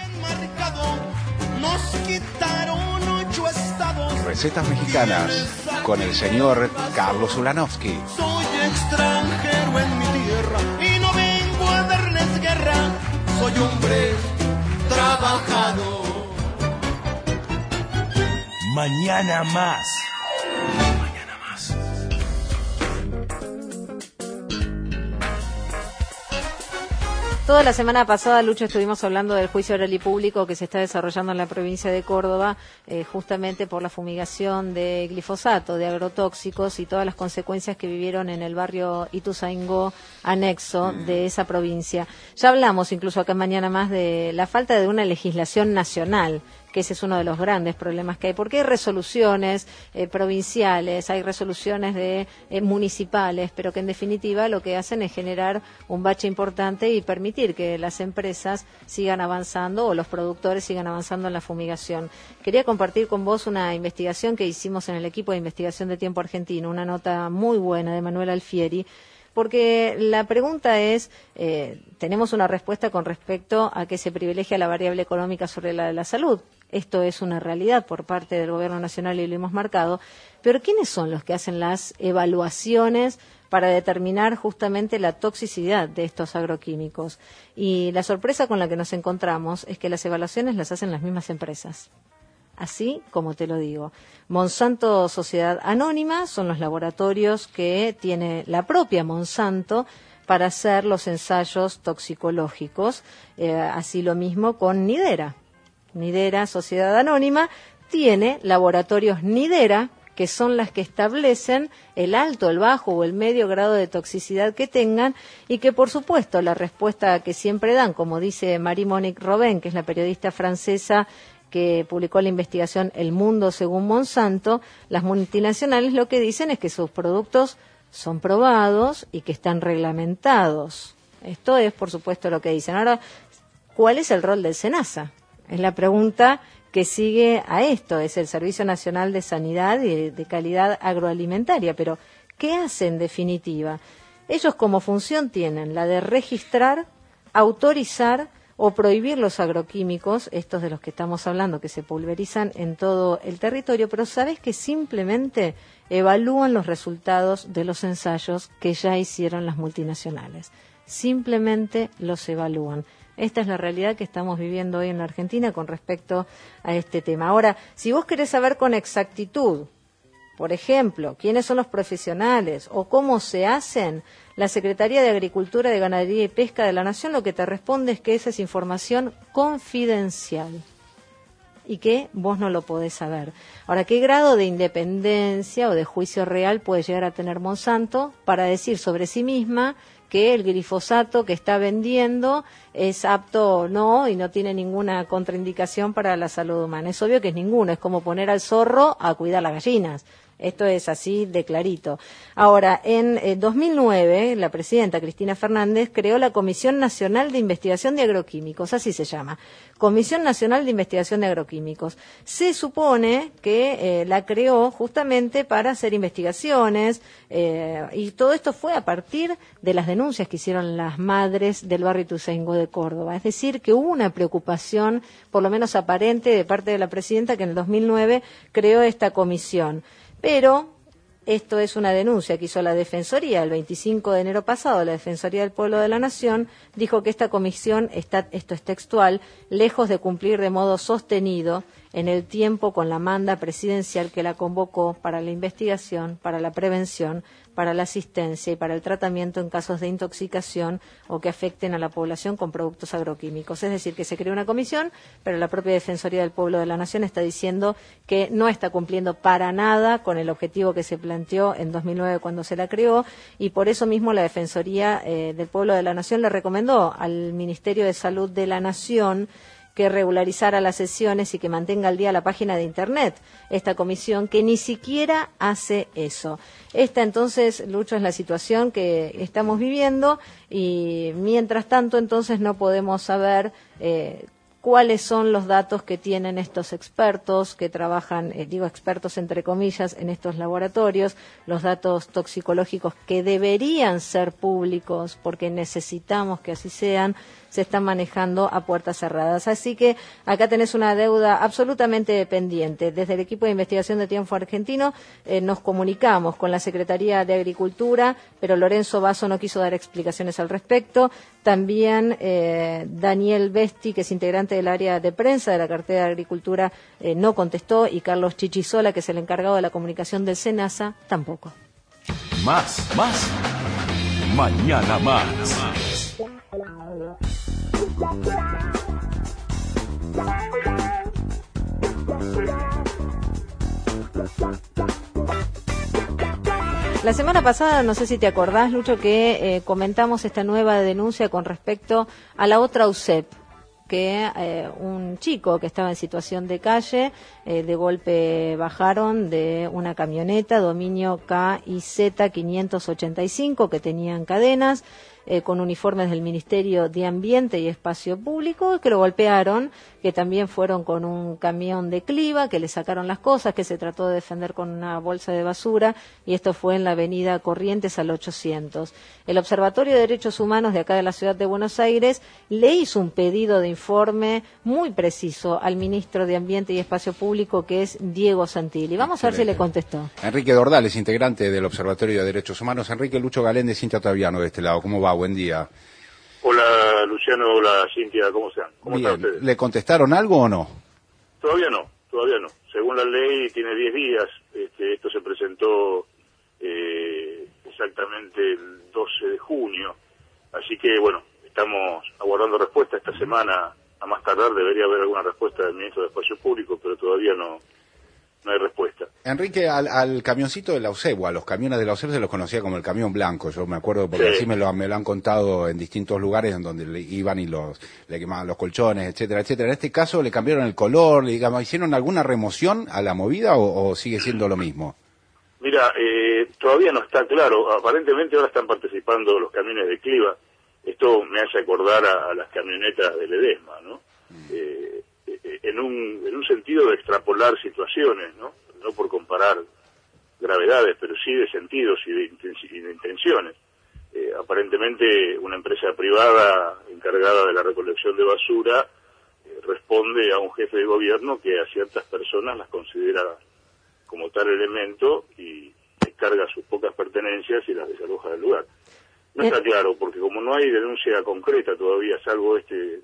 Recetas mexicanas con el señor Carlos Ulanowski. Soy extranjero en mi tierra y no vengo a darles guerra. Soy hombre trabajador. Mañana más. Toda la semana pasada, Lucho, estuvimos hablando del juicio oral y público que se está desarrollando en la provincia de Córdoba, justamente por la fumigación de glifosato, de agrotóxicos y todas las consecuencias que vivieron en el barrio Ituzaingó, anexo de esa provincia. Ya hablamos incluso acá en Mañana Más de la falta de una legislación nacional, que ese es uno de los grandes problemas que hay, porque hay resoluciones provinciales, hay resoluciones de municipales, pero que en definitiva lo que hacen es generar un bache importante y permitir que las empresas sigan avanzando o los productores sigan avanzando en la fumigación. Quería compartir con vos una investigación que hicimos en el equipo de investigación de Tiempo Argentino, una nota muy buena de Manuel Alfieri, porque la pregunta es, tenemos una respuesta con respecto a que se privilegia la variable económica sobre la de la salud. Esto es una realidad por parte del Gobierno Nacional y lo hemos marcado, pero ¿quiénes son los que hacen las evaluaciones para determinar justamente la toxicidad de estos agroquímicos? Y la sorpresa con la que nos encontramos es que las evaluaciones las hacen las mismas empresas. Así como te lo digo. Monsanto Sociedad Anónima son los laboratorios que tiene la propia Monsanto para hacer los ensayos toxicológicos. Así lo mismo con Nidera. Nidera Sociedad Anónima tiene laboratorios Nidera, que son las que establecen el alto, el bajo o el medio grado de toxicidad que tengan, y que por supuesto la respuesta que siempre dan, como dice Marie-Monique Robin, que es la periodista francesa que publicó la investigación El Mundo según Monsanto, las multinacionales lo que dicen es que sus productos son probados y que están reglamentados. Esto es, por supuesto, lo que dicen. Ahora, ¿cuál es el rol del SENASA? Es la pregunta que sigue a esto. Es el Servicio Nacional de Sanidad y de Calidad Agroalimentaria. Pero, ¿qué hace en definitiva? Ellos como función tienen la de registrar, autorizar o prohibir los agroquímicos, estos de los que estamos hablando, que se pulverizan en todo el territorio, pero ¿sabés que simplemente evalúan los resultados de los ensayos que ya hicieron las multinacionales? Simplemente los evalúan. Esta es la realidad que estamos viviendo hoy en la Argentina con respecto a este tema. Ahora, si vos querés saber con exactitud, por ejemplo, quiénes son los profesionales o cómo se hacen, la Secretaría de Agricultura, de Ganadería y Pesca de la Nación lo que te responde es que esa es información confidencial y que vos no lo podés saber. Ahora, ¿qué grado de independencia o de juicio real puede llegar a tener Monsanto para decir sobre sí misma que el glifosato que está vendiendo es apto o no y no tiene ninguna contraindicación para la salud humana? Es obvio que es ninguno, es como poner al zorro a cuidar las gallinas. Esto es así de clarito. Ahora, en 2009, la presidenta Cristina Fernández creó la Comisión Nacional de Investigación de Agroquímicos, así se llama, Comisión Nacional de Investigación de Agroquímicos. Se supone que la creó justamente para hacer investigaciones y todo esto fue a partir de las denuncias que hicieron las madres del barrio Ituzaingó de Córdoba. Es decir, que hubo una preocupación, por lo menos aparente, de parte de la presidenta que en el 2009 creó esta comisión. Pero esto es una denuncia que hizo la Defensoría el 25 de enero pasado. La Defensoría del Pueblo de la Nación dijo que esta comisión está, esto es textual, lejos de cumplir de modo sostenido en el tiempo con la manda presidencial que la convocó para la investigación, para la prevención, para la asistencia y para el tratamiento en casos de intoxicación o que afecten a la población con productos agroquímicos. Es decir, que se creó una comisión, pero la propia Defensoría del Pueblo de la Nación está diciendo que no está cumpliendo para nada con el objetivo que se planteó en 2009 cuando se la creó, y por eso mismo la Defensoría del Pueblo de la Nación le recomendó al Ministerio de Salud de la Nación que regularizara las sesiones y que mantenga al día la página de Internet, esta comisión que ni siquiera hace eso. Esta entonces, Lucho, es la situación que estamos viviendo y mientras tanto entonces no podemos saber cuáles son los datos que tienen estos expertos que trabajan, digo expertos entre comillas, en estos laboratorios, los datos toxicológicos que deberían ser públicos porque necesitamos que así sean, se están manejando a puertas cerradas. Así que acá tenés una deuda absolutamente pendiente. Desde el equipo de investigación de Tiempo Argentino nos comunicamos con la Secretaría de Agricultura, pero Lorenzo Basso no quiso dar explicaciones al respecto. También Daniel Besti, que es integrante del área de prensa de la cartera de Agricultura, no contestó, y Carlos Chichisola, que es el encargado de la comunicación del SENASA, tampoco. Más. Mañana más. La semana pasada, no sé si te acordás, Lucho, que comentamos esta nueva denuncia con respecto a la otra UCEP, que un chico que estaba en situación de calle, de golpe bajaron de una camioneta dominio KIZ 585 que tenían cadenas, con uniformes del Ministerio de Ambiente y Espacio Público, que lo golpearon, que también fueron con un camión de Cliva, que le sacaron las cosas, que se trató de defender con una bolsa de basura, y esto fue en la avenida Corrientes al 800. El Observatorio de Derechos Humanos de acá de la Ciudad de Buenos Aires le hizo un pedido de informe muy preciso al Ministro de Ambiente y Espacio Público, que es Diego Santilli. Vamos a ver si le contestó. Enrique Dordal es integrante del Observatorio de Derechos Humanos. Enrique, Lucho Galén de Cintia Otaviano de este lado. ¿Cómo va? Buen día. Hola Luciano, hola Cintia, ¿cómo están? ¿Cómo están ustedes? ¿Le contestaron algo o no? Todavía no. Según la ley tiene 10 días, esto se presentó exactamente el 12 de junio, así que bueno, estamos aguardando respuesta esta semana, a más tardar debería haber alguna respuesta del Ministro de Espacio Público, pero todavía no hay respuesta. Enrique, al camioncito de la UCEP, o a los camiones de la UCEP se los conocía como el camión blanco, yo me acuerdo porque así me lo han contado en distintos lugares en donde iban y le quemaban los colchones, etcétera, etcétera. En este caso le cambiaron el color, digamos, ¿hicieron alguna remoción a la movida o sigue siendo lo mismo? Mira, todavía no está claro, aparentemente ahora están participando los camiones de Cliva, esto me hace acordar a las camionetas del Edesma, ¿no? En un sentido de extrapolar situaciones, no por comparar gravedades, pero sí de sentidos y de intenciones. Aparentemente una empresa privada encargada de la recolección de basura responde a un jefe de gobierno que a ciertas personas las considera como tal elemento y descarga sus pocas pertenencias y las desaloja del lugar. No está claro, porque como no hay denuncia concreta todavía, salvo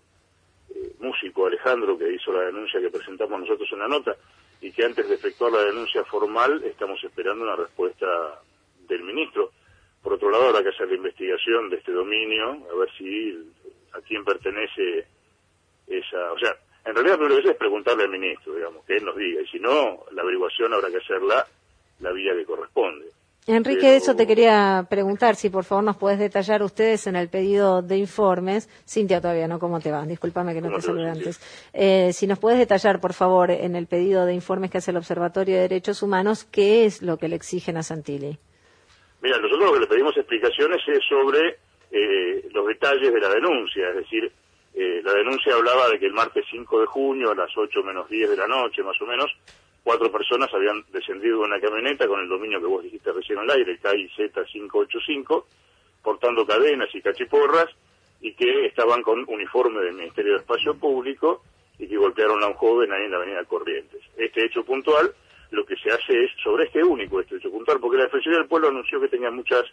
músico Alejandro que hizo la denuncia que presentamos nosotros en la nota, y que antes de efectuar la denuncia formal estamos esperando una respuesta del ministro. Por otro lado, habrá que hacer la investigación de este dominio, a ver a quién pertenece esa... O sea, en realidad lo que es preguntarle al ministro, digamos, que él nos diga, y si no, la averiguación habrá que hacerla la vía que corresponde. Enrique, de eso te quería preguntar, si por favor nos podés detallar ustedes en el pedido de informes. Cintia todavía, ¿no? ¿Cómo te va? Discúlpame que no te saludé antes. Si nos puedes detallar, por favor, en el pedido de informes que hace el Observatorio de Derechos Humanos, ¿qué es lo que le exigen a Santilli? Mira, nosotros lo que le pedimos explicaciones es sobre los detalles de la denuncia, es decir, la denuncia hablaba de que el martes 5 de junio a las 8 menos 10 de la noche, más o menos, 4 personas habían descendido de una camioneta con el dominio que vos dijiste recién al aire, el KIZ 585, portando cadenas y cachiporras, y que estaban con uniforme del Ministerio de Espacio Público y que golpearon a un joven ahí en la avenida Corrientes. Este hecho puntual, lo que se hace es sobre este hecho puntual, porque la Defensoría del Pueblo anunció que tenía muchas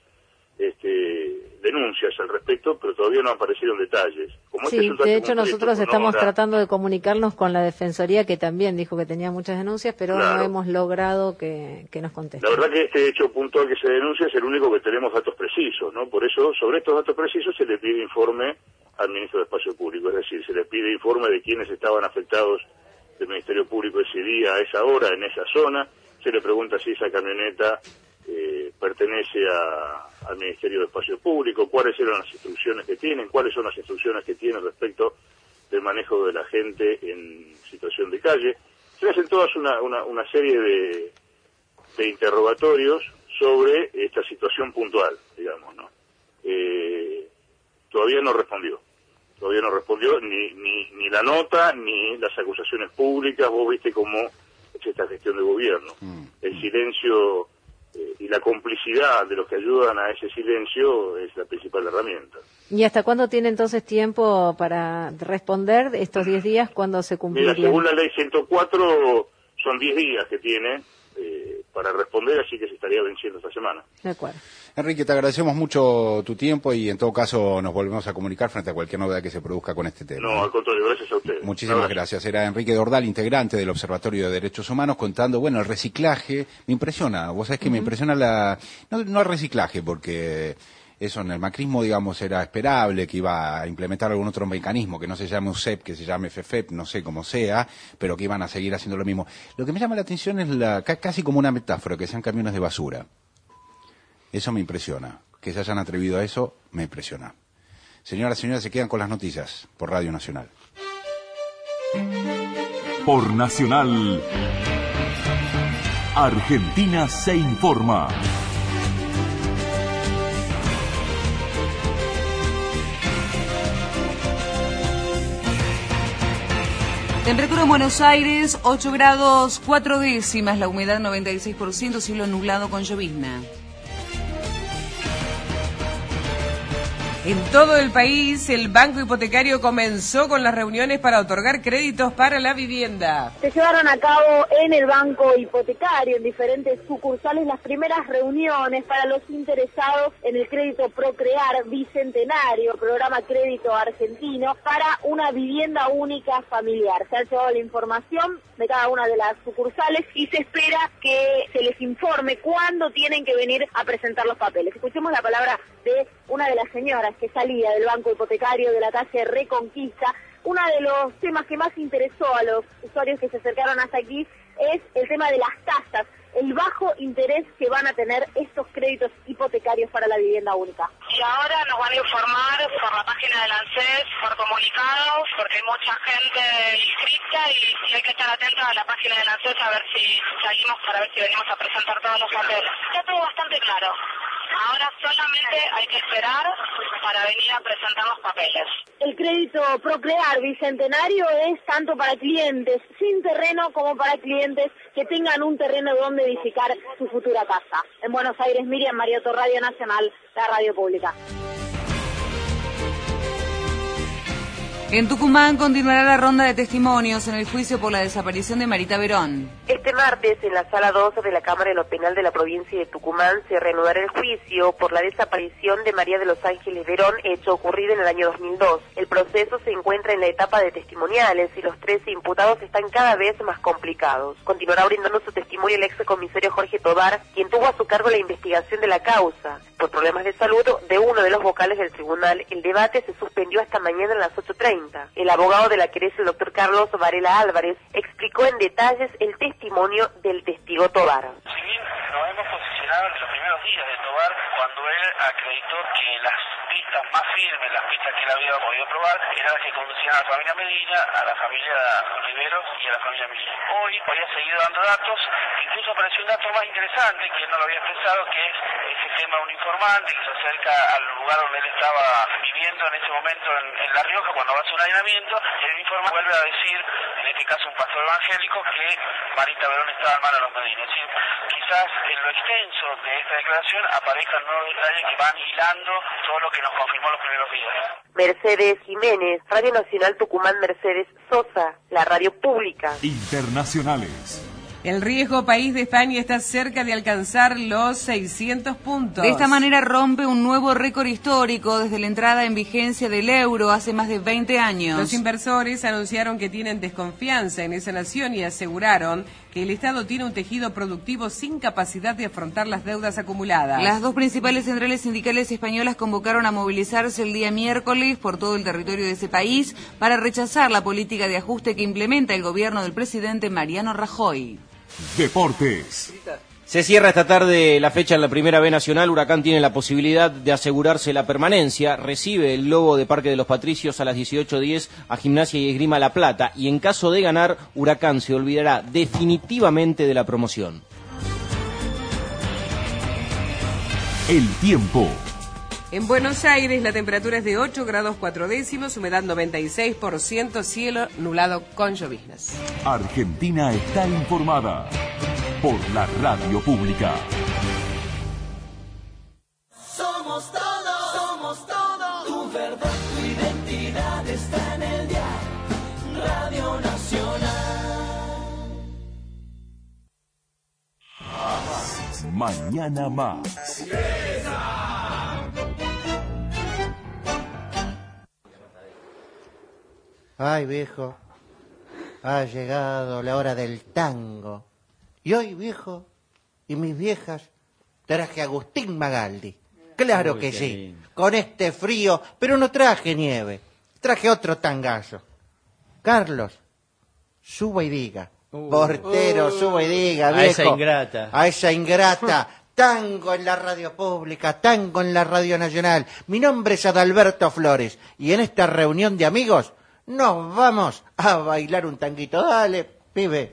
denuncias al respecto, pero todavía no aparecieron detalles. Como sí, de hecho nosotros estamos tratando de comunicarnos con la Defensoría, que también dijo que tenía muchas denuncias, pero no hemos logrado que nos conteste. La verdad que este hecho puntual que se denuncia es el único que tenemos datos precisos, ¿no? Por eso, sobre estos datos precisos se le pide informe al Ministro de Espacio Público, es decir, se le pide informe de quiénes estaban afectados del Ministerio Público ese día, a esa hora, en esa zona, se le pregunta si esa camioneta pertenece al Ministerio de Espacio Público, cuáles eran las instrucciones que tienen, cuáles son las instrucciones que tienen respecto del manejo de la gente en situación de calle. Se hacen todas una serie de interrogatorios sobre esta situación puntual, digamos, ¿no? Todavía no respondió ni la nota ni las acusaciones públicas. Vos viste cómo es esta gestión de gobierno. El silencio y la complicidad de los que ayudan a ese silencio es la principal herramienta. ¿Y hasta cuándo tiene entonces tiempo para responder estos 10 días? ¿Cuándo se cumplirían? Mira, según la ley 104 son 10 días que tiene para responder, así que se estaría venciendo esta semana. De acuerdo. Enrique, te agradecemos mucho tu tiempo y en todo caso nos volvemos a comunicar frente a cualquier novedad que se produzca con este tema. No, al contrario, gracias a ustedes. Muchísimas gracias. Era Enrique Dordal, integrante del Observatorio de Derechos Humanos, contando, el reciclaje. Me impresiona, vos sabés que me impresiona no el reciclaje, porque eso en el macrismo, digamos, era esperable, que iba a implementar algún otro mecanismo, que no se llame USEP, que se llame FEFEP, no sé cómo sea, pero que iban a seguir haciendo lo mismo. Lo que me llama la atención es casi como una metáfora, que sean camiones de basura. Eso me impresiona. Que se hayan atrevido a eso, me impresiona. Señoras y señores, se quedan con las noticias por Radio Nacional. Por Nacional, Argentina se informa. Temperatura en Buenos Aires, 8 grados 4 décimas, la humedad 96%, cielo nublado con llovizna. En todo el país, el Banco Hipotecario comenzó con las reuniones para otorgar créditos para la vivienda. Se llevaron a cabo en el Banco Hipotecario, en diferentes sucursales, las primeras reuniones para los interesados en el crédito Procrear Bicentenario, programa crédito argentino, para una vivienda única familiar. Se ha llevado la información de cada una de las sucursales y se espera que se les informe cuándo tienen que venir a presentar los papeles. Escuchemos la palabra de una de las señoras que salía del Banco Hipotecario de la calle Reconquista. Uno de los temas que más interesó a los usuarios que se acercaron hasta aquí es el tema de las tasas, el bajo interés que van a tener estos créditos hipotecarios para la vivienda única. Y ahora nos van a informar por la página del ANSES, por comunicados, porque hay mucha gente inscrita y hay que estar atentos a la página del ANSES a ver si salimos, para ver si venimos a presentar todos los papeles. Está todo bastante claro. Ahora solamente hay que esperar para venir a presentar los papeles. El crédito Procrear Bicentenario es tanto para clientes sin terreno como para clientes que tengan un terreno donde edificar su futura casa. En Buenos Aires, Miriam Mariotto, Radio Nacional, la radio pública. En Tucumán continuará la ronda de testimonios en el juicio por la desaparición de Marita Verón. Este martes, en la Sala 2 de la Cámara de lo Penal de la provincia de Tucumán, se reanudará el juicio por la desaparición de María de los Ángeles Verón, hecho ocurrido en el año 2002. El proceso se encuentra en la etapa de testimoniales y los 13 imputados están cada vez más complicados. Continuará brindando su testimonio el excomisario Jorge Tobar, quien tuvo a su cargo la investigación de la causa. Por problemas de salud de uno de los vocales del tribunal, el debate se suspendió hasta mañana a las 8:30. El abogado de la querella, el doctor Carlos Varela Álvarez, explicó en detalles el testimonio del testigo Tobar. Si bien nos hemos posicionado en los primeros días de Tobar, cuando él acreditó que las pistas más firmes, las pistas que él había podido probar, eran las que conducían a la familia Medina, a la familia Riveros y a la familia Medina. Hoy ha seguido dando datos, incluso apareció un dato más interesante que él no lo había expresado, que es ese tema de un informante que se acerca al lugar donde él estaba viviendo en ese momento en La Rioja cuando va a hacer un allanamiento, y el informe vuelve a decir, en este caso un pastor evangélico, que Marita Verón estaba en manos de los Medina. Es decir, quizás en lo extenso de esta declaración aparezcan nuevos detalles que van hilando todo lo que nos confirmó los primeros días. Mercedes Jiménez, Radio Nacional Tucumán. Mercedes Sosa, la radio pública. Internacionales. El riesgo país de España está cerca de alcanzar los 600 puntos. De esta manera rompe un nuevo récord histórico desde la entrada en vigencia del euro hace más de 20 años. Los inversores anunciaron que tienen desconfianza en esa nación y aseguraron que el Estado tiene un tejido productivo sin capacidad de afrontar las deudas acumuladas. Las dos principales centrales sindicales españolas convocaron a movilizarse el día miércoles por todo el territorio de ese país para rechazar la política de ajuste que implementa el gobierno del presidente Mariano Rajoy. Deportes. Se cierra esta tarde la fecha en la Primera B Nacional. Huracán tiene la posibilidad de asegurarse la permanencia. Recibe el Globo de Parque de los Patricios a las 18:10 a Gimnasia y Esgrima La Plata. Y en caso de ganar, Huracán se olvidará definitivamente de la promoción. El tiempo. En Buenos Aires la temperatura es de 8 grados 4 décimos, humedad 96%, cielo nublado con lloviznas. Argentina está informada por la radio pública. Somos todo, tu verdad, tu identidad está en el dial, Radio Nacional. Mañana más. Ay, viejo, ha llegado la hora del tango. Y hoy, viejo, y mis viejas, traje a Agustín Magaldi. claro Uy, que qué sí. lindo. Con este frío, pero no traje nieve. Traje otro tangazo. Carlos, suba y diga. Portero, suba y diga, viejo. A esa ingrata. A esa ingrata. Tango en la radio pública, tango en la radio nacional. Mi nombre es Adalberto Flores y en esta reunión de amigos nos vamos a bailar un tanguito. Dale, pibe.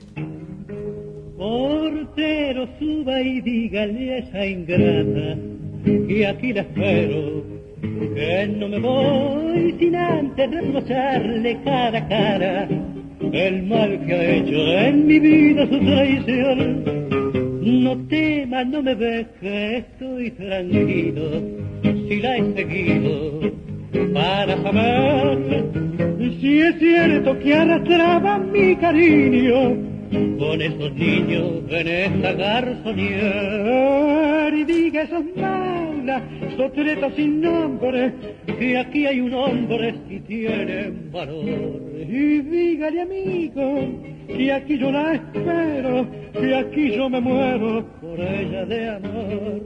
Portero, suba y dígale a esa ingrata que aquí la espero, que no me voy sin antes reprocharle cara a cara el mal que ha hecho en mi vida su traición. No tema, no me ves que estoy tranquilo, si la he seguido para saber si es cierto que arrastraba mi cariño con esos niños en esa garzonier. Y diga esos maulas, sotretos sin nombre, que aquí hay un hombre si tienen valor. Y dígale amigo, que aquí yo la espero, que aquí yo me muero por ella de amor.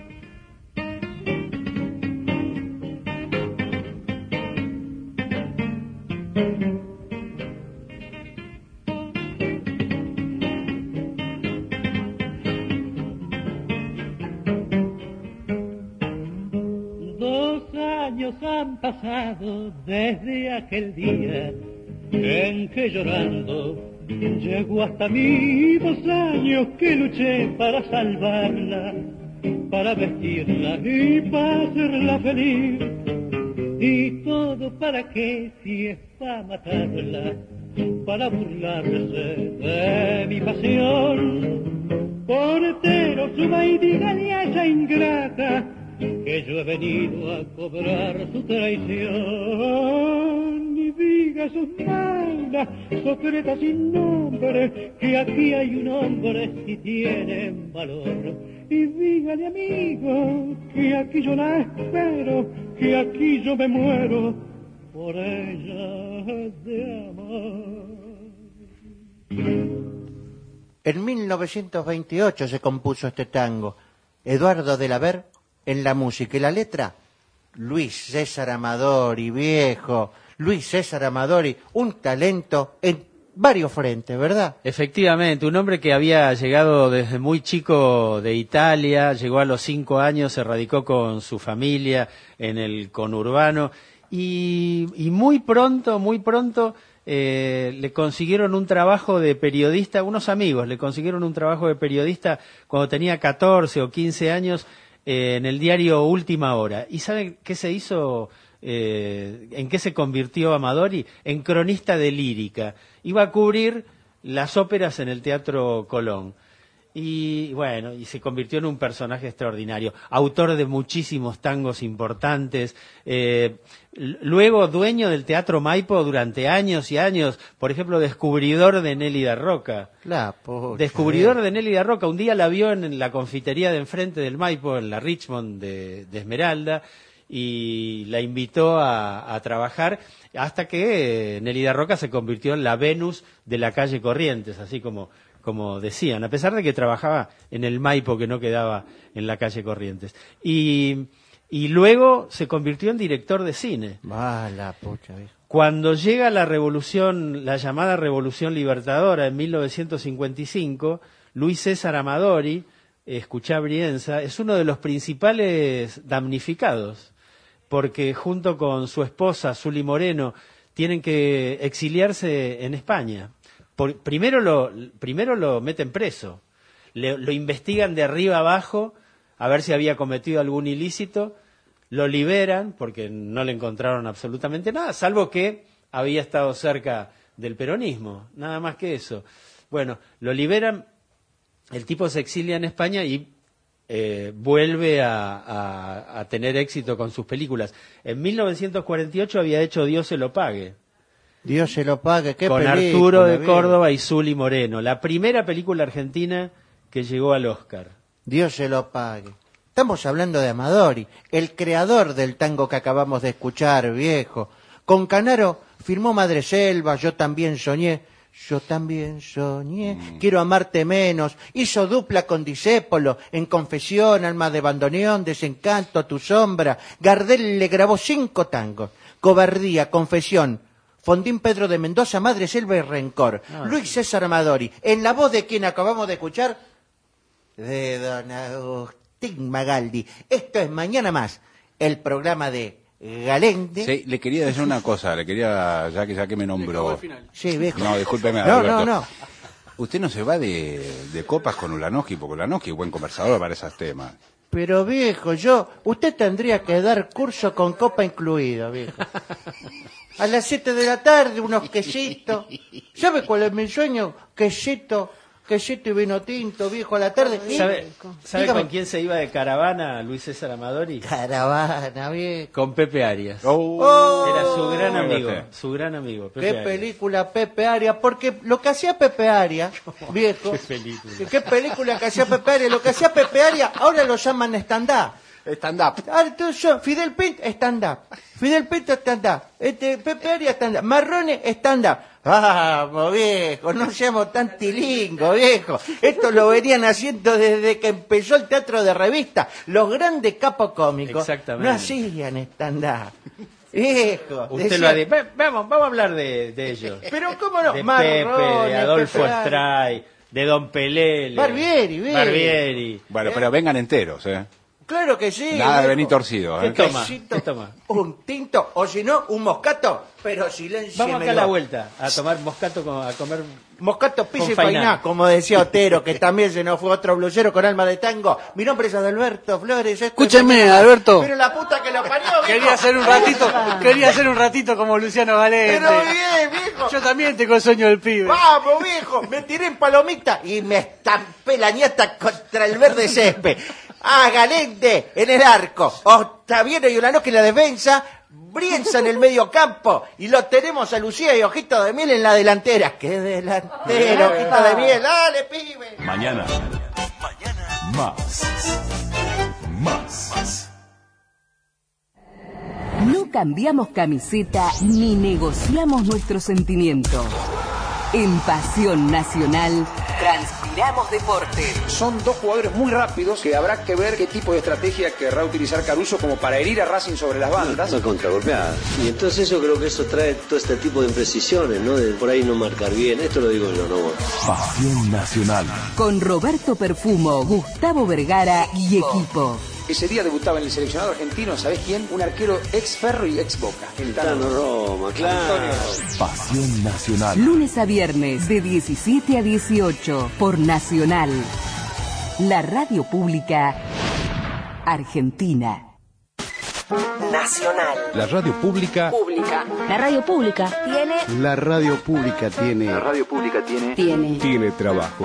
2 años han pasado desde aquel día en que llorando llegó hasta mí. 2 años que luché para salvarla, para vestirla y para hacerla feliz. Y todo para qué, si es para matarla, para burlarse de mi pasión. Portero, suba y dígale a esa ingrata que yo he venido a cobrar su traición. Y diga sus malas, secretas sin nombre, que aquí hay un hombre si tienen valor. Y dígale amigo, que aquí yo la espero, que aquí yo me muero por ella de amor. En 1928 se compuso este tango. Eduardo de la Ver en la música y la letra, Luis César Amadori, viejo. Luis César Amadori, un talento en varios frentes, ¿verdad? Efectivamente, un hombre que había llegado desde muy chico de Italia, llegó a los 5 años, se radicó con su familia en el conurbano y muy pronto le consiguieron un trabajo de periodista, unos amigos le consiguieron un trabajo de periodista cuando tenía 14 o 15 años en el diario Última Hora. ¿Y saben qué se hizo? ¿En qué se convirtió Amadori? En cronista de lírica. Iba a cubrir las óperas en el Teatro Colón. Y bueno, y se convirtió en un personaje extraordinario, autor de muchísimos tangos importantes, luego dueño del Teatro Maipo durante años y años, por ejemplo, descubridor de Nélida Roca. Descubridor de Nélida Roca, un día la vio en la confitería de enfrente del Maipo, en la Richmond de Esmeralda, y la invitó a trabajar hasta que Nélida Roca se convirtió en la Venus de la calle Corrientes, así como decían, a pesar de que trabajaba en el Maipo que no quedaba en la calle Corrientes. Y luego se convirtió en director de cine. Cuando llega la revolución, la llamada Revolución Libertadora en 1955, Luis César Amadori, escuchá Brienza, es uno de los principales damnificados, porque junto con su esposa, Zuli Moreno, tienen que exiliarse en España. Primero lo meten preso, lo investigan de arriba abajo a ver si había cometido algún ilícito, lo liberan porque no le encontraron absolutamente nada, salvo que había estado cerca del peronismo, nada más que eso. Bueno, lo liberan, el tipo se exilia en España y vuelve a tener éxito con sus películas. En 1948 había hecho Dios se lo pague. Dios se lo pague, qué con película, Arturo de bien. Córdoba y Zuli Moreno, la primera película argentina que llegó al Oscar. Dios se lo pague. Estamos hablando de Amadori, el creador del tango que acabamos de escuchar, viejo. Con Canaro firmó Madreselva, Yo también soñé, Yo también soñé, quiero amarte menos. Hizo dupla con Discépolo, en Confesión, Alma de bandoneón, Desencanto, Tu sombra. Gardel le grabó 5 tangos. Cobardía, Confesión, Fondín Pedro de Mendoza, Madre Selva y Rencor. Luis César Amadori, en la voz de quien acabamos de escuchar, de don Agustín Magaldi. Esto es Mañana Más, el programa de Galende. Sí, le quería decir una cosa, ya que me nombró. Sí, viejo. No, discúlpeme, Alberto. No. Usted no se va de copas con Ulanowski, porque Ulanowski es buen conversador para esos temas. Pero viejo, usted tendría que dar curso con copa incluido, viejo. A las 7 de la tarde, unos quesitos. ¿Sabe cuál es mi sueño? Quesito y vino tinto, viejo, a la tarde. ¿Sabe con quién se iba de caravana Luis César Amadori? Caravana, viejo. Con Pepe Arias. Oh. Era su gran amigo. Pepe ¿Qué Arias. película Pepe Arias? Porque lo que hacía Pepe Arias, viejo. ¿Qué película que hacía Pepe Arias? Lo que hacía Pepe Arias, ahora lo llaman stand-up. Stand-up. Fidel Pinto, stand-up. Fidel Pinto, stand-up. Pepe Arias, stand-up. Marrone, stand-up. Vamos, viejo, no seamos tan tilingos, viejo. Esto lo venían haciendo desde que empezó el teatro de revista. Los grandes capos cómicos no hacían stand-up. Viejo. Usted lo ha dicho. Vamos a hablar de ellos. Pero cómo no. De Marrone, Pepe, de Adolfo Pepe Arias. Stray, de Don Pelele. Barbieri. Bueno, pero vengan enteros, Claro que sí. Nada viejo. de venir torcido, ¿Qué toma? Un tinto, o si no, un moscato, pero silencio. Vamos acá a la vuelta, a tomar moscato, a comer... Moscato, pizza con y painá, fainá. como decía Otero, que también se nos fue otro blusero con alma de tango. Mi nombre es Adalberto Flores. Escúcheme, Alberto. Pero la puta que lo parió, viejo. Quería hacer un ratito como Luciano Galende. Pero bien, viejo. Yo también tengo el sueño del pibe. Vamos, viejo. Me tiré en palomita y me estampé la ñata contra el verde césped. Galende en el arco, Ottaviano y Ulanowski en la defensa, Brienza en el medio campo, y lo tenemos a Lucía y Ojito de Miel en la delantera. ¡Qué delantero, Ojito de Miel! ¡Dale, pibe! Mañana. Más. No cambiamos camiseta ni negociamos nuestro sentimiento. En Pasión Nacional, transpiramos deporte. Son dos jugadores muy rápidos que habrá que ver qué tipo de estrategia querrá utilizar Caruso como para herir a Racing sobre las bandas. Una contragolpeada. Y entonces yo creo que eso trae todo este tipo de imprecisiones, ¿no? De por ahí no marcar bien. Esto lo digo yo, no. Pasión Nacional. Con Roberto Perfumo, Gustavo Vergara y equipo. Ese día debutaba en el seleccionado argentino, ¿sabés quién? Un arquero ex Ferro y ex Boca. El Tano Roma, claro. Pasión Nacional. Lunes a viernes de 17 a 18 por Nacional. La radio pública argentina. Nacional. La radio pública. La radio pública tiene. La radio pública tiene. La radio pública tiene. Tiene trabajo.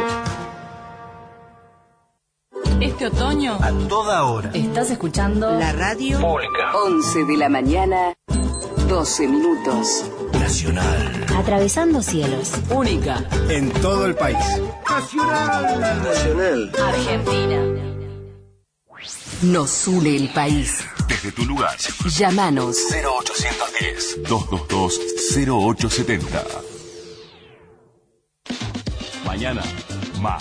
Este otoño, A toda hora. estás escuchando La radio Pública. 11 de la mañana, 12 minutos. Nacional. atravesando cielos. única, En todo el país. Nacional. Argentina. Nos une el país. Desde tu lugar. Llámanos 0810-222-0870. Mañana más.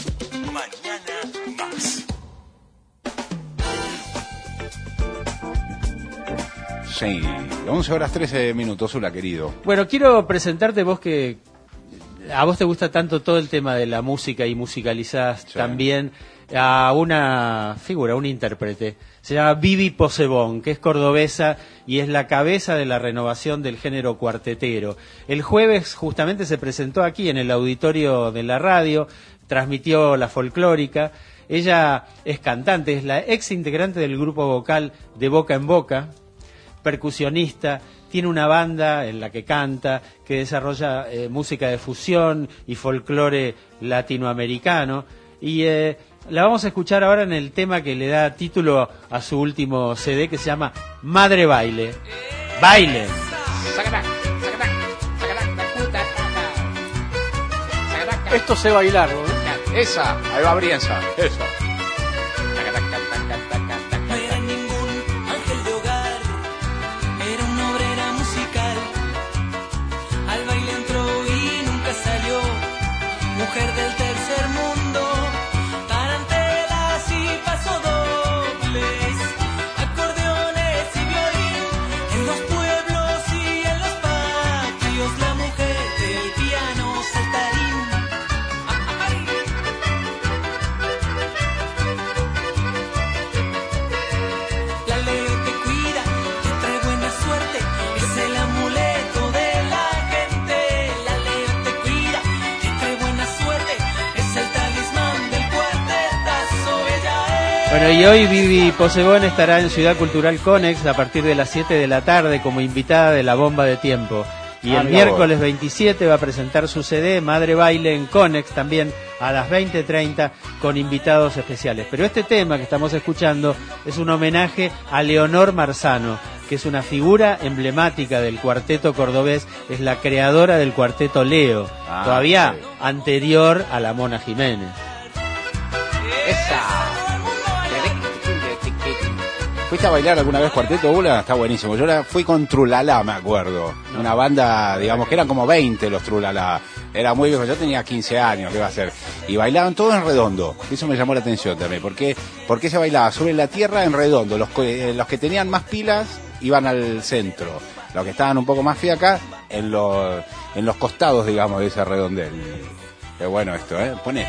Sí, 11 horas 13 minutos, hola querido. Bueno, quiero presentarte vos que a vos te gusta tanto todo el tema de la música y musicalizás también a una figura, un intérprete. Se llama Vivi Posebón, que es cordobesa y es la cabeza de la renovación del género cuartetero. El jueves justamente se presentó aquí en el auditorio de la radio, transmitió la folclórica. Ella es cantante, es la ex integrante del grupo vocal de Boca en Boca, percusionista, tiene una banda en la que canta, que desarrolla música de fusión y folclore latinoamericano, y la vamos a escuchar ahora en el tema que le da título a su último CD, que se llama Madre Baile. ¡Baile! Esto sé bailarlo, ¿no? Esa, ahí va Brienza. Eso. No era ningún ángel de hogar, era una obrera musical. Al baile entró y nunca salió. Bueno, y hoy Vivi Posebón estará en Ciudad Cultural Conex a partir de las 7 de la tarde como invitada de La Bomba de Tiempo. Y el miércoles 27 va a presentar su CD Madre Baile en Conex también a las 20:30 con invitados especiales. Pero este tema que estamos escuchando es un homenaje a Leonor Marzano, que es una figura emblemática del cuarteto cordobés, es la creadora del cuarteto Leo, todavía anterior a la Mona Jiménez. ¡Esa! ¿Fuiste a bailar alguna vez cuarteto, Bula? Está buenísimo. Yo fui con Trulalá, me acuerdo. Una banda, digamos, que eran como 20 los Trulalá. Era muy viejo, yo tenía 15 años, ¿qué iba a hacer? Y bailaban todos en redondo. Eso me llamó la atención también. ¿Por qué se bailaba sobre la tierra en redondo? Los que tenían más pilas iban al centro. Los que estaban un poco más fiacas en los costados, digamos, de ese redondel. Qué bueno esto, ¿eh? Poné.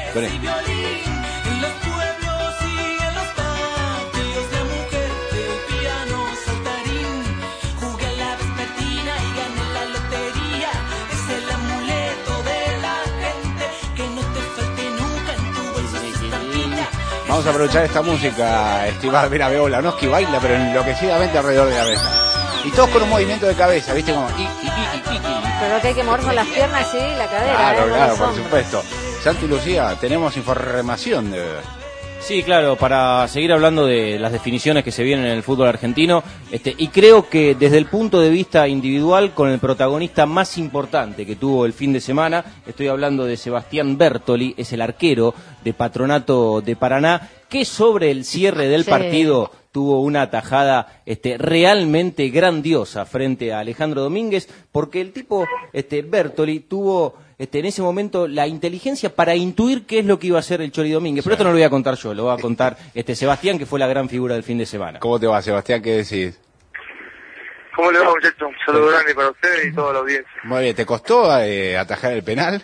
Vamos a aprovechar esta música, estimada. Mira, veo Lanoski baila, pero enloquecidamente alrededor de la mesa. Y todos con un movimiento de cabeza, ¿viste? Como Pero que hay que mover con las piernas, sí, la cadera. Claro, por supuesto. Santi Lucía, tenemos información de... Sí, claro, para seguir hablando de las definiciones que se vienen en el fútbol argentino, y creo que desde el punto de vista individual, con el protagonista más importante que tuvo el fin de semana, estoy hablando de Sebastián Bertoli, es el arquero de Patronato de Paraná, que sobre el cierre del partido tuvo una tajada realmente grandiosa frente a Alejandro Domínguez, porque el tipo Bertoli tuvo en ese momento la inteligencia para intuir qué es lo que iba a hacer el Chori Domínguez. Pero esto no lo voy a contar yo, lo va a contar Sebastián, que fue la gran figura del fin de semana. ¿Cómo te va, Sebastián? ¿Qué decís? ¿Cómo le va, muchachos? Un saludo grande para ustedes y toda la audiencia. Muy bien, ¿te costó atajar el penal?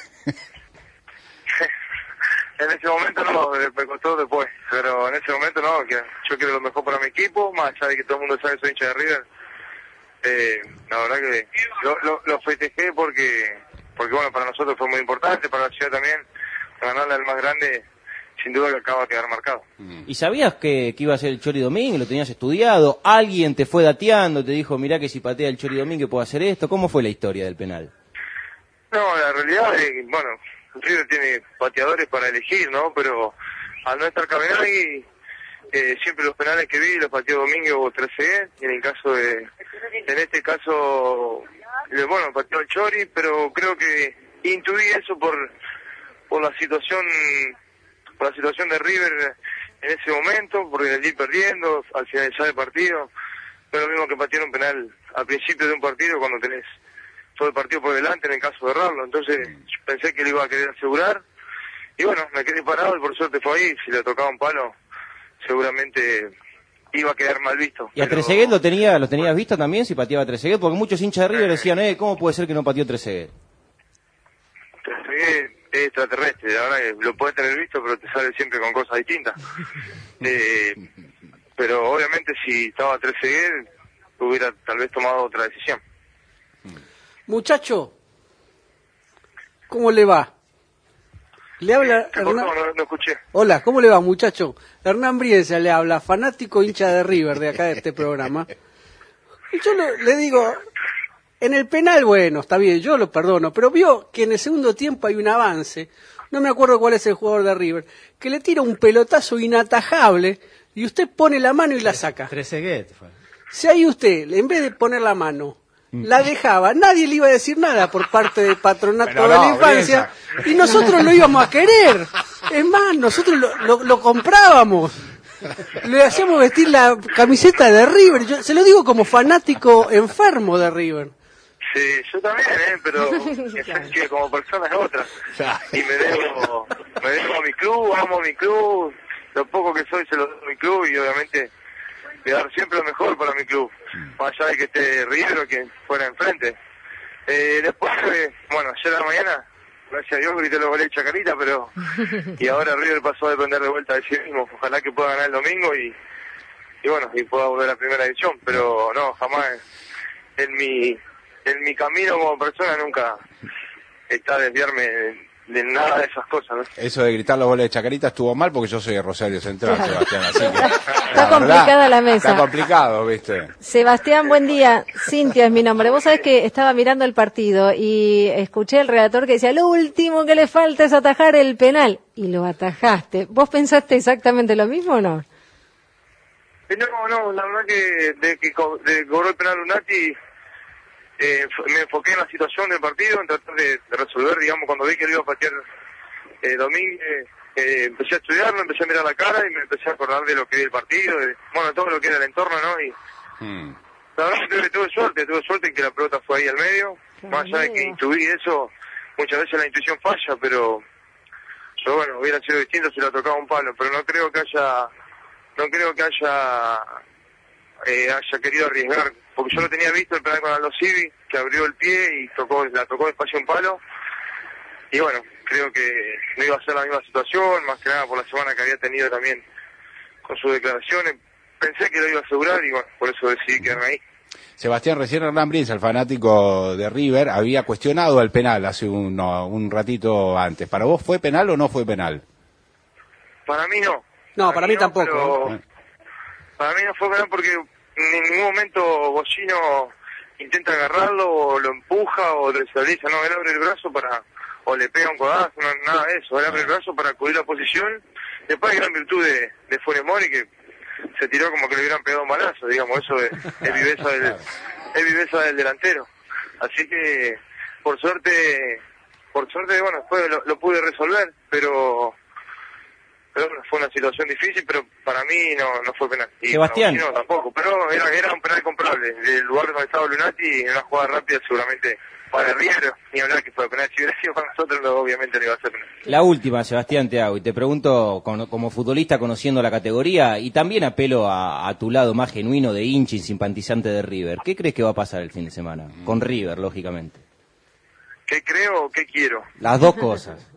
En ese momento no, me costó después, pero en ese momento no, que yo quiero lo mejor para mi equipo, más allá de que todo el mundo sabe que soy hincha de River. La verdad que lo festejé porque bueno, para nosotros fue muy importante, para la ciudad también, ganarle al más grande, sin duda que acaba de quedar marcado. ¿Y sabías que iba a ser el Chori Domínguez? ¿Lo tenías estudiado? ¿Alguien te fue dateando? ¿Te dijo, mirá que si patea el Chori Domínguez puedo hacer esto? ¿Cómo fue la historia del penal? No, la realidad es que, bueno, River tiene pateadores para elegir, ¿no? Pero al no estar Caminagui, siempre los penales que vi los pateó Domínguez o Trezeguet, y en este caso, bueno, pateó el Chori, pero creo que intuí eso por la situación de River en ese momento, porque el ir perdiendo al finalizar el partido, no es lo mismo que patear un penal al principio de un partido cuando tenés todo el partido por delante en el caso de errarlo. Entonces pensé que le iba a querer asegurar y bueno, me quedé parado y por suerte fue ahí. Si le tocaba un palo seguramente iba a quedar mal visto. ¿Y a Trezeguet lo tenías visto también si pateaba a Trezeguet? Porque muchos hinchas de River decían, ¿cómo puede ser que no pateó Trezeguet? Trezeguet es extraterrestre, la verdad que lo puedes tener visto, pero te sale siempre con cosas distintas. Pero obviamente si estaba Trezeguet hubiera tal vez tomado otra decisión. Muchacho, ¿cómo le va? Le habla Hernán... No escuché. Hola, ¿cómo le va, muchacho? Hernán Brienza le habla, fanático hincha de River de acá de este programa. Y yo le digo, en el penal, bueno, está bien, yo lo perdono, pero vio que en el segundo tiempo hay un avance, no me acuerdo cuál es el jugador de River, que le tira un pelotazo inatajable y usted pone la mano y la saca. Trezeguet. Si ahí usted, en vez de poner la mano, la dejaba, nadie le iba a decir nada por parte del Patronato de la Infancia, y nosotros lo íbamos a querer. Es más, nosotros lo comprábamos. Le hacíamos vestir la camiseta de River. Yo se lo digo como fanático enfermo de River. Sí, yo también, pero es que como persona es otra. Y me debo a mi club, amo a mi club, lo poco que soy se lo doy a mi club y obviamente de dar siempre lo mejor para mi club, más allá de que esté River o que fuera enfrente. Después, bueno, ayer a la mañana, gracias a Dios, grité los goles de Chacarita, pero y ahora River pasó a depender de vuelta de sí mismo. Ojalá que pueda ganar el domingo y bueno, y pueda volver a la primera división, pero no, jamás en mi camino como persona nunca está desviarme de nada de esas cosas, ¿no? Eso de gritar los goles de Chacarita estuvo mal porque yo soy de Rosario Central, Sebastián, así que... Está complicada la mesa. Está complicado, ¿viste? Sebastián, buen día. Cintia es mi nombre. Vos sabés que estaba mirando el partido y escuché al relator que decía, lo último que le falta es atajar el penal. Y lo atajaste. ¿Vos pensaste exactamente lo mismo o no? No, la verdad que de que cobró el penal Lunati, me enfoqué en la situación del partido, en tratar de resolver, digamos, cuando vi que lo iba a patear Domínguez, empecé a estudiarlo, empecé a mirar la cara y me empecé a acordar de lo que era el partido, de todo lo que era el entorno, ¿no? Y la verdad que tuve suerte en que la pelota fue ahí al medio, más allá de que intuí eso, muchas veces la intuición falla, pero bueno, hubiera sido distinto si la tocaba un palo, pero no creo que haya querido arriesgar, porque yo lo tenía visto el penal con Aldo Civi, que abrió el pie y la tocó despacio un palo, y bueno, creo que no iba a ser la misma situación, más que nada por la semana que había tenido también con sus declaraciones, pensé que lo iba a asegurar y bueno, por eso decidí quedarme ahí. Sebastián, recién Hernán Brins, el fanático de River, había cuestionado el penal hace un ratito antes. ¿Para vos fue penal o no fue penal? Para mí no. No, para mí tampoco. Pero para mí no fue penal porque en ningún momento Bochino intenta agarrarlo o lo empuja o desestabiliza, no, él abre el brazo o le pega un codazo, no, nada de eso, él abre el brazo para cubrir la posición. Después hay gran virtud de Funes Mori que se tiró como que le hubieran pegado un balazo, digamos, eso es viveza del delantero. Así que, por suerte, bueno, después lo pude resolver, pero bueno, fue una situación difícil, pero para mí no fue penal. Y Sebastián. No, tampoco, pero era un penal comprable. El lugar donde estaba Lunati, en una jugada rápida, seguramente para River, ni hablar que fue penal. Si hubiera sido para nosotros, obviamente no iba a ser penal. La última, Sebastián, te hago, y te pregunto, como futbolista conociendo la categoría, y también apelo a tu lado más genuino de hincha y simpatizante de River, ¿qué crees que va a pasar el fin de semana? Con River, lógicamente. ¿Qué creo o qué quiero? Las dos cosas.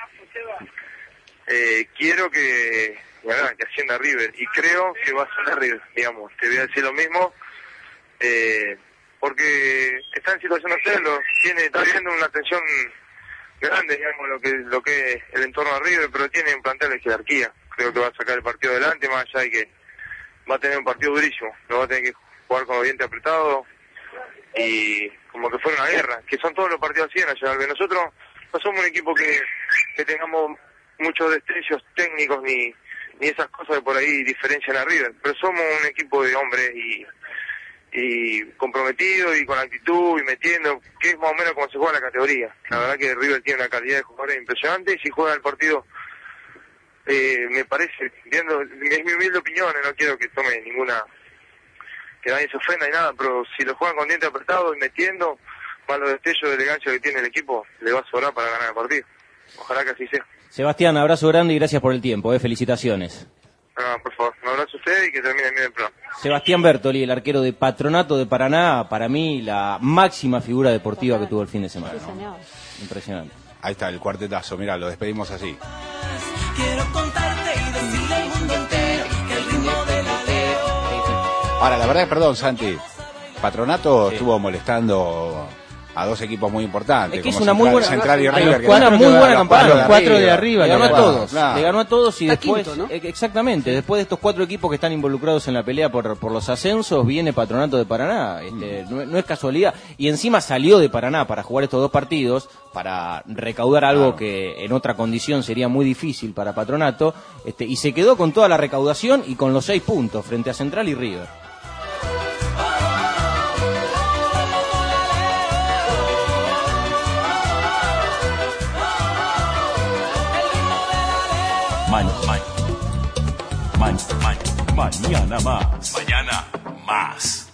Quiero que ascienda River, y creo que va a ascender River, digamos. Te voy a decir lo mismo, porque está en situación de hacerlo, está viviendo una tensión grande, digamos, lo que es el entorno de River, pero tiene un plantel de jerarquía. Creo que va a sacar el partido adelante, más allá de que va a tener un partido durísimo, lo va a tener que jugar con los dientes apretados y como que fuera una guerra, que son todos los partidos así en Nacional. Nosotros no somos un equipo que tengamos muchos destellos técnicos ni esas cosas que por ahí diferencian a River, pero somos un equipo de hombres y comprometido y con actitud y metiendo, que es más o menos como se juega en la categoría. La verdad que River tiene una calidad de jugadores impresionante y si juega el partido, me parece, es mi humilde opinión, no quiero que tome que nadie se ofenda ni nada, pero si lo juegan con dientes apretados y metiendo, más los destellos de elegancia que tiene el equipo, le va a sobrar para ganar el partido. Ojalá que así sea. Sebastián, abrazo grande y gracias por el tiempo, felicitaciones. No, por favor, un abrazo a usted y que termine bien el programa. Sebastián Bertoli, el arquero de Patronato de Paraná, para mí la máxima figura deportiva que tuvo el fin de semana. ¿No? Impresionante. Ahí está el cuartetazo, mirá, lo despedimos así. Quiero contarte y decirle al mundo entero que el ritmo de la leo. Ahora, la verdad, perdón, Santi, Patronato estuvo molestando a dos equipos muy importantes, es que como es una muy buena Central y River, una muy buena campaña, 4 de arriba, le ganó a todos, claro. Le ganó a todos y está después, quinto, ¿no? Exactamente, después de estos 4 equipos que están involucrados en la pelea por los ascensos, viene Patronato de Paraná, no es casualidad, y encima salió de Paraná para jugar estos 2 partidos, para recaudar algo que en otra condición sería muy difícil para Patronato, y se quedó con toda la recaudación y con los 6 puntos frente a Central y River. Mañana más. Mañana más.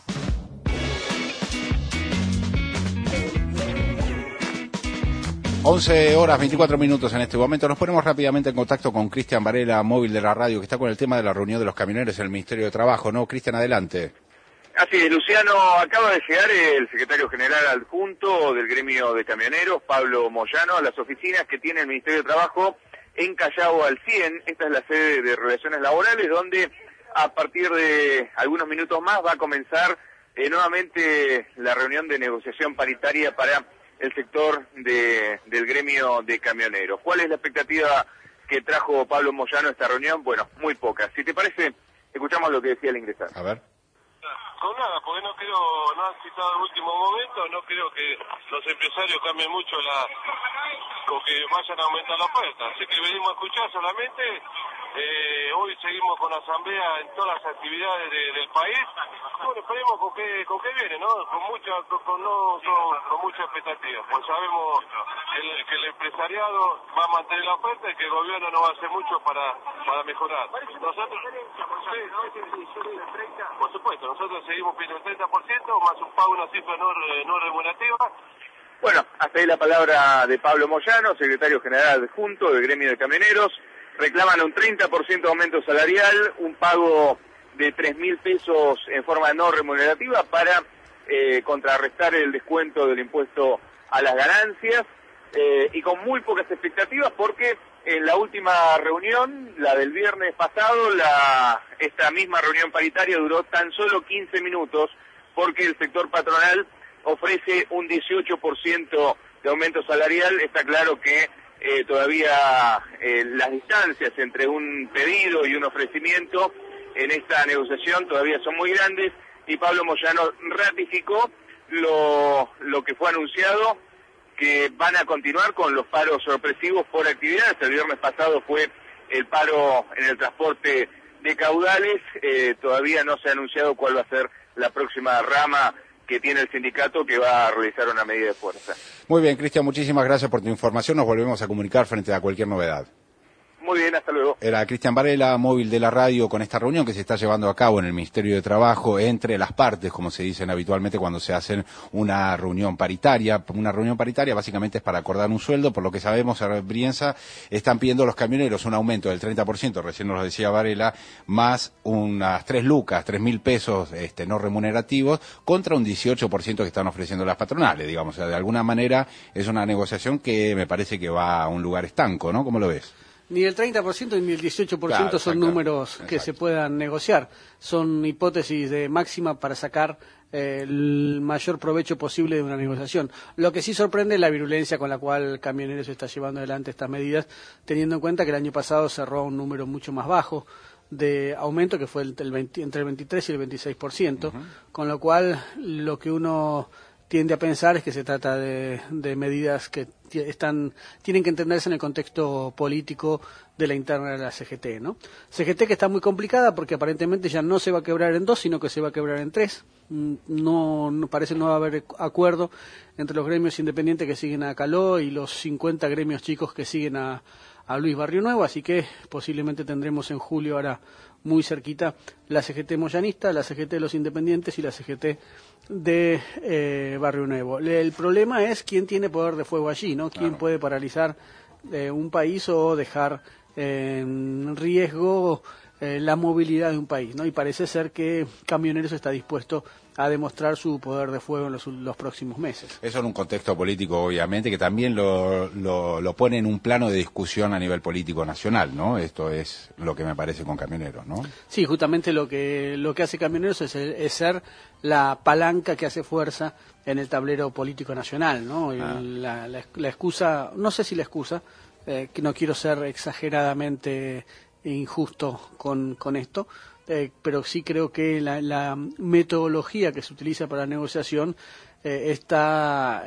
Horas 24 minutos en este momento. Nos ponemos rápidamente en contacto con Cristian Varela, móvil de la radio, que está con el tema de la reunión de los camioneros en el Ministerio de Trabajo, ¿no? Cristian, adelante. Así es, Luciano, acaba de llegar el secretario general adjunto del gremio de camioneros, Pablo Moyano, a las oficinas que tiene el Ministerio de Trabajo en Callao al 100. Esta es la sede de Relaciones Laborales, donde a partir de algunos minutos más va a comenzar nuevamente la reunión de negociación paritaria para el sector del gremio de camioneros. ¿Cuál es la expectativa que trajo Pablo Moyano a esta reunión? Bueno, muy poca. Si te parece, escuchamos lo que decía el ingresar. A ver. Con nada, porque no han citado el último momento, no creo que los empresarios cambien mucho con que vayan a aumentar la oferta. Así que venimos a escuchar solamente. Hoy seguimos con la asamblea en todas las actividades del país. Bueno, esperemos con qué viene, ¿no? Con mucha expectativa. Pues sabemos que el empresariado va a mantener la oferta y que el gobierno no va a hacer mucho para mejorar. Nosotros, por supuesto, nosotros seguimos pidiendo el 30% más un pago, una cifra no remunerativa. Bueno, hasta ahí la palabra de Pablo Moyano, secretario general adjunto del gremio de camioneros. Reclaman un 30% de aumento salarial, un pago de 3.000 pesos en forma no remunerativa para contrarrestar el descuento del impuesto a las ganancias, y con muy pocas expectativas porque en la última reunión, la del viernes pasado, esta misma reunión paritaria duró tan solo 15 minutos porque el sector patronal ofrece un 18% de aumento salarial. Está claro que todavía las distancias entre un pedido y un ofrecimiento en esta negociación todavía son muy grandes, y Pablo Moyano ratificó lo que fue anunciado, que van a continuar con los paros sorpresivos por actividades. El viernes pasado fue el paro en el transporte de caudales, todavía no se ha anunciado cuál va a ser la próxima rama que tiene el sindicato, que va a realizar una medida de fuerza. Muy bien, Cristian, muchísimas gracias por tu información. Nos volvemos a comunicar frente a cualquier novedad. Muy bien, hasta luego. Era Cristian Varela, móvil de la radio, con esta reunión que se está llevando a cabo en el Ministerio de Trabajo entre las partes, como se dicen habitualmente cuando se hacen una reunión paritaria. Una reunión paritaria básicamente es para acordar un sueldo. Por lo que sabemos, a Brienza están pidiendo los camioneros un aumento del 30%, recién nos lo decía Varela, más unas 3.000 pesos no remunerativos, contra un 18% que están ofreciendo las patronales, digamos. O sea, de alguna manera es una negociación que me parece que va a un lugar estanco, ¿no? ¿Cómo lo ves? Ni el 30% ni el 18% claro, son números que se puedan negociar. Son hipótesis de máxima para sacar el mayor provecho posible de una negociación. Lo que sí sorprende es la virulencia con la cual Camioneros está llevando adelante estas medidas, teniendo en cuenta que el año pasado cerró un número mucho más bajo de aumento, que fue entre el 23 y el 26%, con lo cual lo que uno tiende a pensar es que se trata de medidas que tienen que entenderse en el contexto político de la interna de la CGT, ¿no? CGT que está muy complicada porque aparentemente ya no se va a quebrar en dos, sino que se va a quebrar en tres. No parece no haber acuerdo entre los gremios independientes que siguen a Caló y los 50 gremios chicos que siguen a Luis Barrio Nuevo, así que posiblemente tendremos en julio, ahora muy cerquita, la CGT moyanista, la CGT de los independientes y la CGT de Barrio Nuevo. El problema es quién tiene poder de fuego allí, ¿no? Quién puede paralizar un país o dejar en riesgo la movilidad de un país, ¿no? Y parece ser que Camioneros está dispuesto a demostrar su poder de fuego en los próximos meses. Eso en un contexto político, obviamente, que también lo pone en un plano de discusión a nivel político nacional, ¿no? Esto es lo que me parece con Camioneros, ¿no? Sí, justamente lo que hace Camioneros es ser la palanca que hace fuerza en el tablero político nacional, ¿no? La excusa, no sé si la excusa, que no quiero ser exageradamente injusto con esto, pero sí creo que la metodología que se utiliza para la negociación está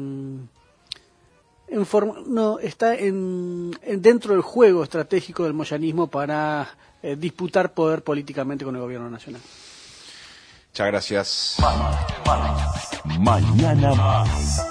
dentro del juego estratégico del moyanismo para disputar poder políticamente con el gobierno nacional. Muchas gracias. Mañana más.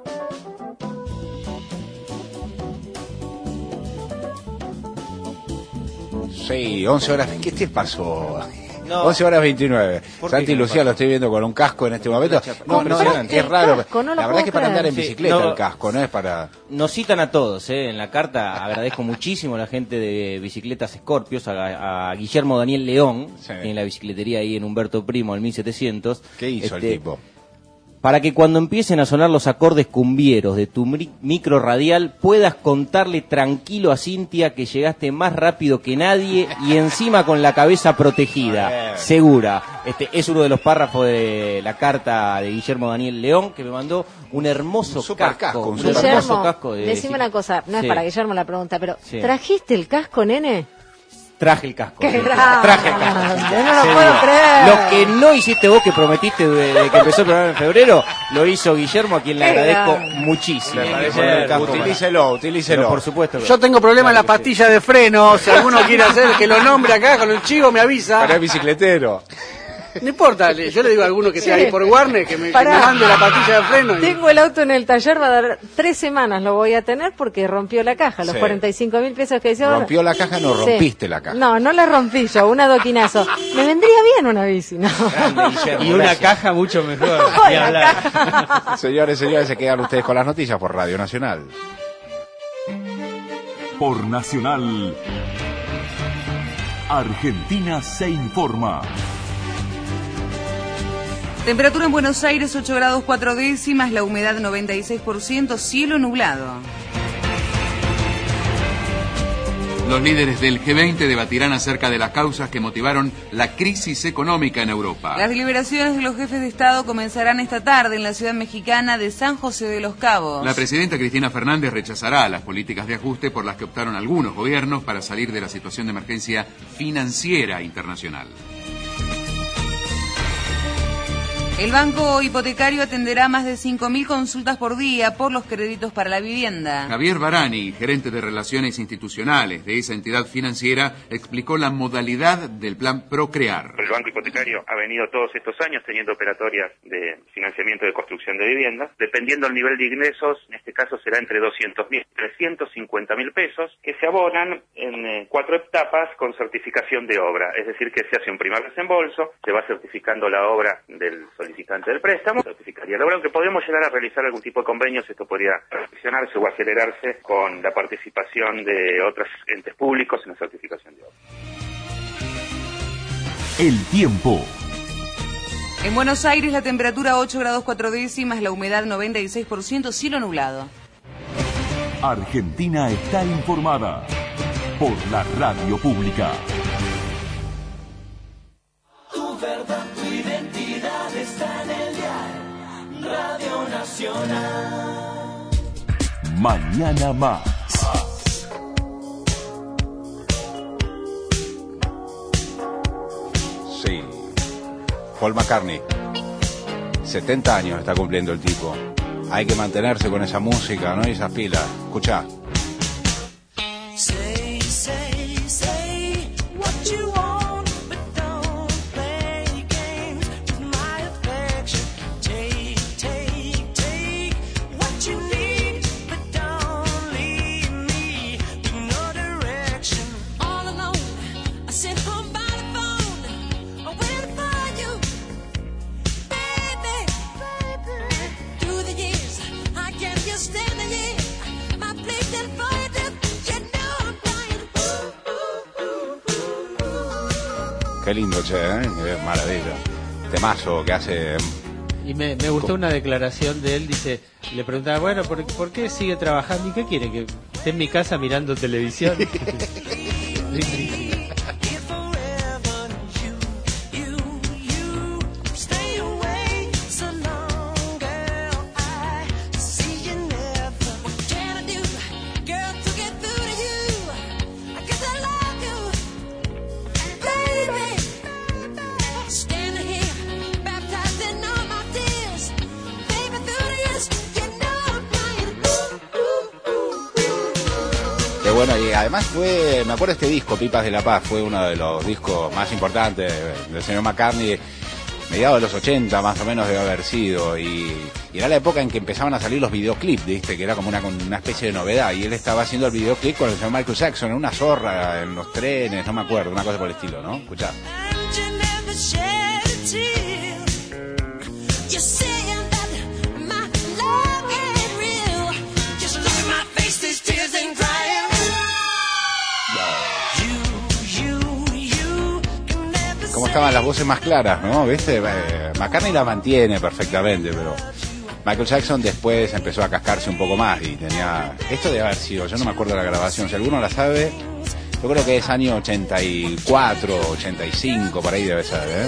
Sí, 11 horas. ¿Qué te pasó? No. 11 horas 29. Santi y Lucía lo estoy viendo con un casco en este momento. Es raro. La verdad es que para andar en bicicleta el casco, no es para... Nos citan a todos, en la carta. Agradezco muchísimo a la gente de Bicicletas Scorpios, a Guillermo Daniel León, en la bicicletería ahí en Humberto Primo, al 1700. ¿Qué hizo el tipo? para que cuando empiecen a sonar los acordes cumbieros de tu micro radial puedas contarle tranquilo a Cintia que llegaste más rápido que nadie y encima con la cabeza protegida, segura. Este es uno de los párrafos de la carta de Guillermo Daniel León, que me mandó un hermoso casco. Un hermoso casco. Decime una cosa, no es para Guillermo la pregunta, pero ¿trajiste el casco, nene? Traje el casco. ¡Qué Traje el casco. Yo no lo puedo creer. Lo que no hiciste vos, que prometiste de que empezó el programa en febrero, lo hizo Guillermo, a quien le agradezco muchísimo. Utilícelo. Pero por supuesto. Yo tengo problema en la pastilla de freno. Si alguno quiere hacer que lo nombre acá con el chivo, me avisa. Para el bicicletero. No importa, yo le digo a alguno que esté ahí por Warner que me mande la pastilla de freno. Tengo el auto en el taller, va a dar 3 semanas, lo voy a tener porque rompió la caja, los 45.000 pesos que hizo. Rompió la caja, no rompiste la caja. No la rompí yo, un adoquinazo. Me vendría bien una bici, ¿no? Y una caja mucho mejor. Ni hablar. Señores, se quedan ustedes con las noticias por Radio Nacional. Por Nacional, Argentina se informa. Temperatura en Buenos Aires 8 grados 4 décimas, la humedad 96%, cielo nublado. Los líderes del G20 debatirán acerca de las causas que motivaron la crisis económica en Europa. Las deliberaciones de los jefes de Estado comenzarán esta tarde en la ciudad mexicana de San José de los Cabos. La presidenta Cristina Fernández rechazará las políticas de ajuste por las que optaron algunos gobiernos para salir de la situación de emergencia financiera internacional. El Banco Hipotecario atenderá más de 5.000 consultas por día por los créditos para la vivienda. Javier Barani, gerente de Relaciones Institucionales de esa entidad financiera, explicó la modalidad del plan Procrear. El Banco Hipotecario ha venido todos estos años teniendo operatorias de financiamiento de construcción de viviendas. Dependiendo del nivel de ingresos, en este caso será entre 200.000 y 350.000 pesos, que se abonan en 4 etapas con certificación de obra. Es decir, que se hace un primer desembolso, se va certificando la obra del solicitante del préstamo, certificaría la obra, aunque podemos llegar a realizar algún tipo de convenios, esto podría reflexionarse o acelerarse con la participación de otros entes públicos en la certificación de obra. El tiempo. En Buenos Aires la temperatura 8 grados 4 décimas, la humedad 96%, cielo nublado. Argentina está informada por la radio pública. Tu verdad, tu identidad está en el diario Radio Nacional. Mañana más. Sí. Paul McCartney. 70 años está cumpliendo el tipo. Hay que mantenerse con esa música, ¿no? Y esas pilas. Escuchá. Say, say, say what you want, but don't play games with my affection. Take, take, take what you need, but don't leave me with no direction. All alone, I sit home by the phone, waiting for you, baby, baby. Through the years, I can't just stand here. My place is for you. Qué lindo, che, ¿eh? Qué maravilla. Temazo que hace. Y me gustó una declaración de él, dice, le preguntaba, bueno, ¿por qué sigue trabajando? ¿Y qué quiere? ¿Que esté en mi casa mirando televisión? Bueno, y además fue, me acuerdo este disco, Pipas de la Paz, fue uno de los discos más importantes del señor McCartney, mediados de los 80 más o menos debe haber sido, y era la época en que empezaban a salir los videoclips, ¿viste? Que era como una especie de novedad, y él estaba haciendo el videoclip con el señor Michael Jackson en una zorra, en los trenes, no me acuerdo, una cosa por el estilo, ¿no? Escuchá. Cómo estaban las voces más claras, ¿no? ¿Viste? McCartney la mantiene perfectamente, pero Michael Jackson después empezó a cascarse un poco más y tenía... Esto debe haber sido, yo no me acuerdo de la grabación, si alguno la sabe, yo creo que es año 84, 85, por ahí debe ser, ¿eh?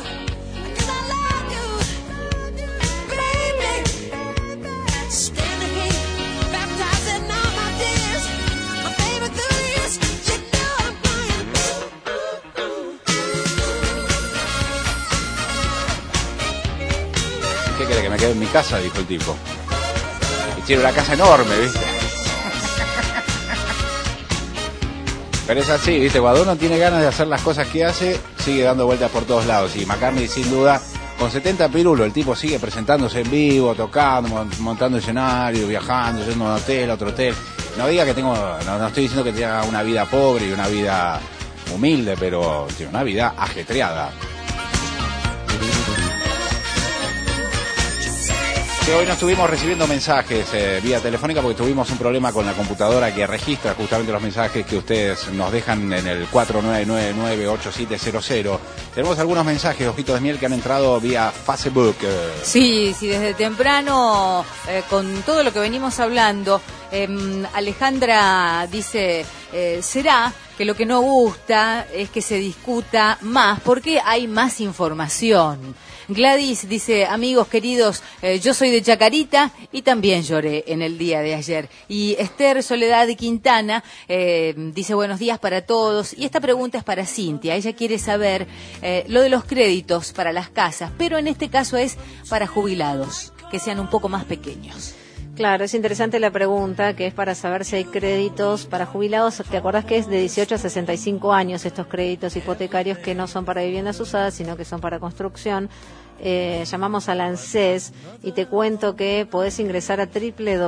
¿Qué quiere que me quede en mi casa? Dijo el tipo. Y tiene una casa enorme, ¿viste? Pero es así, ¿viste? Cuando uno tiene ganas de hacer las cosas que hace, sigue dando vueltas por todos lados. Y McCartney, sin duda, con 70 pirulos, el tipo sigue presentándose en vivo, tocando, montando escenario, viajando, yendo a un hotel, a otro hotel. No diga que tengo, no estoy diciendo que tenga una vida pobre y una vida humilde, pero tiene una vida ajetreada. Sí, hoy no estuvimos recibiendo mensajes vía telefónica porque tuvimos un problema con la computadora que registra justamente los mensajes que ustedes nos dejan en el 49998700. Tenemos algunos mensajes, ojitos de miel, que han entrado vía Facebook. Sí, desde temprano, con todo lo que venimos hablando, Alejandra dice, ¿será que lo que no gusta es que se discuta más porque hay más información? Gladys dice, amigos queridos, yo soy de Chacarita y también lloré en el día de ayer. Y Esther Soledad Quintana dice, buenos días para todos. Y esta pregunta es para Cintia. Ella quiere saber lo de los créditos para las casas, pero en este caso es para jubilados, que sean un poco más pequeños. Claro, es interesante la pregunta, que es para saber si hay créditos para jubilados. ¿Te acordás que es de 18 a 65 años estos créditos hipotecarios que no son para viviendas usadas, sino que son para construcción? Llamamos al ANSES y te cuento que podés ingresar a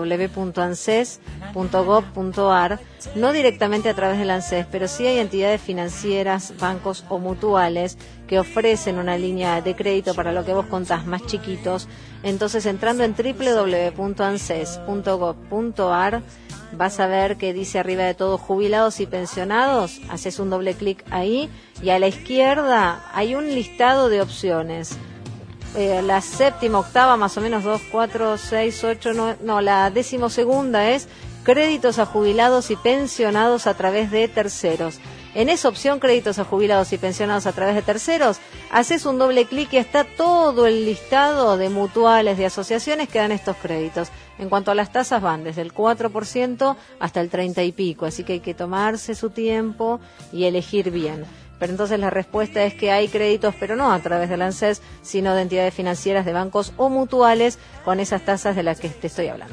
www.anses.gov.ar, no directamente a través del ANSES, pero sí hay entidades financieras, bancos o mutuales que ofrecen una línea de crédito para lo que vos contás, más chiquitos. Entonces, entrando en www.anses.gov.ar, vas a ver que dice arriba de todo jubilados y pensionados, haces un doble clic ahí y a la izquierda hay un listado de opciones. La séptima, octava, más o menos 2, 4, 6, 8, 9, no, la 12ª es créditos a jubilados y pensionados a través de terceros. En esa opción, créditos a jubilados y pensionados a través de terceros, haces un doble clic y está todo el listado de mutuales, de asociaciones que dan estos créditos. En cuanto a las tasas, van desde el 4% hasta el 30 y pico, así que hay que tomarse su tiempo y elegir bien. Pero entonces la respuesta es que hay créditos, pero no a través del ANSES, sino de entidades financieras, de bancos o mutuales, con esas tasas de las que te estoy hablando.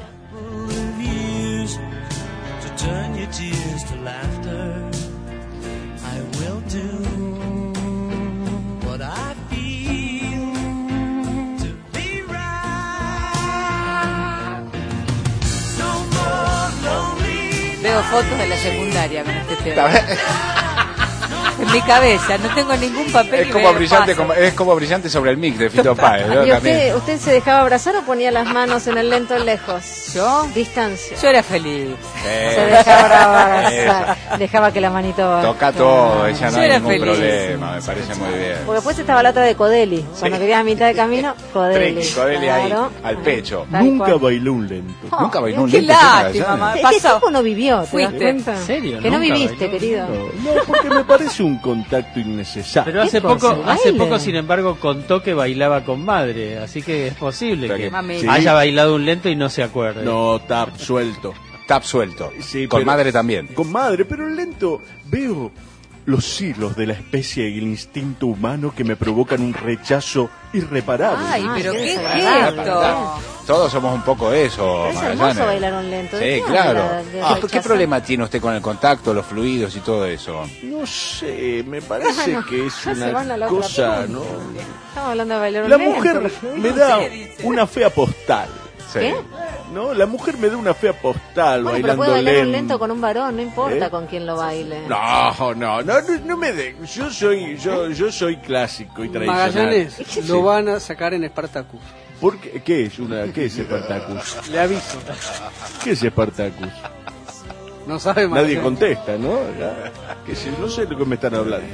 Veo fotos de la secundaria con este tema. En mi cabeza, no tengo ningún papel. Es como brillante sobre el mic de Fito Páez, ¿no? ¿Y usted se dejaba abrazar o ponía las manos en el lento lejos? ¿Yo? Distancia. Yo era feliz. Se dejaba abrazar. Dejaba que la manito... Toca todo, ella no yo hay era ningún feliz. Problema, me parece muy bien. Porque después estaba la otra de Codeli. Cuando quería a mitad de camino, Codeli. Codeli claro. Ahí, al pecho. Nunca bailó un lento. Nunca bailó un Qué lento. lástima, Este tipo no vivió, ¿te das Fuiste. cuenta? ¿En serio? Que no Nunca viviste, bailó. querido. No, porque me parece un contacto innecesario. Pero hace ¿Qué cosa? poco, sin embargo, contó que bailaba con madre, así que es posible que Sí. haya bailado un lento y no se acuerde. No, tap suelto. Tap suelto. Sí, con pero- madre también. Con madre, pero el lento veo los hilos de la especie y el instinto humano que me provocan un rechazo irreparable. Ay, pero qué qué desagradable. gesto. Todos somos un poco eso, Pero es Magallanes. hermoso bailar un lento. ¿De Sí, qué claro. habla? ¿De ¿Qué rechazo? problema tiene usted con el contacto, los fluidos y todo eso? No sé, me parece Bueno, que es ya se van a una la otra cosa, pregunta. ¿no? Estamos hablando de bailar un La lento. mujer me da una fea postal. Sí. ¿Qué? ¿No? La mujer me da una fea postal Bueno, pero bailando puede bailar un lento. lento con un varón, no importa ¿Eh? con quién lo baile. No me de. Yo soy clásico y tradicional. Magallanes lo van a sacar en Spartacus. ¿Por qué? ¿Qué es Spartacus? Le aviso. ¿Qué es Spartacus? No sabe Nadie Magallanes. contesta, ¿no? No sé de lo que me están hablando.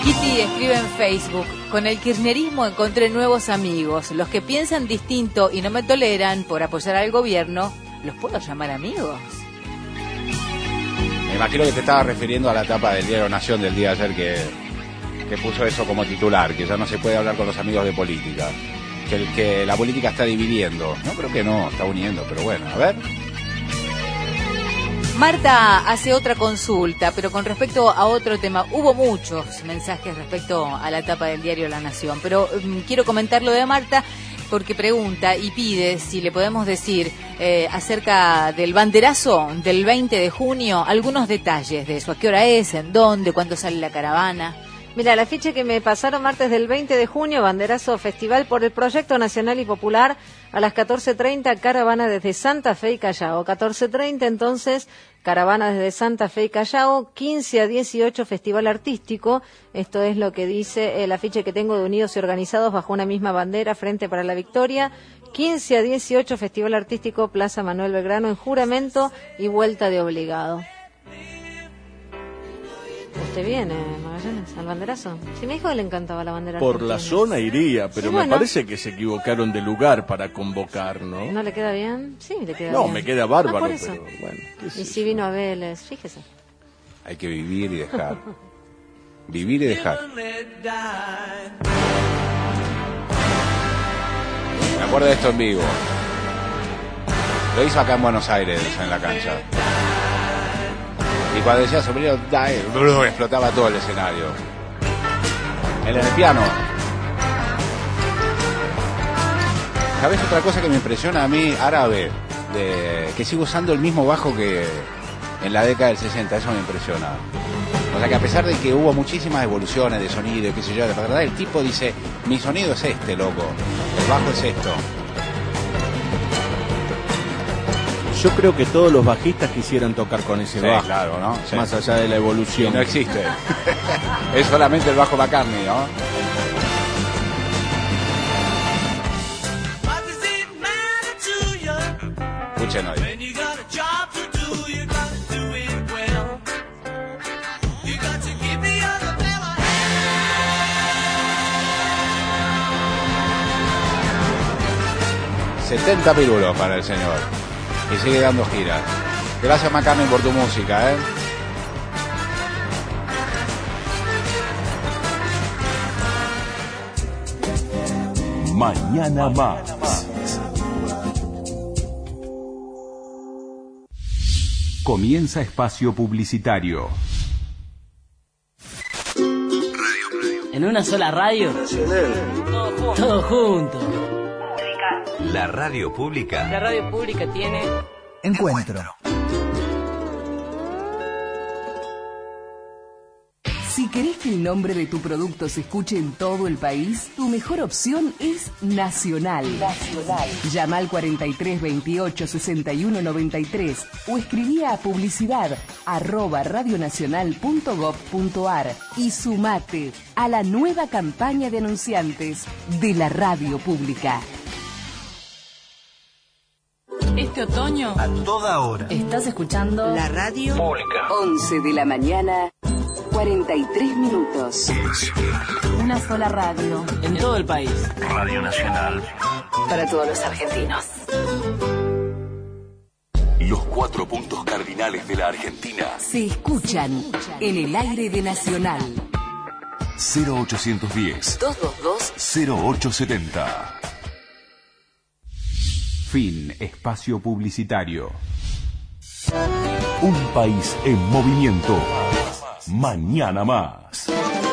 Kitty escribe en Facebook: con el kirchnerismo encontré nuevos amigos. Los que piensan distinto y no me toleran por apoyar al gobierno, ¿los puedo llamar amigos? Me imagino que te estaba refiriendo a la tapa del diario Nación del día de ayer que puso eso como titular, que ya no se puede hablar con los amigos de política, que la política está dividiendo. No, creo que no, está uniendo, pero bueno, a ver. Marta hace otra consulta, pero con respecto a otro tema. Hubo muchos mensajes respecto a la tapa del diario La Nación, pero quiero comentar lo de Marta porque pregunta y pide si le podemos decir acerca del banderazo del 20 de junio, algunos detalles de eso. ¿A qué hora es? ¿En dónde? ¿Cuándo sale la caravana? Mira, el afiche que me pasaron martes del 20 de junio, banderazo festival por el Proyecto Nacional y Popular, a las 14:30, caravana desde Santa Fe y Callao. 14:30, entonces, caravana desde Santa Fe y Callao, 15 a 18, festival artístico. Esto es lo que dice el afiche que tengo de Unidos y Organizados bajo una misma bandera, Frente para la Victoria. 15 a 18, festival artístico, Plaza Manuel Belgrano, en juramento y vuelta de obligado. ¿Usted viene, Magallanes, al banderazo? Si me dijo que le encantaba la bandera Por argentina. la zona iría, pero Sí, me bueno. parece que se equivocaron de lugar para convocar, ¿no? ¿No le queda bien? Sí, le queda No, bien. me queda bárbaro, por eso. pero bueno. ¿qué sé Y si vino a Vélez, fíjese. Hay que vivir y dejar. Vivir y dejar. Me acuerdo de esto en vivo. Lo hizo acá en Buenos Aires, en la cancha. Y cuando decía sombrero, explotaba todo el escenario. Él en el piano. ¿Sabés otra cosa que me impresiona a mí, árabe? Que sigo usando el mismo bajo que en la década del 60, eso me impresiona. O sea que a pesar de que hubo muchísimas evoluciones de sonido y qué sé yo, de verdad el tipo dice, mi sonido es este, loco. El bajo es esto. Yo creo que todos los bajistas quisieran tocar con ese Sí, bajo. claro, ¿no? Sí. Más allá de la evolución. No existe. Es solamente el bajo McCartney, ¿no? Escuchen hoy. $70 pirulos para el señor. Y sigue dando giras. Gracias, McCartney, por tu música, ¿eh? Mañana más. Comienza espacio publicitario. ¿En una sola radio? Todo junto. La radio pública. La radio pública tiene... Encuentro. Si querés que el nombre de tu producto se escuche en todo el país, tu mejor opción es Nacional. Llama al 43 28 61 93 o escribí a publicidad@radionacional.gov.ar y sumate a la nueva campaña de anunciantes de la radio pública. Este otoño, A toda hora. estás escuchando La radio Pública. 11 de la mañana, 43 minutos. una sola radio en todo el país. Radio Nacional. Para todos los argentinos. Los 4 puntos cardinales de la Argentina. Se escuchan en el aire de Nacional. 0810 222 0870. Fin espacio publicitario. Un país en movimiento. Mañana más.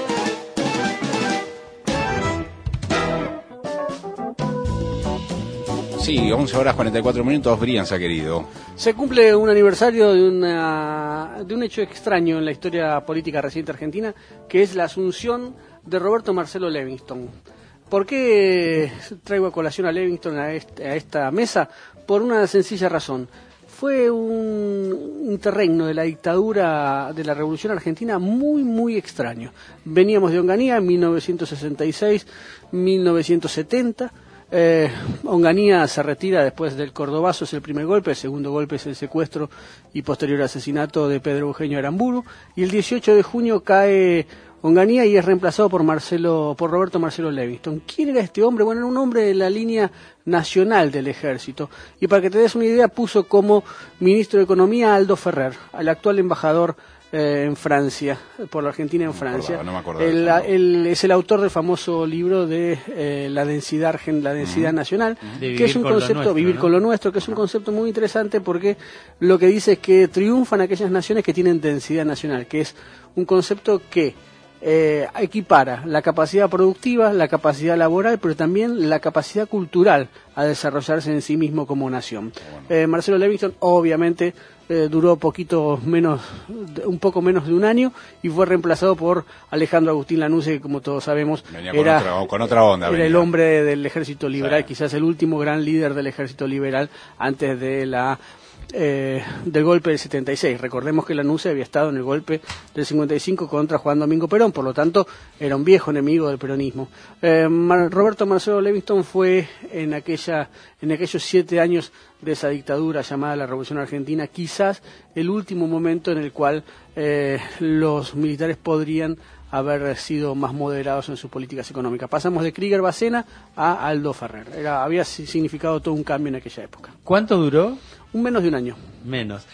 Sí, 11 horas 44 minutos, Brianza, querido. Se cumple un aniversario de un hecho extraño en la historia política reciente argentina, que es la asunción de Roberto Marcelo Levingston. ¿Por qué traigo a colación a Levingston a esta mesa? Por una sencilla razón. Fue un interregno de la dictadura de la Revolución Argentina muy, muy extraño. Veníamos de Onganía en 1966, 1970. Onganía se retira después del Cordobazo, es el primer golpe, el segundo golpe es el secuestro y posterior asesinato de Pedro Eugenio Aramburu, y el 18 de junio cae Onganía y es reemplazado por Roberto Marcelo Levingston. ¿Quién era este hombre? Bueno, era un hombre de la línea nacional del ejército. Y para que te des una idea, puso como ministro de Economía a Aldo Ferrer, al actual embajador en Francia, por la Argentina en Francia. Él es el autor del famoso libro de la densidad nacional, que es un concepto, vivir con lo nuestro, que es un concepto muy interesante porque lo que dice es que triunfan aquellas naciones que tienen densidad nacional, que es un concepto que equipara la capacidad productiva, la capacidad laboral, pero también la capacidad cultural a desarrollarse en sí mismo como nación. Marcelo Levingston, obviamente, duró un poco menos de un año y fue reemplazado por Alejandro Agustín Lanusse, que como todos sabemos con otra onda, era el hombre del Ejército Liberal, quizás el último gran líder del Ejército Liberal antes de del golpe del 76. Recordemos que Lanusse había estado en el golpe del 55 contra Juan Domingo Perón, por lo tanto era un viejo enemigo del peronismo. Roberto Marcelo Levingston fue en aquellos 7 años de esa dictadura llamada la Revolución Argentina, quizás el último momento en el cual los militares podrían haber sido más moderados en sus políticas económicas. Pasamos de Krieger Bacena a Aldo Ferrer. Había significado todo un cambio en aquella época. ¿Cuánto duró? Menos de un año. Menos.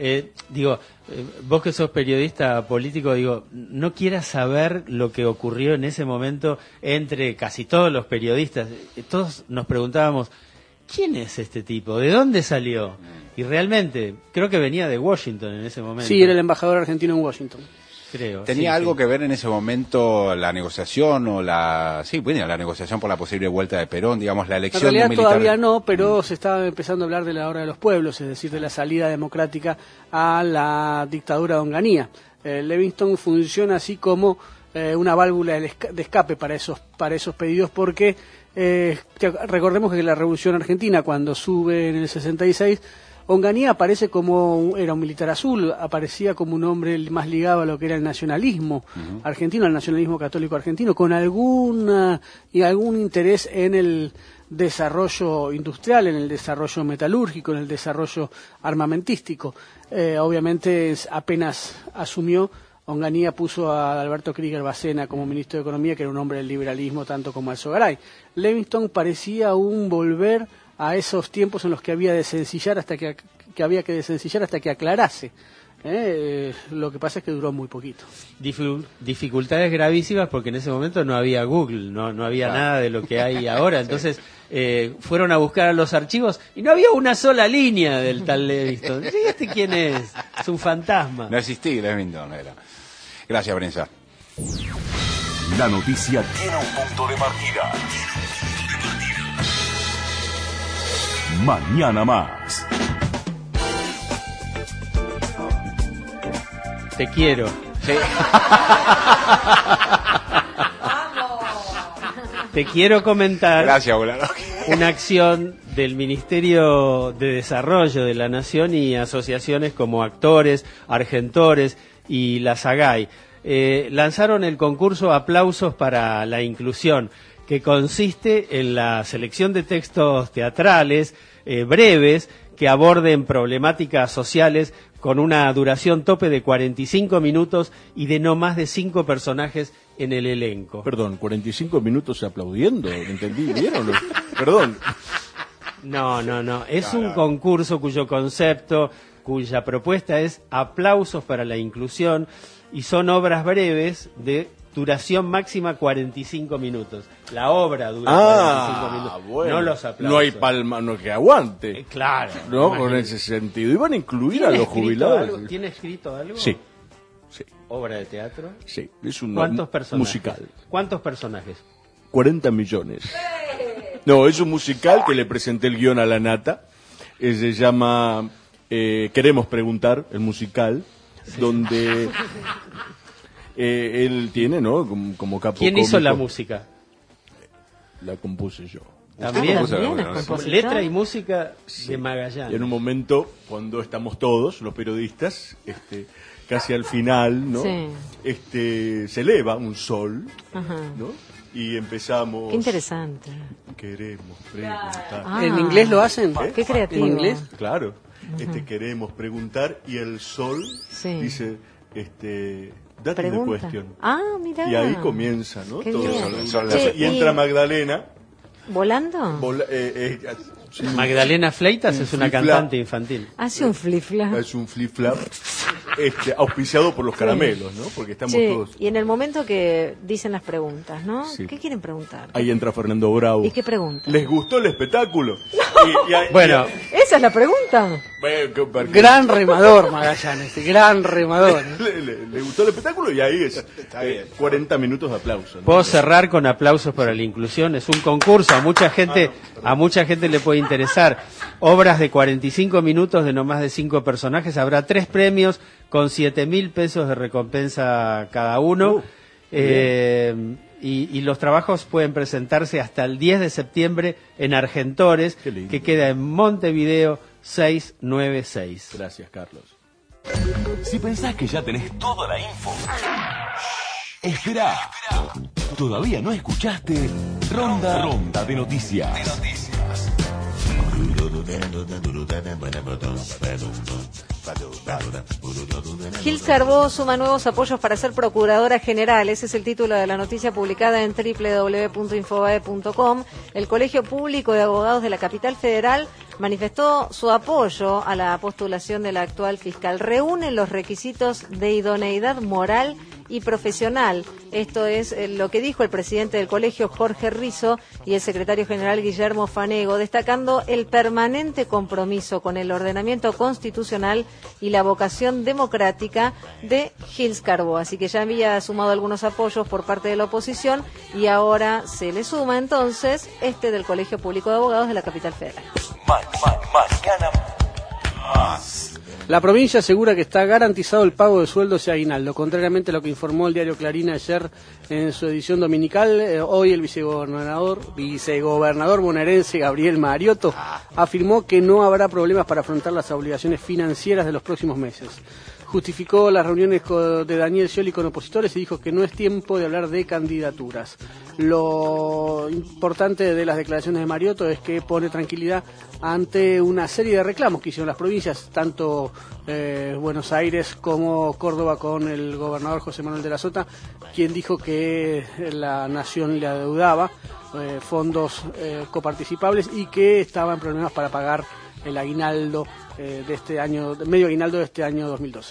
Vos que sos periodista político, no quieras saber lo que ocurrió en ese momento entre casi todos los periodistas. Todos nos preguntábamos, ¿quién es este tipo? ¿De dónde salió? Y realmente, creo que venía de Washington en ese momento. Sí, era el embajador argentino en Washington. ¿Tenía algo que ver en ese momento la negociación o la negociación por la posible vuelta de Perón, digamos, la elección de militar? En realidad todavía no, pero se estaba empezando a hablar de la hora de los pueblos, es decir, de la salida democrática a la dictadura de Onganía. Levingston funciona así como una válvula de escape para esos pedidos porque recordemos que la Revolución Argentina, cuando sube en el 66, Onganía aparece era un militar azul, aparecía como un hombre más ligado a lo que era el nacionalismo argentino, al nacionalismo católico argentino, con algún interés en el desarrollo industrial, en el desarrollo metalúrgico, en el desarrollo armamentístico. Obviamente, apenas asumió, Onganía puso a Alberto Krieger Bacena como ministro de Economía, que era un hombre del liberalismo tanto como Alzogaray. Levingston parecía aún volver a esos tiempos en los que había que desencillar hasta que aclarase. Lo que pasa es que duró muy poquito. Dificultades gravísimas porque en ese momento no había Google, no había nada de lo que hay ahora. Entonces fueron a buscar a los archivos y no había una sola línea del tal Levingston. ¿Este quién es? Es un fantasma. No existía Levingston, era. Gracias, prensa. La noticia tiene un punto de partida. Mañana más. Te quiero. Sí. Te quiero comentar. Gracias, Bolaro. Una acción del Ministerio de Desarrollo de la Nación y asociaciones como Actores, Argentores y la SAGAI. Lanzaron el concurso Aplausos para la Inclusión, que consiste en la selección de textos teatrales breves que aborden problemáticas sociales con una duración tope de 45 minutos y de no más de 5 personajes en el elenco. Perdón, 45 minutos aplaudiendo, ¿entendí? ¿Vieron? Perdón. No. Es un concurso cuyo concepto, cuya propuesta es Aplausos para la Inclusión, y son obras breves de duración máxima 45 minutos. La obra dura 45 minutos, bueno. No los aplausos. No hay palma, no que aguante. Claro. No, con ese sentido. ¿Iban a incluir a los jubilados? ¿Tiene escrito algo? Sí. ¿Obra de teatro? Sí. Es un musical. ¿Cuántos personajes? 40 millones. No, es un musical que le presenté el guión a la Nata. Se llama Queremos Preguntar, el musical, donde... él tiene, ¿no? Como capo ¿Quién cómico. hizo la música? La compuse yo. También. Letra y música de Magallanes. Y en un momento, cuando estamos todos, los periodistas, casi al final, ¿no? Sí. Se eleva un sol, ¿no? Y empezamos... Qué interesante. Queremos preguntar. ¿En inglés lo hacen? Qué creativo. ¿En inglés? Claro. Queremos preguntar y el sol dice... That is the Pregunta. question. Ah, mirá. Y ahí comienza, ¿no? Qué Todo bien. eso. Y entra Magdalena. ¿Volando? Sí. Magdalena Fleitas es una flip-flap. cantante infantil. Hace un flip-flap. Es un flip-flap auspiciado por los caramelos, ¿no? Porque estamos todos... Y en el momento que dicen las preguntas, ¿no? Sí. ¿Qué quieren preguntar? Ahí entra Fernando Bravo. ¿Y qué preguntan? ¿Les gustó el espectáculo? Bueno, esa es la pregunta. Gran remador, Magallanes, gran remador. Le gustó el espectáculo y ahí es 40 minutos de aplauso, ¿no? puedo cerrar con aplausos para la inclusión. Es un concurso, a mucha gente le puede interesar. Obras de 45 minutos de no más de 5 personajes. Habrá 3 premios con 7.000 pesos de recompensa cada uno. Y los trabajos pueden presentarse hasta el 10 de septiembre en Argentores, que queda en Montevideo 696. Gracias, Carlos. Si pensás que ya tenés toda la info, espera. Todavía no escuchaste Ronda de Noticias. Gils Carbó suma nuevos apoyos para ser procuradora general. Ese es el título de la noticia publicada en www.infobae.com. El Colegio Público de Abogados de la Capital Federal manifestó su apoyo a la postulación de la actual fiscal. Reúnen los requisitos de idoneidad moral y profesional. Esto es lo que dijo el presidente del colegio, Jorge Rizzo, y el secretario general, Guillermo Fanego, destacando el permanente compromiso con el ordenamiento constitucional y la vocación democrática de Gils Carbó. Así que ya había sumado algunos apoyos por parte de la oposición y ahora se le suma entonces este del Colegio Público de Abogados de la Capital Federal. La provincia asegura que está garantizado el pago de sueldos y aguinaldo. Contrariamente a lo que informó el diario Clarín ayer en su edición dominical, hoy el vicegobernador bonaerense Gabriel Mariotto afirmó que no habrá problemas para afrontar las obligaciones financieras de los próximos meses. Justificó las reuniones de Daniel Scioli con opositores y dijo que no es tiempo de hablar de candidaturas. Lo importante de las declaraciones de Mariotto es que pone tranquilidad ante una serie de reclamos que hicieron las provincias, tanto Buenos Aires como Córdoba, con el gobernador José Manuel de la Sota, quien dijo que la nación le adeudaba fondos coparticipables y que estaba en problemas para pagar el aguinaldo de este año, medio aguinaldo de este año 2012.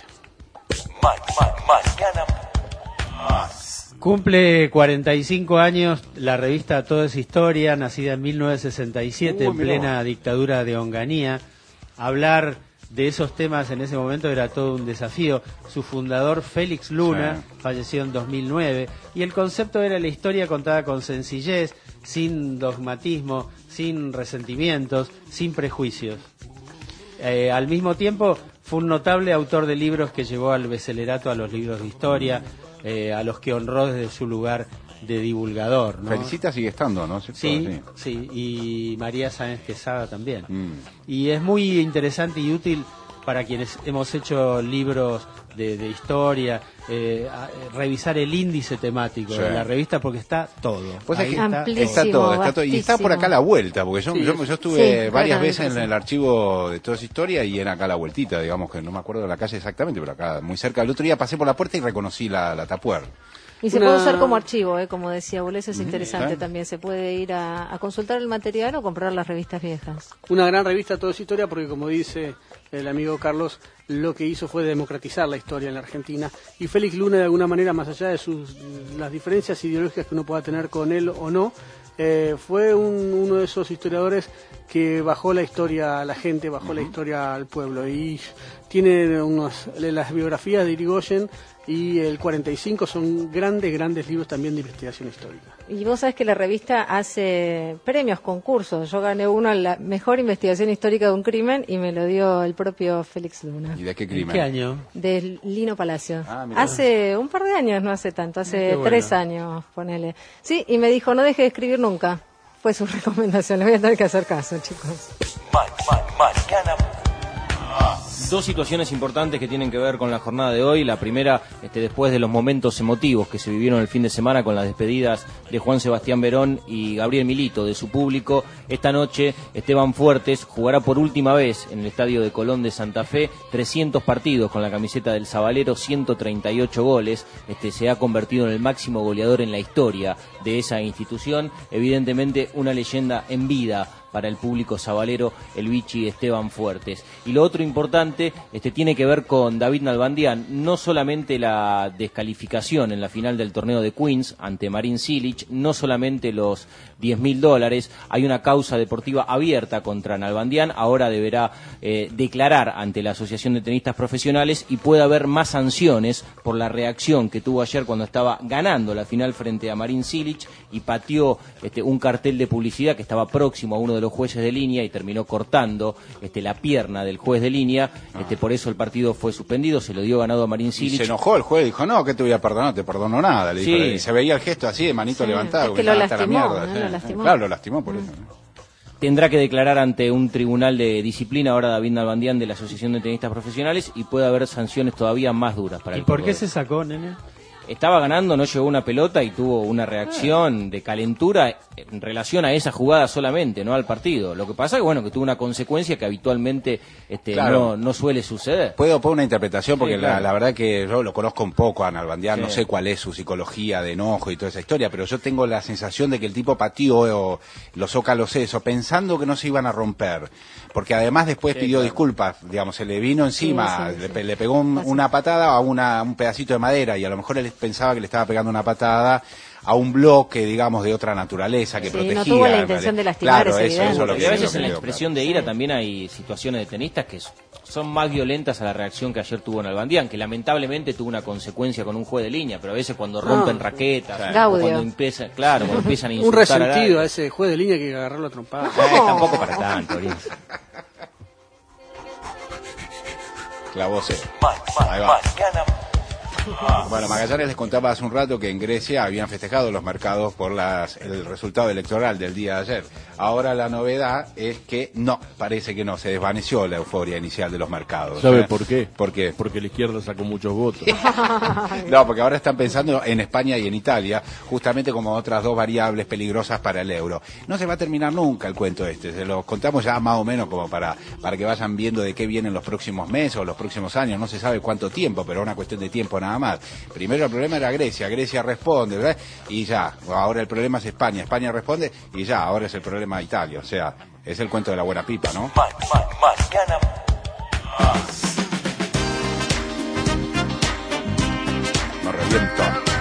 Cumple 45 años la revista Todo es Historia, nacida en 1967 en plena dictadura de Onganía. Hablar de esos temas en ese momento era todo un desafío. Su fundador, Félix Luna, falleció en 2009, y el concepto era la historia contada con sencillez, sin dogmatismo, sin resentimientos, sin prejuicios. Al mismo tiempo, fue un notable autor de libros que llevó al becelerato a los libros de historia, a los que honró desde su lugar de divulgador, ¿no? Felicita sigue estando, ¿no? Sí, y María Sáenz Quesada también. Y es muy interesante y útil para quienes hemos hecho libros de historia, revisar el índice temático de la revista, porque está todo. Pues ahí está todo. Y está por acá a la vuelta, porque yo estuve varias veces en el archivo de Todo es Historia y era acá a la vueltita, digamos, que no me acuerdo de la calle exactamente, pero acá muy cerca. El otro día pasé por la puerta y reconocí la tapuer. Y se puede usar como archivo, como decía Boles, es interesante también. Se puede ir a consultar el material o comprar las revistas viejas. Una gran revista Todo es Historia, porque como dice el amigo Carlos, lo que hizo fue democratizar la historia en la Argentina. Y Félix Luna, de alguna manera, más allá de las diferencias ideológicas que uno pueda tener con él o no, fue uno de esos historiadores que bajó la historia a la gente, bajó la historia al pueblo. Y tiene las biografías de Irigoyen y el 45 son grandes libros también de investigación histórica. Y vos sabés que la revista hace premios, concursos. Yo gané uno a la mejor investigación histórica de un crimen y me lo dio el propio Félix Luna. ¿Y de qué crimen? ¿Qué año? De Lino Palacio. Mirá. Hace un par de años, no hace tanto, hace 3 años, ponele. Sí, y me dijo, no deje de escribir nunca. Fue su recomendación, le voy a tener que hacer caso, chicos. Dos situaciones importantes que tienen que ver con la jornada de hoy. La primera, después de los momentos emotivos que se vivieron el fin de semana con las despedidas de Juan Sebastián Verón y Gabriel Milito de su público, esta noche Esteban Fuertes jugará por última vez en el Estadio de Colón de Santa Fe, 300 partidos con la camiseta del Sabalero, 138 goles. Se ha convertido en el máximo goleador en la historia de esa institución. Evidentemente una leyenda en vida para el público sabalero, el Vichy Esteban Fuertes. Y lo otro importante tiene que ver con David Nalbandián, no solamente la descalificación en la final del torneo de Queens ante Marin Cilic, no solamente los $10.000, hay una causa deportiva abierta contra Nalbandián, ahora deberá declarar ante la Asociación de Tenistas Profesionales y puede haber más sanciones por la reacción que tuvo ayer cuando estaba ganando la final frente a Marin Cilic y pateó un cartel de publicidad que estaba próximo a uno de los jueces de línea y terminó cortando la pierna del juez de línea. Por eso el partido fue suspendido, se lo dio ganado a Marin Cilic. Y se enojó el juez, dijo, no, ¿qué te voy a perdonar? No te perdono nada. Le dijo, y se veía el gesto así de manito levantado. Es que lo lastimó, ¿no? Lo lastimó. Claro, lo lastimó por eso. Tendrá que declarar ante un tribunal de disciplina ahora David Nalbandián de la Asociación de Tenistas Profesionales y puede haber sanciones todavía más duras para el ¿Y por qué cordobés. se sacó, nene? Estaba ganando, no llegó una pelota y tuvo una reacción de calentura en relación a esa jugada solamente, no al partido. Lo que pasa es que tuvo una consecuencia que habitualmente Claro. no suele suceder. Puedo poner una interpretación porque Sí, claro. la verdad que yo lo conozco un poco a Nalbandián, Sí. no sé cuál es su psicología de enojo y toda esa historia, pero yo tengo la sensación de que el tipo pateó los zócalos eso, pensando que no se iban a romper. Porque además después pidió disculpas, digamos, se le vino encima, le pegó una patada a un pedacito de madera y a lo mejor él pensaba que le estaba pegando una patada a un bloque, digamos, de otra naturaleza que protegía. No tuvo la intención de lastimar, claro, es eso es lo Y que a veces yo en la creo, expresión de ira también hay situaciones de tenistas que son más violentas a la reacción que ayer tuvo Nalbandián, que lamentablemente tuvo una consecuencia con un juez de línea, pero a veces cuando rompen raquetas, o cuando empiezan, cuando empiezan a Un insultar resentido a ese juez de línea que agarrarlo a trompada. tampoco para tanto, Oriente. Clavose. Ahí va. Bueno, Magallanes les contaba hace un rato que en Grecia habían festejado los mercados por el resultado electoral del día de ayer. Ahora la novedad es que no, parece que no, se desvaneció la euforia inicial de los mercados. ¿Sabe por qué? ¿Por qué? Porque la izquierda sacó muchos votos. No, porque ahora están pensando en España y en Italia, justamente como otras dos variables peligrosas para el euro. No se va a terminar nunca el cuento se lo contamos ya más o menos como para que vayan viendo de qué vienen los próximos meses o los próximos años, no se sabe cuánto tiempo, pero es una cuestión de tiempo nada más. Primero el problema era Grecia responde, ¿verdad? Y ya, ahora el problema es España responde y ya, ahora es el problema Italia, o sea, es el cuento de la buena pipa, ¿no? Mañana Me reviento.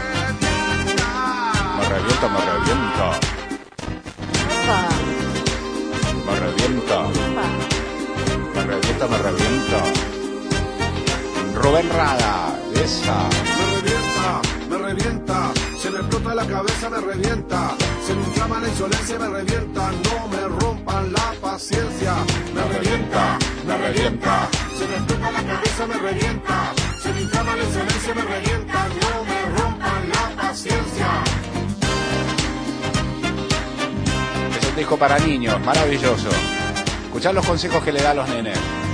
Rubén Rada, esa. Me revienta, se me explota la cabeza, me revienta, se me inflama la insolencia, me revienta, no me rompan la paciencia, me revienta, se me explota la cabeza, me revienta, se me inflama la insolencia, me revienta, no me rompan la paciencia. Es un disco para niños, maravilloso. Escuchad los consejos que le da a los nenes.